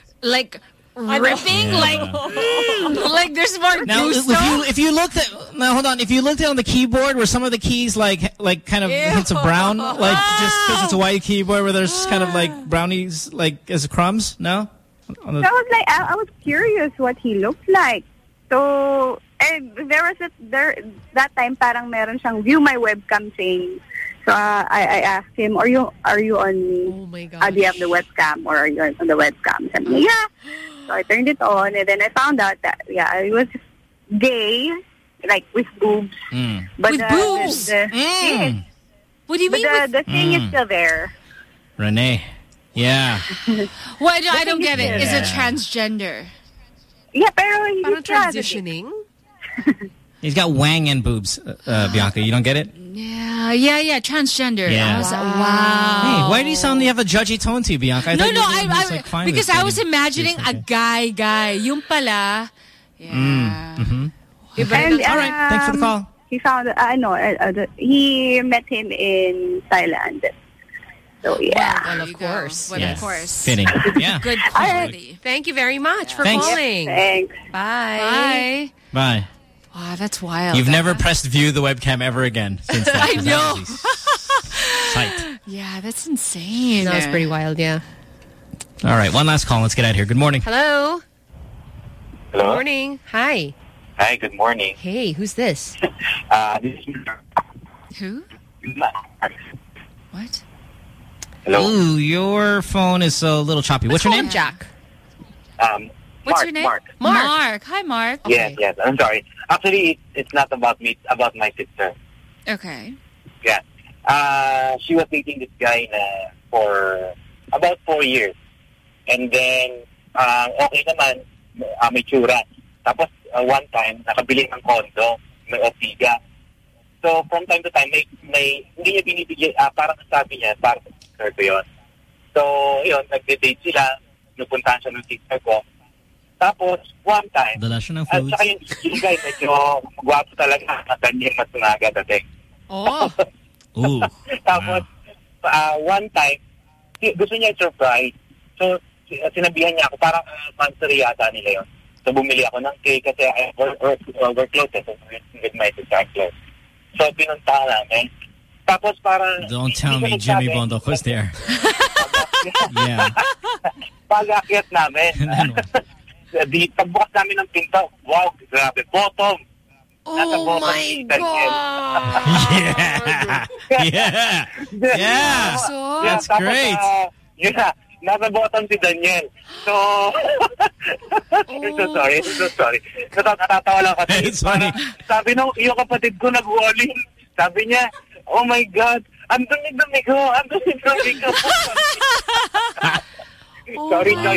ripping, like there's more now, gusto. if you looked at hold on, if you looked at on the keyboard where some of the keys like kind of hints of brown, like just because it's a white keyboard where there's kind of like brownies like as crumbs, no? So I was like, I was curious what he looked like. So there was that time parang meron siyang view my webcam thing. So I asked him, are you on? Oh my God! Do you have the webcam or are you on the webcam? Said me, yeah. So I turned it on, and then I found out that I was gay, like with boobs. But with boobs? Yes. What do you mean? The thing is still there. Renee, yeah. Well, I don't get it. Is it transgender? Yeah, pero he's transitioning. He's got wang and boobs, Bianca. You don't get it? Yeah, transgender. Yeah. Wow. Hey, why do you suddenly have a judgy tone to you, Bianca? I because I was imagining a guy. Yung pala. Yeah. And, all right, thanks for the call. He found, he met him in Thailand. So, yeah. Well, of course. Of course. Fitting. Yeah. Good quality. Thank you very much for Thanks. calling. Thanks. Bye. Bye. Wow, that's wild. You've never pressed view the webcam ever again since that. I know. Sight. Yeah, that's insane. That was pretty wild, yeah. All right, one last call. Let's get out of here. Good morning. Hello. Hello. Good morning. Hi. Hi, good morning. Hey, who's this? This is Who? What? Hello. Ooh, your phone is a little choppy. What's your name? Jack. What's your name? Mark. Hi, Mark. Okay. Yes. I'm sorry. Actually, it's not about me. It's about my sister. Okay. Yeah. She was dating this guy for about 4 years. And then, okay naman, may tsura. Tapos, one time, nakabili ng condo, may Ortiga. So, from time to time, may hindi niya binibigyan, parang sabi niya, parang sister ko yun. So, yun, nagde-date sila. Napuntahan siya ng sister ko. Tapos, one time, dala siya ng at foods. saka yung guy, medyo gwapo talaga. Daniel Matsunaga dating. Oh. Ooh. Tapos, one time, gusto niya i-surprise. So, sinabihan niya ako, parang monthly yata nila yun. So, bumili ako ng cake kasi we're close. So, with my sister close. So, pinuntahan namin. Tapos, parang... Don't tell me Jimmy Bondo was there. Yeah. Pag-akyat namin. Pagbukas namin ng pinto, wow, grabe, bottom. Oh my God. Yeah. That's tapos, great. Nasa bottom si Daniel. So, so sorry. Natatawa lang kasi. It's funny. Sabi nung yung kapatid ko nag-walling. Sabi niya, oh my God, ang dumi-dumi ko. Sorry, Joy,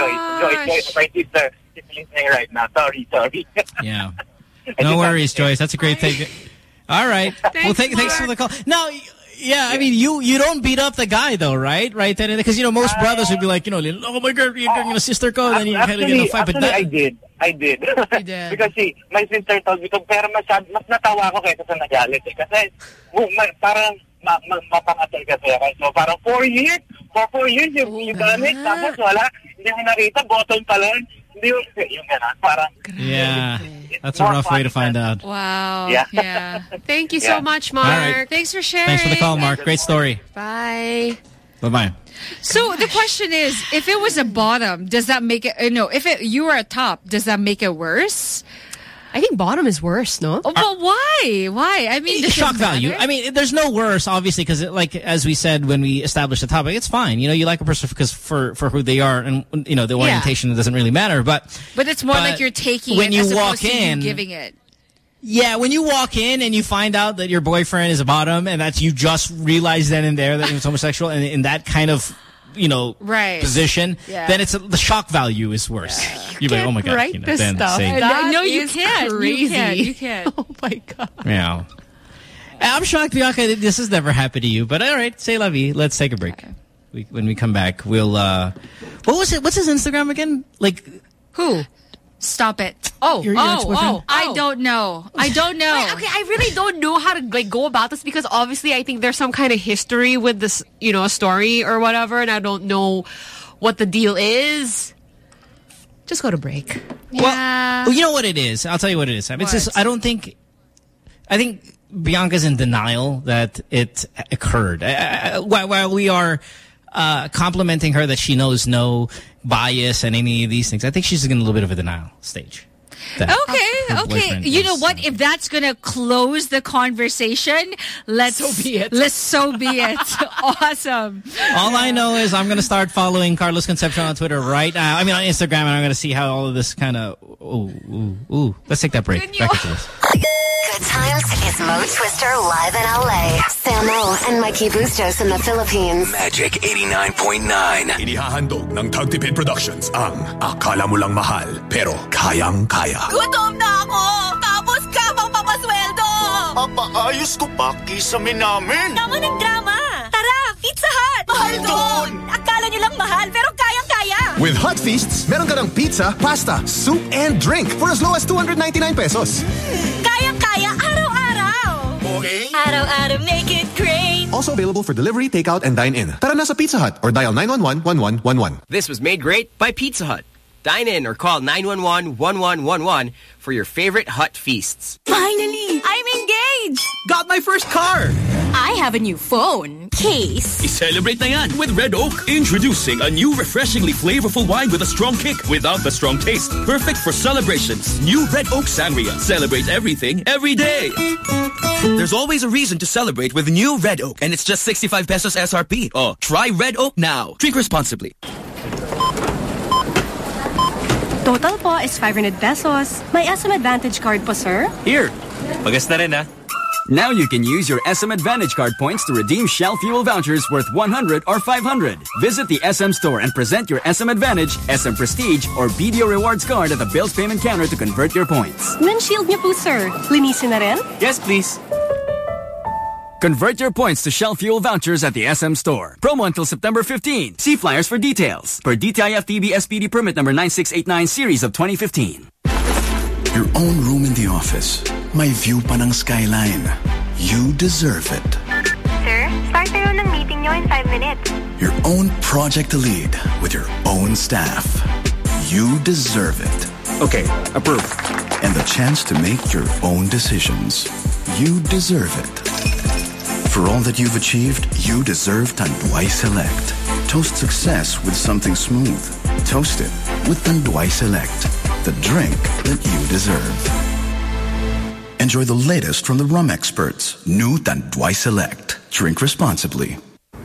my sister. She's listening right now. Sorry. Yeah. No worries, Joyce. That's a great thing. All right. Thanks for the call. Now, yeah, I mean, you don't beat up the guy though, right? Right then, because most brothers would be like, oh my God, you're sister ko, then you kind of get in a fight. But that... I did. Because my sister told me to, pero mas natawa ko kaysa sa nagalit eh. Kasi parang mapangatay kasi ako. So parang 4 years, for 4 years you galit, tapos wala, hindi mo nakita, bottom pa lang. Hindi yung gano'n, parang... Yeah, that's a rough way to find out. Wow. Yeah. Thank you so much, Mark. Right. Thanks for sharing. Thanks for the call, Mark. Great story. Bye. Bye-bye. So the question is, if it was a bottom, does that make it... No, if you were a top, does that make it worse? I think bottom is worse, no? Oh, but why? Why? I mean, shock value. I mean, there's no worse, obviously, because like as we said when we established the topic, it's fine. You like a person because for who they are, and the orientation doesn't really matter. But it's more like you're taking when it you as walk opposed to in, you giving it. Yeah, when you walk in and you find out that your boyfriend is a bottom, and that you just realized then and there that he was homosexual, and in that kind of position, then the shock value is worse. You're like, oh my God. Write this stuff. No, you can't. Crazy. You can't. Oh my God. Yeah. I'm shocked, Bianca, this has never happened to you. But all right, say la vie. Let's take a break. When we come back, we'll... what was it? What's his Instagram again? Like... Who? Stop it. I don't know. Wait, okay, I really don't know how to go about this because obviously I think there's some kind of history with this, a story or whatever, and I don't know what the deal is. Just go to break. Yeah. Well, you know what it is? I'll tell you what it is. It's just, I think Bianca's in denial that it occurred. While we are complimenting her that she knows no bias and any of these things, I think she's in a little bit of a denial stage. Okay. You know what? If that's going to close the conversation, so be it. So be it. Awesome. All I know is I'm going to start following Carlos Concepcion on Twitter right now. I mean, on Instagram, and I'm going to see how all of this kind of... Ooh. Let's take that break. Back into this. Good Times is Mo Twister live in LA. Samo and Mikey Bustos in the Philippines. Magic 89.9. Inihahandog ng Tagtipid Productions ang Akala Mo Lang Mahal pero Kayang-Kaya. Gutom na ako! Tapos ka pang papasweldo! Papaayos ko pa kisame namin. Tama ng drama! Tara, Pizza Hut! Mahal doon! Akala nyo lang mahal pero kayang-kaya! With Hut Feasts, meron ka ng pizza, pasta, soup, and drink for as low as 299 pesos. Kayang-kaya araw-araw! Okay. Araw-araw make it great! Also available for delivery, takeout, and dine-in. Tara na sa Pizza Hut or dial 911-1111. This was made great by Pizza Hut. Dine in or call 911-1111 for your favorite Hut feasts. Finally! I'm engaged! Got my first car! I have a new phone. Case. I-celebrate na yan with Red Oak. Introducing a new refreshingly flavorful wine with a strong kick without the strong taste. Perfect for celebrations. New Red Oak Sangria. Celebrate everything, every day. There's always a reason to celebrate with new Red Oak, and it's just 65 pesos SRP. Oh, try Red Oak now. Drink responsibly. Total po is 500 pesos. May SM Advantage card po, sir? Here. Pagas na rin, ha? Now you can use your SM Advantage card points to redeem Shell fuel vouchers worth 100 or 500. Visit the SM store and present your SM Advantage, SM Prestige, or BDO Rewards card at the Bills payment counter to convert your points. Windshield niyo po, sir. Linisin na rin? Yes, please. Convert your points to Shell Fuel vouchers at the SM Store. Promo until September 15. See flyers for details. Per DTI FTB SPD permit number 9689 series of 2015. Your own room in the office. May view pa ng skyline. You deserve it. Sir, start tayo ng meeting nyo in 5 minutes. Your own project to lead with your own staff. You deserve it. Okay, approved. And the chance to make your own decisions. You deserve it. For all that you've achieved, you deserve Tanduay Select. Toast success with something smooth. Toast it with Tanduay Select, the drink that you deserve. Enjoy the latest from the rum experts. New Tanduay Select. Drink responsibly.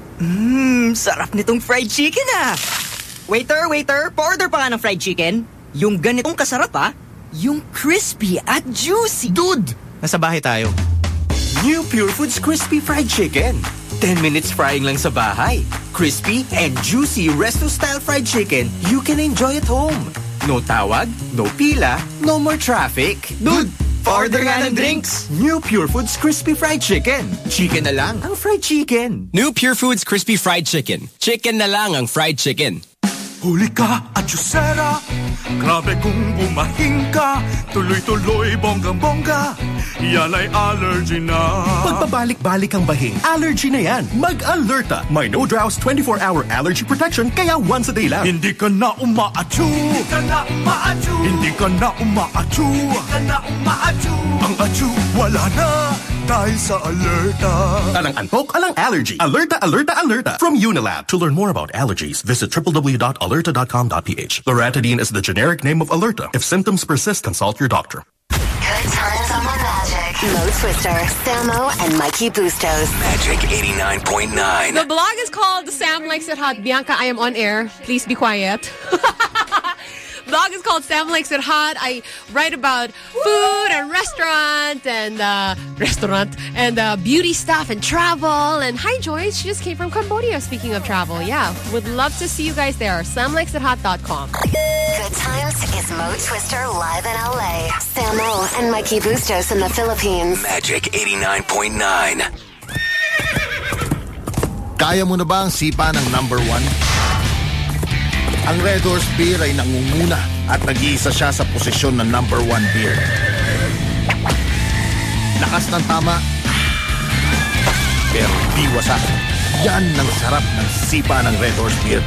Sarap nitong fried chicken ah! Waiter, pa-order pa nga ng fried chicken. Yung ganitong kasarap ah. Yung crispy at juicy. Dude! Nasa bahay tayo. New Pure Foods Crispy Fried Chicken. 10 minutes frying lang sa bahay. Crispy and juicy resto-style fried chicken you can enjoy at home. No tawag, no pila, no more traffic. Dude, order nga ng drinks. New Pure Foods Crispy Fried Chicken. Chicken na lang ang fried chicken. New Pure Foods Crispy Fried Chicken. Chicken na lang ang fried chicken. Huli ka at Juicera. Grabe kung umahing ka. Tuloy-tuloy, bonggang-bongga. Yan ay allergy na. Pagpabalik-balik ang bahing, allergy na yan. Mag-Alerta. May no drows 24-hour allergy protection kaya once a day lang. Hindi ka na uma-achu. Hindi ka na uma-achu. Hindi ka na uma-achu. Hindi ka na uma-achu. Ang achu, wala na. Dahil sa Alerta. Alang antok, alang allergy. Alerta, Alerta, Alerta. From Unilab. To learn more about allergies, visit www.alerta.com.ph. Loratadine is the generic name of Alerta. If symptoms persist, consult your doctor. Good times on the Magic. Mo Twister, Samo, and Mikey Bustos. Magic 89.9. The blog is called Sam Likes It Hot. Bianca, I am on air. Please be quiet. Blog is called Sam Likes It Hot. I write about food and restaurant and beauty stuff and travel. And hi, Joyce. She just came from Cambodia, speaking of travel. Yeah, would love to see you guys there. SamLikesItHot.com. Good times is Mo Twister live in LA. Samo and Mikey Bustos in the Philippines. Magic 89.9. Kaya mo na ba ang sipa ng number 1? Ang Red Horse Beer ay nangunguna at nag-iisa siya sa posisyon ng number 1 beer. Lakas ng tama, pero di wasak. Yan ang sarap ng sipa ng Red Horse Beer.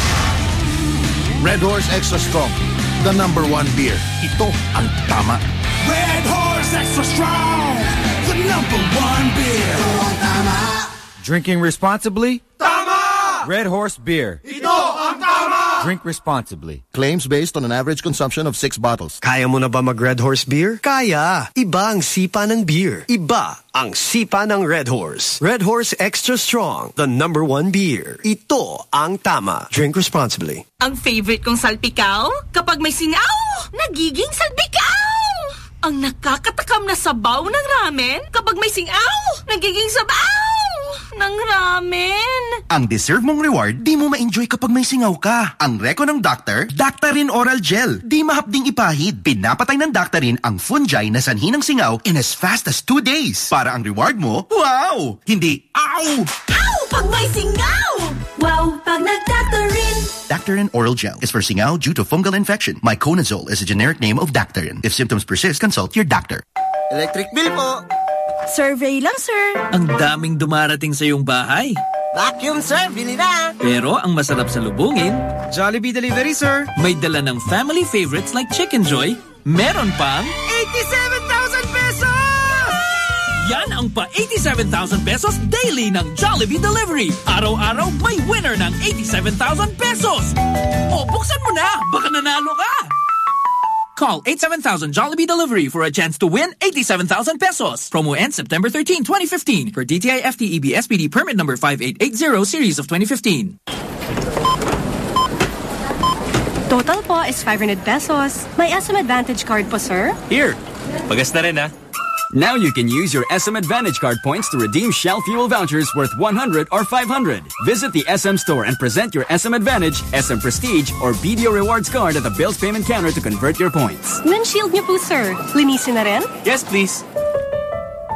Red Horse Extra Strong, the number 1 beer. Ito ang tama. Red Horse Extra Strong, the number 1 beer. Ito ang tama. Drinking responsibly? Tama! Red Horse Beer. Ito ang tama! Drink responsibly. Claims based on an average consumption of 6 bottles. Kaya mo na ba mag-Red Horse Beer? Kaya! Iba ang sipa ng beer. Iba ang sipa ng Red Horse. Red Horse Extra Strong, the number 1 beer. Ito ang tama. Drink responsibly. Ang favorite kong salpikaw? Kapag may singaw, nagiging salpikaw! Ang nakakatakam na sabaw ng ramen? Kapag may singaw, nagiging sabaw ng ramen. Ang deserve mong reward, di mo ma-enjoy kapag may singaw ka. Ang reko ng doctor, Daktarin Oral Gel. Di mahapding ipahid. Pinapatay ng Daktarin ang fungi na sanhi ng singaw in as fast as 2 days. Para ang reward mo, wow! Hindi, ow! Ow! Pag may singaw! Wow! Pag nag-Daktarin! Daktarin Oral Gel is for singaw due to fungal infection. Miconazole is a generic name of Daktarin. If symptoms persist, consult your doctor. Electric bill po. Survey lang, sir. Ang daming dumarating sa iyong bahay. Vacuum, sir. Bili na. Pero ang masarap sa lubungin, Jollibee Delivery, sir. May dala ng family favorites like Chicken Joy. Meron pang 87,000 pesos! Yan ang pa 87,000 pesos daily ng Jollibee Delivery. Araw-araw may winner ng 87,000 pesos. O, buksan mo na. Baka nanalo ka. Call 87,000 Jollibee Delivery for a chance to win 87,000 pesos. Promo ends September 13, 2015. Per DTI FTEB SPD permit number 5880 series of 2015. Total po is 500 pesos. May SM Advantage card po, sir? Here. Pagas na rin, ha? Now you can use your SM Advantage Card points to redeem Shell Fuel vouchers worth 100 or 500. Visit the SM Store and present your SM Advantage, SM Prestige, or BDO Rewards card at the Bills Payment Counter to convert your points. Windshield niyo po, sir. Linisin na rin? Yes, please.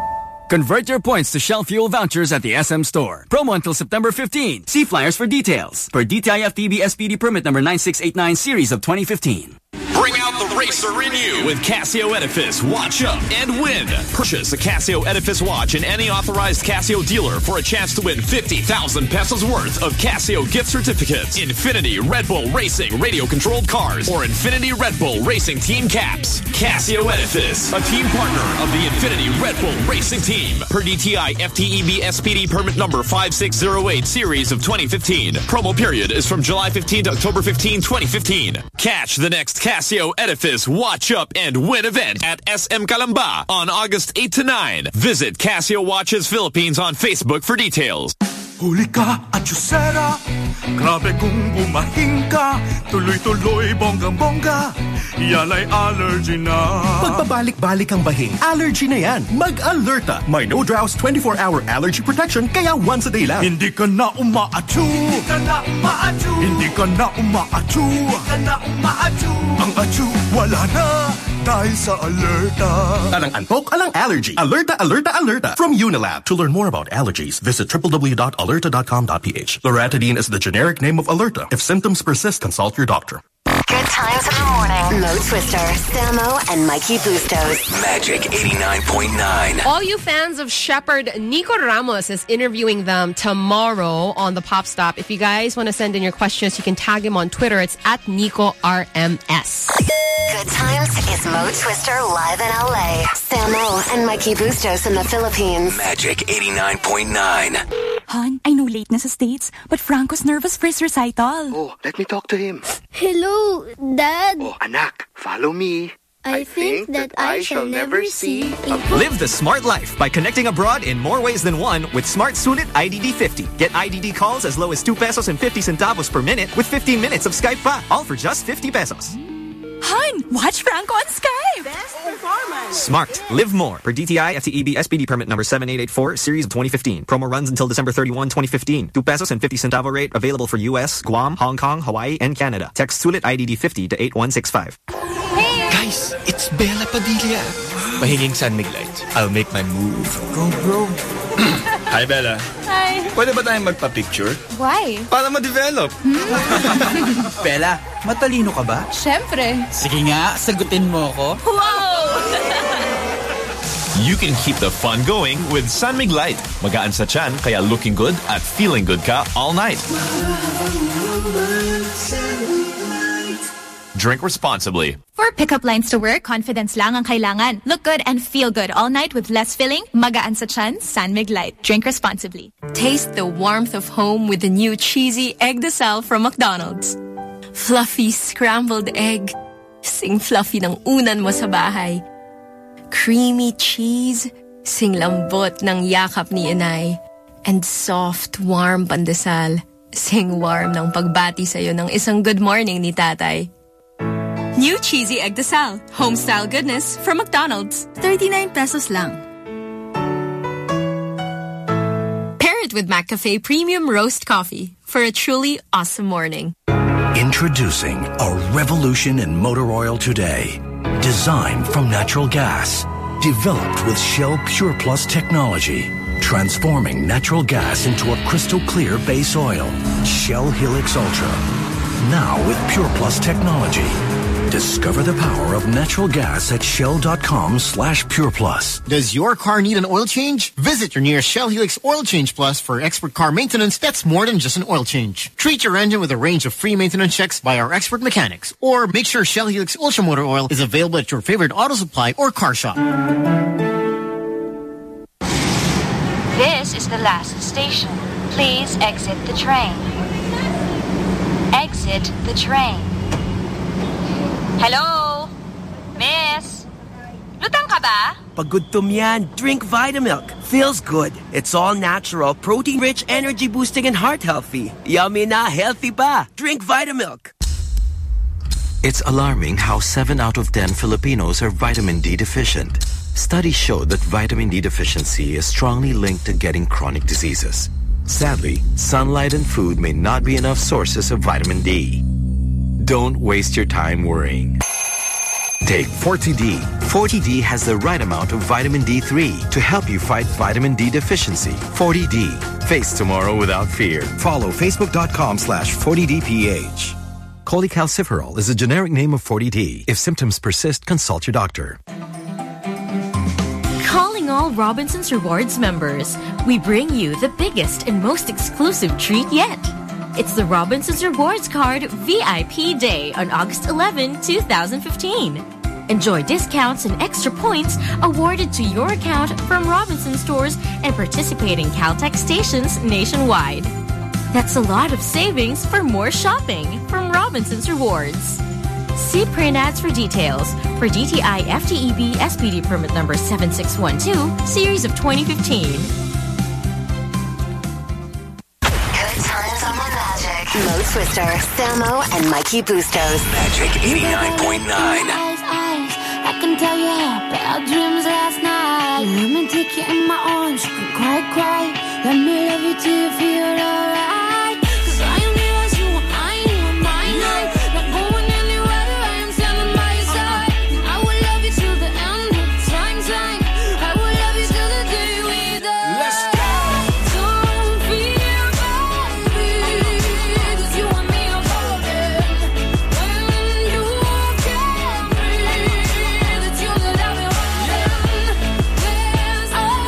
Convert your points to Shell Fuel vouchers at the SM Store. Promo until September 15. See flyers for details. Per DTI FTEB SPD permit number 9689 series of 2015. Bring out the racer in you with Casio Edifice. Watch up and win. Purchase a Casio Edifice watch in any authorized Casio dealer for a chance to win 50,000 pesos worth of Casio gift certificates, Infinity Red Bull Racing radio-controlled cars, or Infinity Red Bull Racing team caps. Casio Edifice, a team partner of the Infinity Red Bull Racing team. Per DTI FTEB SPD permit number 5608 series of 2015. Promo period is from July 15 to October 15, 2015. Catch the next Casio Edifice Watch Up and Win event at SM Calamba on August 8 to 9. Visit Casio Watches Philippines on Facebook for details. Huli ka at Yusera, grabe kung bumahing ka, tuloy-tuloy bonggang-bongga, yan ay allergy na. Pagbabalik-balik ang bahing, allergy na yan. Mag-Alerta. May no drows 24-hour allergy protection, kaya once a day lang. Hindi ka na uma-achu. Hindi ka na uma-achu. Hindi ka na uma-achu. Hindi ka na uma-achu. Ang achu, wala na. Dahil sa Alerta. Alang antok, alang allergy. Alerta, Alerta, Alerta. From Unilab. To learn more about allergies, visit www.alerta.com.ph. Loratadine is the generic name of Alerta. If symptoms persist, consult your doctor. Good times in the morning. Mo Twister, Samo, and Mikey Bustos. Magic 89.9. All you fans of Shepherd, Nico Ramos is interviewing them tomorrow on the Pop Stop. If you guys want to send in your questions, you can tag him on Twitter. It's at NicoRMS. Good times is Mo Twister live in LA. Samo and Mikey Bustos in the Philippines. Magic 89.9. Hon, I know late na sa States, but Franco's nervous for his recital. Oh, let me talk to him. Hello, Dad. Oh, anak, follow me. I think that I shall never see Live the smart life by connecting abroad in more ways than one with Smart Sulit IDD 50. Get IDD calls as low as 2 pesos and 50 centavos per minute with 15 minutes of Skype pa, all for just 50 pesos. Hon, watch Franco on Skype. Best performance. Smart. Live more. Per DTI FTEB SPD permit number 7884 series of 2015. Promo runs until December 31, 2015. 2 pesos and 50 centavo rate available for US, Guam, Hong Kong, Hawaii, and Canada. Text Sulit IDD 50 to 8165. Hey! Guys, it's Bella Padilla. Mahinging San Miguelite. I'll make my move. Go, bro. Hi, Bella. Hi. Pwede ba tayong magpa-picture? Why? Para ma-develop. Bella, matalino ka ba? Siyempre. Sige nga, sagutin mo ako. Wow! You can keep the fun going with San Miguelite. Magaan sa tiyan, kaya looking good at feeling good ka all night. Drink responsibly. For pickup lines to work, confidence lang ang kailangan. Look good and feel good all night with less filling. Magaan sa tiyan, San Miguelite. Drink responsibly. Taste the warmth of home with the new cheesy egg desal from McDonald's. Fluffy scrambled egg. Sing fluffy ng unan mo sa bahay. Creamy cheese. Sing lambot ng yakap ni inay. And soft, warm pandesal. Sing warm ng pagbati sa'yo ng isang good morning ni tatay. New cheesy egg desal. Home-style goodness from McDonald's. 39 pesos lang. Pair it with McCafe Premium Roast Coffee for a truly awesome morning. Introducing a revolution in motor oil today. Designed from natural gas. Developed with Shell Pure Plus technology. Transforming natural gas into a crystal clear base oil. Shell Helix Ultra. Now with Pure Plus technology. Discover the power of natural gas at shell.com/pureplus. Does your car need an oil change? Visit your nearest Shell Helix Oil Change Plus for expert car maintenance that's more than just an oil change. Treat your engine with a range of free maintenance checks by our expert mechanics. Or make sure Shell Helix Ultra Motor Oil is available at your favorite auto supply or car shop. This is the last station. Please exit the train. Exit the train. Hello? Miss? Lutang ka ba? Pag gutom yan, drink Vitamilk. Feels good. It's all natural, protein-rich, energy-boosting, and heart-healthy. Yummy na, healthy pa. Drink Vitamilk. It's alarming how 7 out of 10 Filipinos are vitamin D deficient. Studies show that vitamin D deficiency is strongly linked to getting chronic diseases. Sadly, sunlight and food may not be enough sources of vitamin D. Don't waste your time worrying. Take Forti-D. Forti-D has the right amount of vitamin D3 to help you fight vitamin D deficiency. Forti-D. Face tomorrow without fear. Follow Facebook.com/FortiDPH. Cholecalciferol is a generic name of Forti-D. If symptoms persist, consult your doctor. Calling all Robinsons Rewards members, we bring you the biggest and most exclusive treat yet. It's the Robinsons Rewards Card VIP Day on August 11, 2015. Enjoy discounts and extra points awarded to your account from Robinson stores and participating Caltex stations nationwide. That's a lot of savings for more shopping from Robinsons Rewards. See print ads for details for DTI FTEB SPD permit number 7612, series of 2015. Mo Twister, Samo, and Mikey Bustos. Magic 89.9. I can tell you had bad dreams last night. Let me take you in my arms, you can cry. Let me love you till you feel alright. 'Cause I am yours, you are mine. Not going anywhere, I am standing by your side. I will love you till the end of time. I will love you till the day we die. Let's go. Don't feel bad, baby, 'cause you and me are golden. When you can breathe, it's you that I'll be holding. There's I'm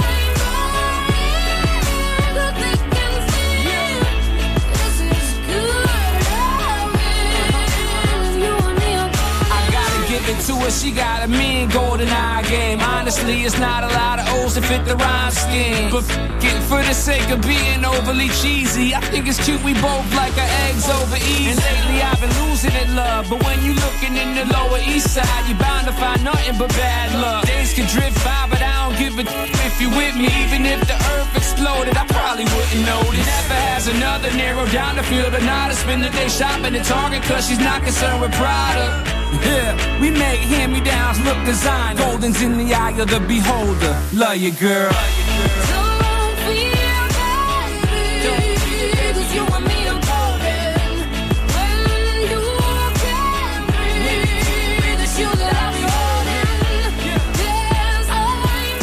that they can feel. This is good loving. You and me are golden. I gotta give it to her, she got a mean golden eye game. Honestly, it's not a lot of O's that fit the rhyme scheme. But for the sake of being overly cheesy, I think it's cute we both like our eggs over easy. And lately I've been losing it, love. But when you looking in the Lower East Side, you're bound to find nothing but bad luck. Days could drift by, but I don't give a if you with me. Even if the earth exploded, I probably wouldn't notice. Never has another narrow down the field or not. I spend the day shopping at Target 'cause she's not concerned with product. Yeah, we make hand-me-downs look designer. Golden's in the eye of the beholder. Love you, girl. Don't feel bad, baby, 'cause you and me are golden. When you can breathe, it's you that I'll be holding. There's I'm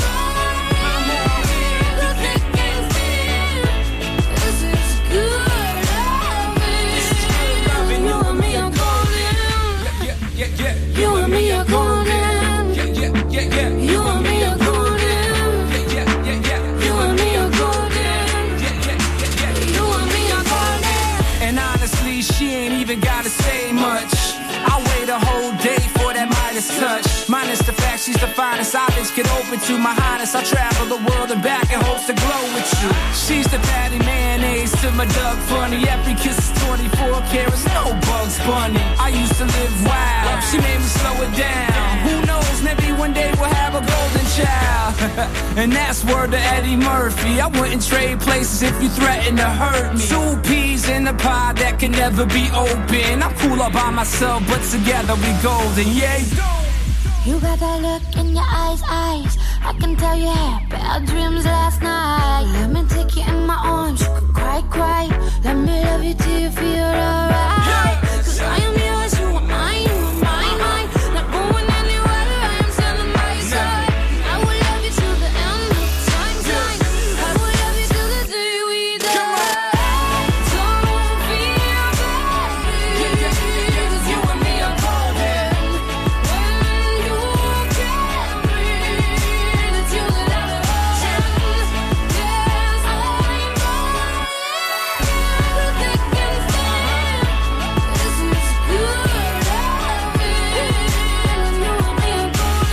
that they can feel. This is good loving. You and me are golden. You and me are golden. You and me are golden. You and me are golden. You and me are golden. And honestly, she ain't even gotta say much. I wait a whole day for that Midas touch. Minus the fact she's the finest eyelids get open to. My highness, I travel the world and back in hopes to glow with you. She's the patty mayonnaise to my Doug Funny. Every kiss is 24 carats, no Bugs Bunny. I used to live wild, she made me slow it down. Who knows, maybe one day we'll have a golden child. And that's word to Eddie Murphy. I wouldn't trade places if you threaten to hurt me. Two peas in a pie that can never be open. I'm cool all by myself, but together we golden, yeah. You got that look in your eyes. I can tell you had bad dreams last night. Let me take you in my arms, you can cry. Let me love you till you feel alright. 'Cause I am yours, you are mine. Not going anywhere, I am standing by your side. I will love you till the end of time. I will love you till the day we die. Don't feel bad, baby, 'cause you and me are golden. When you can breathe, it's you that I'll be holding. There's I'm that they can feel. This is good loving. You and me are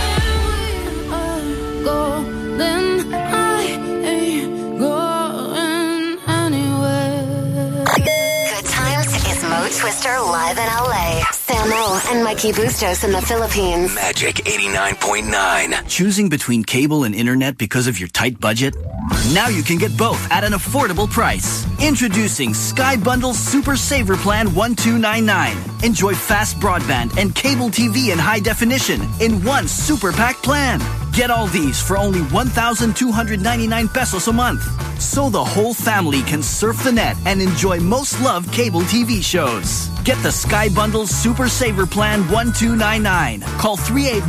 golden. I ain't going anywhere. Good times is Mo Twister live in LA. Samo and Mikey Bustos in the Philippines. Magic 89.9. Choosing between cable and internet because of your tight budget? Now you can get both at an affordable price. Introducing Sky Bundle Super Saver Plan 1299. Enjoy fast broadband and cable TV in high definition in one super pack plan. Get all these for only 1,299 pesos a month. So the whole family can surf the net and enjoy most loved cable TV shows. Get the Sky Bundle Super Saver Plan 1299. Call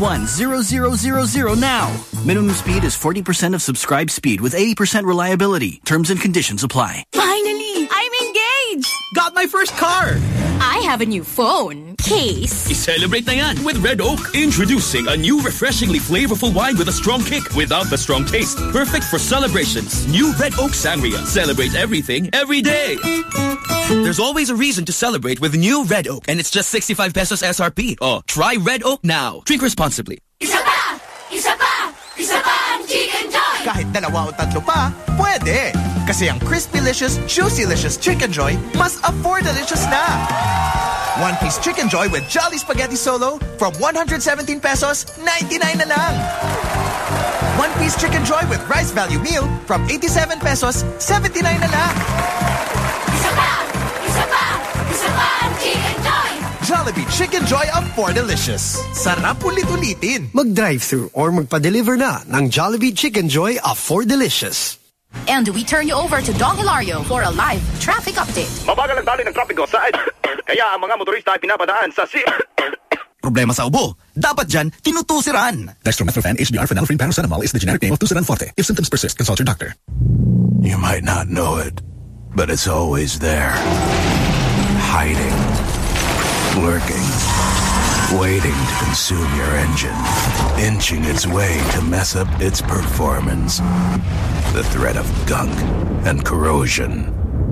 381-0000 now. Minimum speed is 40% of subscribed speed with 80% reliability. Terms and conditions apply. Finally! I'm engaged! Got my first car! I have a new phone. Case. I-celebrate na yan with Red Oak. Introducing a new refreshingly flavorful wine with a strong kick without the strong taste. Perfect for celebrations. New Red Oak Sangria. Celebrate everything, every day. There's always a reason to celebrate with new Red Oak, and it's just 65 pesos SRP. Oh, try Red Oak now. Drink responsibly. Isa pa! Isa pa! Isa pa ang Chicken Joy! Kahit dalawa o tatlo pa, pwede. Kasi ang Crispy-licious, Juicy-licious Chicken Joy mas afford-delicious na. One-piece Chicken Joy with Jolly Spaghetti Solo from 117 pesos, 99 na lang. One-piece Chicken Joy with Rice Value Meal from 87 pesos, 79 na lang. Isa pa! Isa pa! Isa pa ang Chicken Joy! Jollibee Chicken Joy afford-delicious. Sarap ulit-ulitin. Mag-drive-thru or magpa-deliver na ng Jollibee Chicken Joy afford-delicious. And we turn you over to Dong Hilario for a live traffic update. Mabagal ang dali ng trapiko sa kaya ang mga motorista ay pinapadaan sa Problema sa ubo. Dapat dyan, tinutusiran. Dextromethorphan HDR phenylephrine paracetamol is the generic name of Tusiran Forte. If symptoms persist, consult your doctor. You might not know it, but it's always there. Hiding. Lurking. Waiting to consume your engine. Inching its way to mess up its performance. The threat of gunk and corrosion.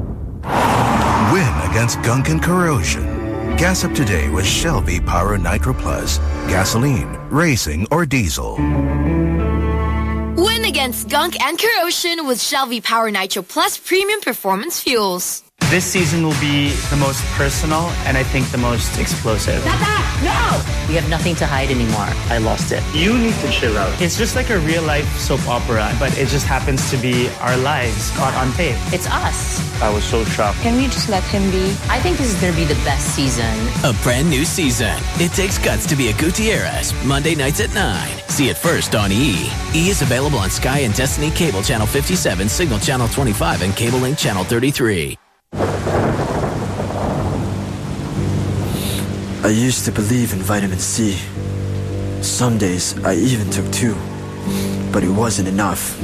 Win against gunk and corrosion. Gas up today with Shell V-Power Nitro Plus. Gasoline, racing, or diesel. Win against gunk and corrosion with Shell V-Power Nitro Plus Premium Performance Fuels. This season will be the most personal and I think the most explosive. Tata, no! We have nothing to hide anymore. I lost it. You need to chill out. It's just like a real-life soap opera, but it just happens to be our lives caught on tape. It's us. I was so shocked. Can we just let him be? I think this is going to be the best season. A brand new season. It takes guts to be a Gutierrez. Monday nights at 9. See it first on E! E! is available on Sky and Destiny Cable Channel 57, Signal Channel 25, and Cable Link Channel 33. I used to believe in vitamin C. Some days I even took 2, but it wasn't enough.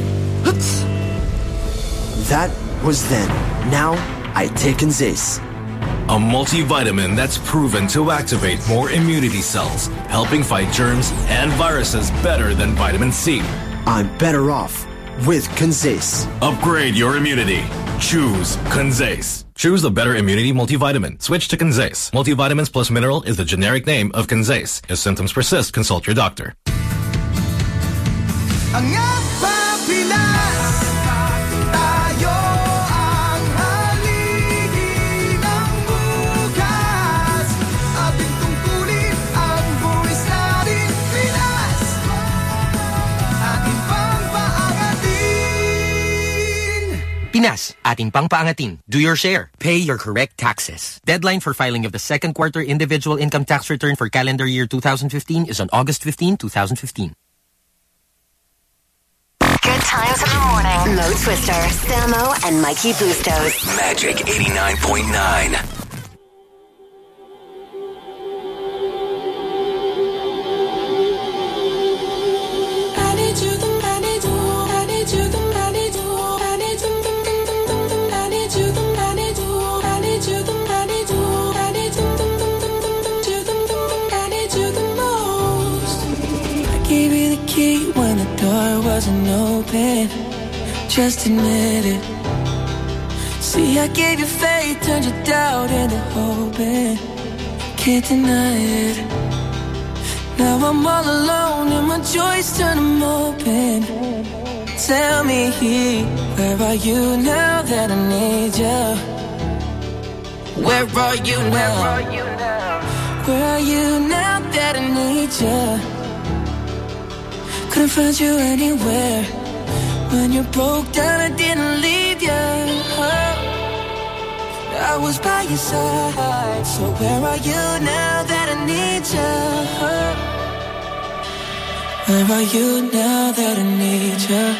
That was then. Now I take Conzace. A multivitamin that's proven to activate more immunity cells, helping fight germs and viruses better than vitamin C. I'm better off with Conzace. Upgrade your immunity. Choose Conzace. Choose the better immunity multivitamin. Switch to Conzace. Multivitamins plus mineral is the generic name of Conzace. If symptoms persist, consult your doctor. Pinas, ating pang paangatin. Do your share. Pay your correct taxes. Deadline for filing of the second quarter individual income tax return for calendar year 2015 is on August 15, 2015. Good times in the morning. Mo Twister, Samo, and Mikey Bustos. Magic 89.9. When the door wasn't open, just admit it. See, I gave you faith, turned your doubt into hope, and can't deny it. Now I'm all alone and my joys turn them open. Tell me, where are you now that I need you? Where are you now? Where are you now that I need you? Couldn't find you anywhere. When you broke down, I didn't leave you. I was by your side. So where are you now that I need you? Where are you now that I need you?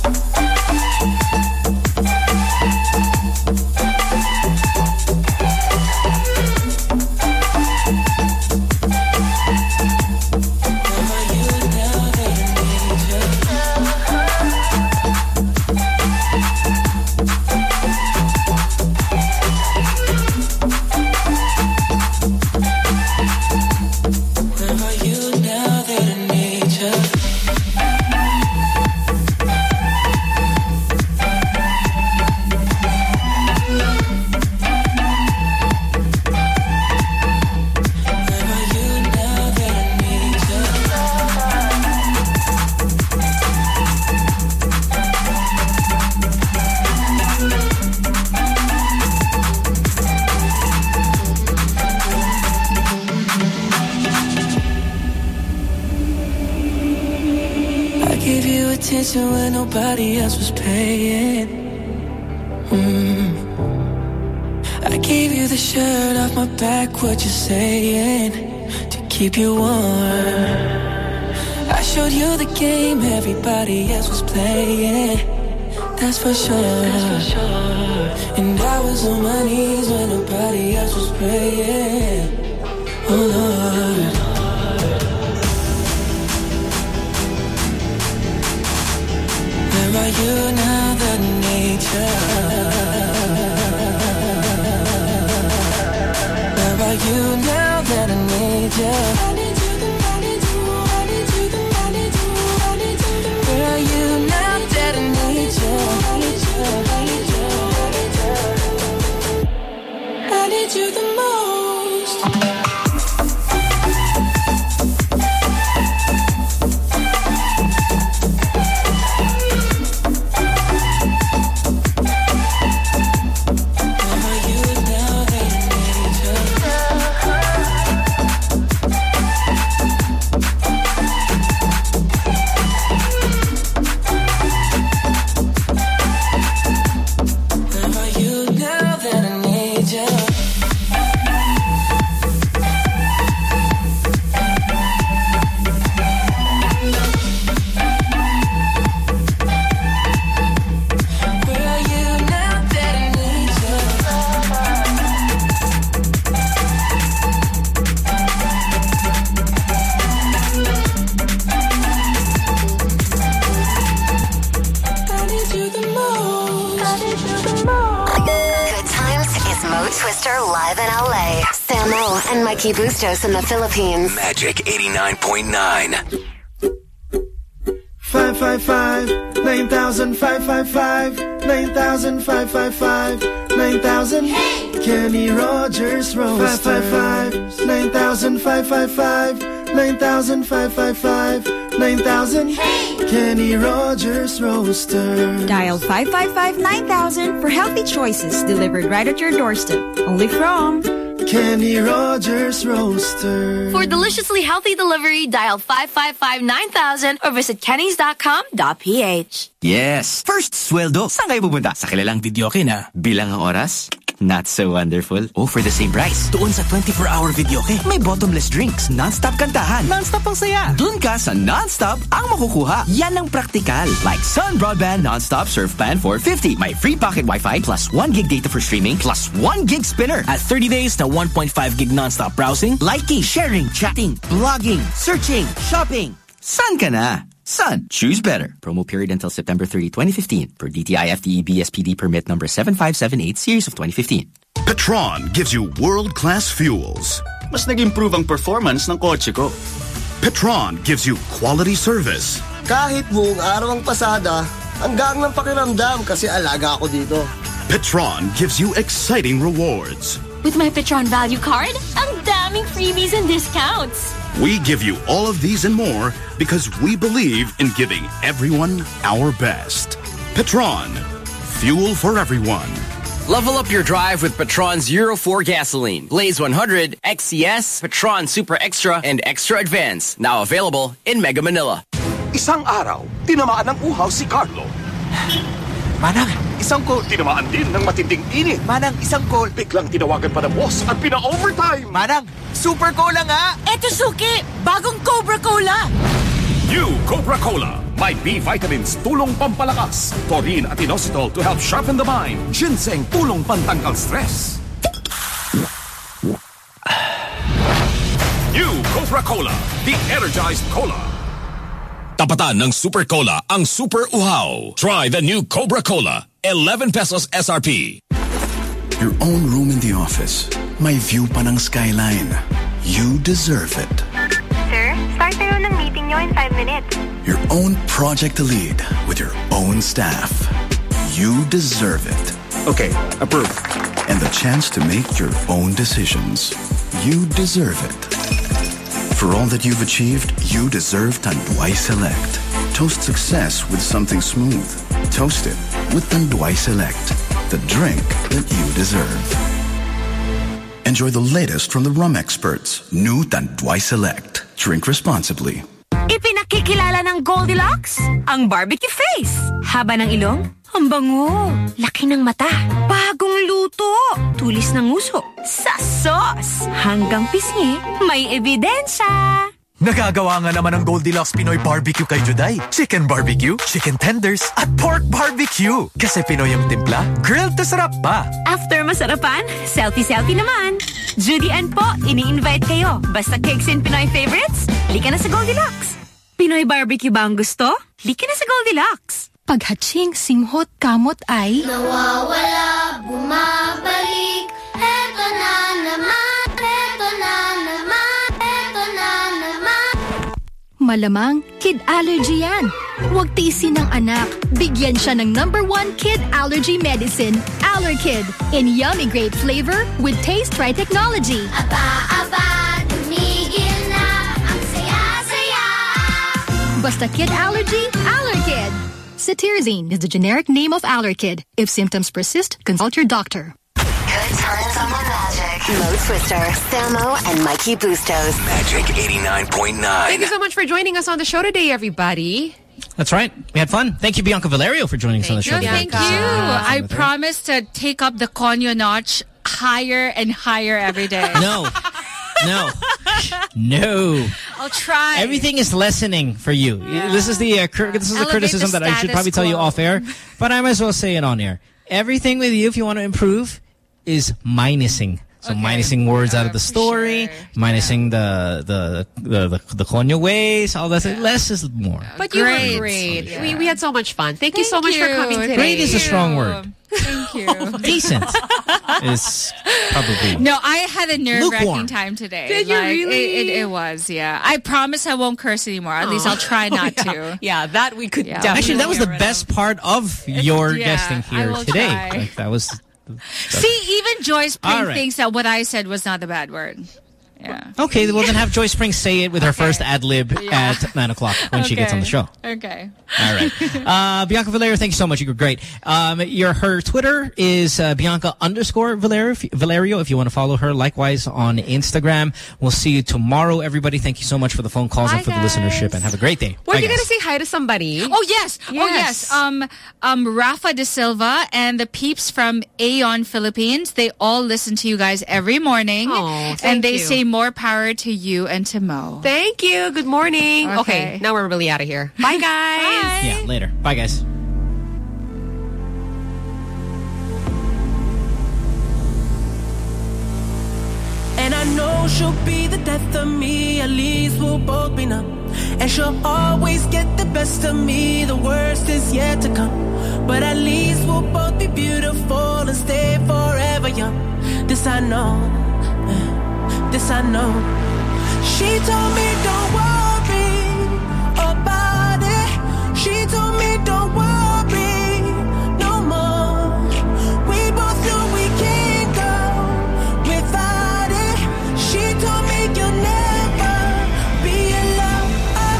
When nobody else was paying. I gave you the shirt off my back, what you saying? To keep you warm. I showed you the game everybody else was playing. That's for sure. And I was on my knees when nobody else was praying. Oh Lord. Where are you now that I need you? Where are you now that I need you? I need you, I need you, I need you, I need you, I need you. Where are you now that I need you? I need you, I need you, I need you the most. Mikey Bustos in the Philippines. Magic 89.9. 555 9000 555 9000 555 9000 Kenny Rogers Roaster 555 9000 555 9000 555 9000 Kenny Rogers Roaster. Dial 555 9000 for healthy choices delivered right at your doorstep. Only from Kenny Rogers Roaster. For deliciously healthy delivery, dial 555-9000 or visit kennys.com.ph. Yes! First sweldo. Saan kayo pupunta? Sa kilalang videoke na bilang ang oras? Not so wonderful. Oh, for the same price. Doon sa 24-hour videoke, may bottomless drinks, non-stop kantahan, non-stop ang saya. Doon ka sa non-stop ang makukuha. Yan ang praktikal. Like Sun Broadband Non-Stop Surf Plan 450. May free pocket Wi-Fi plus 1 gig data for streaming plus 1 gig spinner. At 30 days na 1.5 gig non-stop browsing, liking, sharing, chatting, blogging, searching, shopping. Sun ka na. Sun. Choose better. Promo period until September 30, 2015 per DTI FTE BSPD permit number 7578 series of 2015. Petron gives you world-class fuels. Mas nag-improve ang performance ng kotse ko. Petron gives you quality service. Kahit buong araw ang pasada, hanggang ng pakiramdam kasi alaga ako dito. Petron gives you exciting rewards. With my Petron Value Card, ang daming freebies and discounts. We give you all of these and more because we believe in giving everyone our best. Petron. Fuel for everyone. Level up your drive with Petron's Euro 4 gasoline. Blaze 100, XCS, Petron Super Extra, and Extra Advance. Now available in Mega Manila. Isang araw, tinamaan ng uhaw si Carlo. Manang, isang call. Tinamaan din ng matinding init. Manang, isang call. Biglang tinawagan pa ng boss at pina-overtime. Manang, super cola nga. Eto Suki, bagong Cobra Cola. New Cobra Cola. May B vitamins, tulong pampalakas. Taurine at inositol to help sharpen the mind. Ginseng, tulong pantanggal stress. New Cobra Cola, the energized cola. Tapatan ng Super Cola ang Super Uhaw. Try the new Cobra Cola. 11 pesos SRP. Your own room in the office. May view pa ng skyline. You deserve it. Sir, start tayo ng meeting nyo in 5 minutes. Your own project to lead with your own staff. You deserve it. Okay, approved. And the chance to make your own decisions. You deserve it. For all that you've achieved, you deserve Tanduay Select. Toast success with something smooth. Toast it with Tanduay Select, the drink that you deserve. Enjoy the latest from the rum experts. New Tanduay Select. Drink responsibly. Ipinakikilala ng Goldilocks ang barbecue face. Haba ng ilong, ang bango. Laki ng mata, bagong luto. Tulis ng uso, sa sauce. Hanggang pisngi, may ebidensya. Nagagawa nga naman ng Goldilocks Pinoy Barbecue kay Juday. Chicken barbecue, chicken tenders, at pork barbecue. Kasi Pinoy ang timpla, grilled to sarap pa. After masarapan, selfie-selfie naman. Judy Ann po, ini-invite kayo. Basta cakes and Pinoy favorites, lika na sa Goldilocks. Pinoy barbecue ba ang gusto? Lika na sa Goldilocks. Paghatching, singhot, kamot ay nawawala, bumabalik. Eto na naman, eto na naman, eto na naman. Malamang kid allergy yan. Huwag tiisin ng anak. Bigyan siya ng #1 kid allergy medicine, Allerkid, in yummy grape flavor with Taste Right technology. Aba, tumigil na ang saya-saya. Basta kid allergy, Allerkid. Cetirizine is the generic name of Allerkid. If symptoms persist, consult your doctor. Good times on the Magic. Mo Twister, Samo, and Mikey Bustos. Magic 89.9. Thank you so much for joining us on the show today, everybody. That's right. We had fun. Thank you, Bianca Valerio, for joining us on the show today. Thank you. I promise to take up the Konyo notch higher and higher every day. No. I'll try. Everything is lessening for you. Yeah. This is the criticism that I should probably tell you off air, but I might as well say it on air. Everything with you, if you want to improve, is minusing. So minusing words out of the story, minusing the Konyo ways, all that. Less is more. But you were great. Yeah. We had so much fun. Thank you so much for coming today. Great is a strong word. Thank you. Decent is probably. No, I had a nerve-wracking time today. Did you really? It was, yeah. I promise I won't curse anymore. At least I'll try not to. Yeah, that we could definitely. Actually, that was the best part of your guesting here today. Like, that was. See, even Joy Spring thinks that what I said was not a bad word. Yeah. Okay, well then have Joy Spring say it with her first ad-lib at 9 o'clock when she gets on the show. Okay. All right. Bianca Valerio, thank you so much. You were great. Her Twitter is Bianca_Valerio if you want to follow her. Likewise on Instagram. We'll see you tomorrow, everybody. Thank you so much for the phone calls and for the listenership, and have a great day. We're going to say hi to somebody. Oh, yes. Rafa De Silva and the peeps from Aeon Philippines. They all listen to you guys every morning. Oh, and they say more power to you and to Mo. Thank you. Good morning. Okay, now we're really out of here. Bye, guys. Bye. Yeah, later. Bye, guys. And I know she'll be the death of me. At least we'll both be numb. And she'll always get the best of me. The worst is yet to come. But at least we'll both be beautiful and stay forever young. This I know. This I know. She told me don't worry about it. She told me don't worry no more. We both know we can't go without it. She told me you'll never be alone.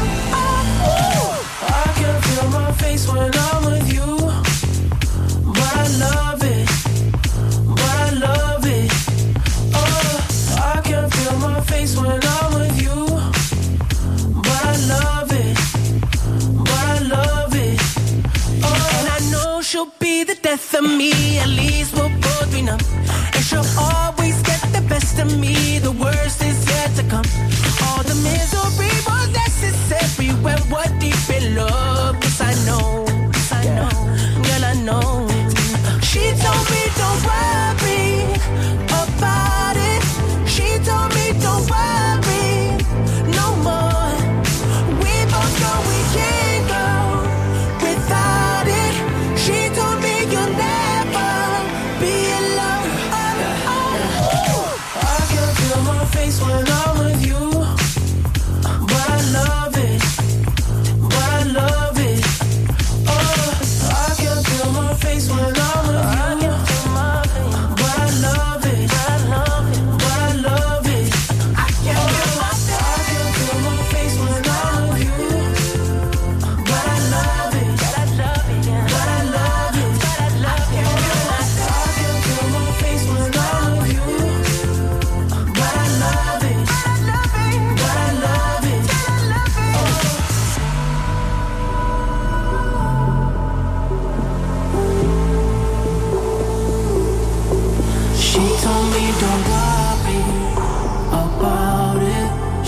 I can feel my face when I'm with you, but I love it. But I love it. I can feel my face when I'm with you, but I love it, but I love it. And I know she'll be the death of me. At least we'll both be numb. And she'll always get the best of me. The worst is yet to come. All the misery was necessary when what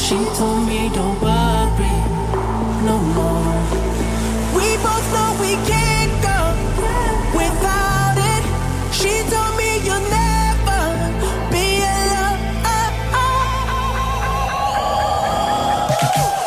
She told me don't worry no more. We both know we can't go without it. She told me you'll never be alone.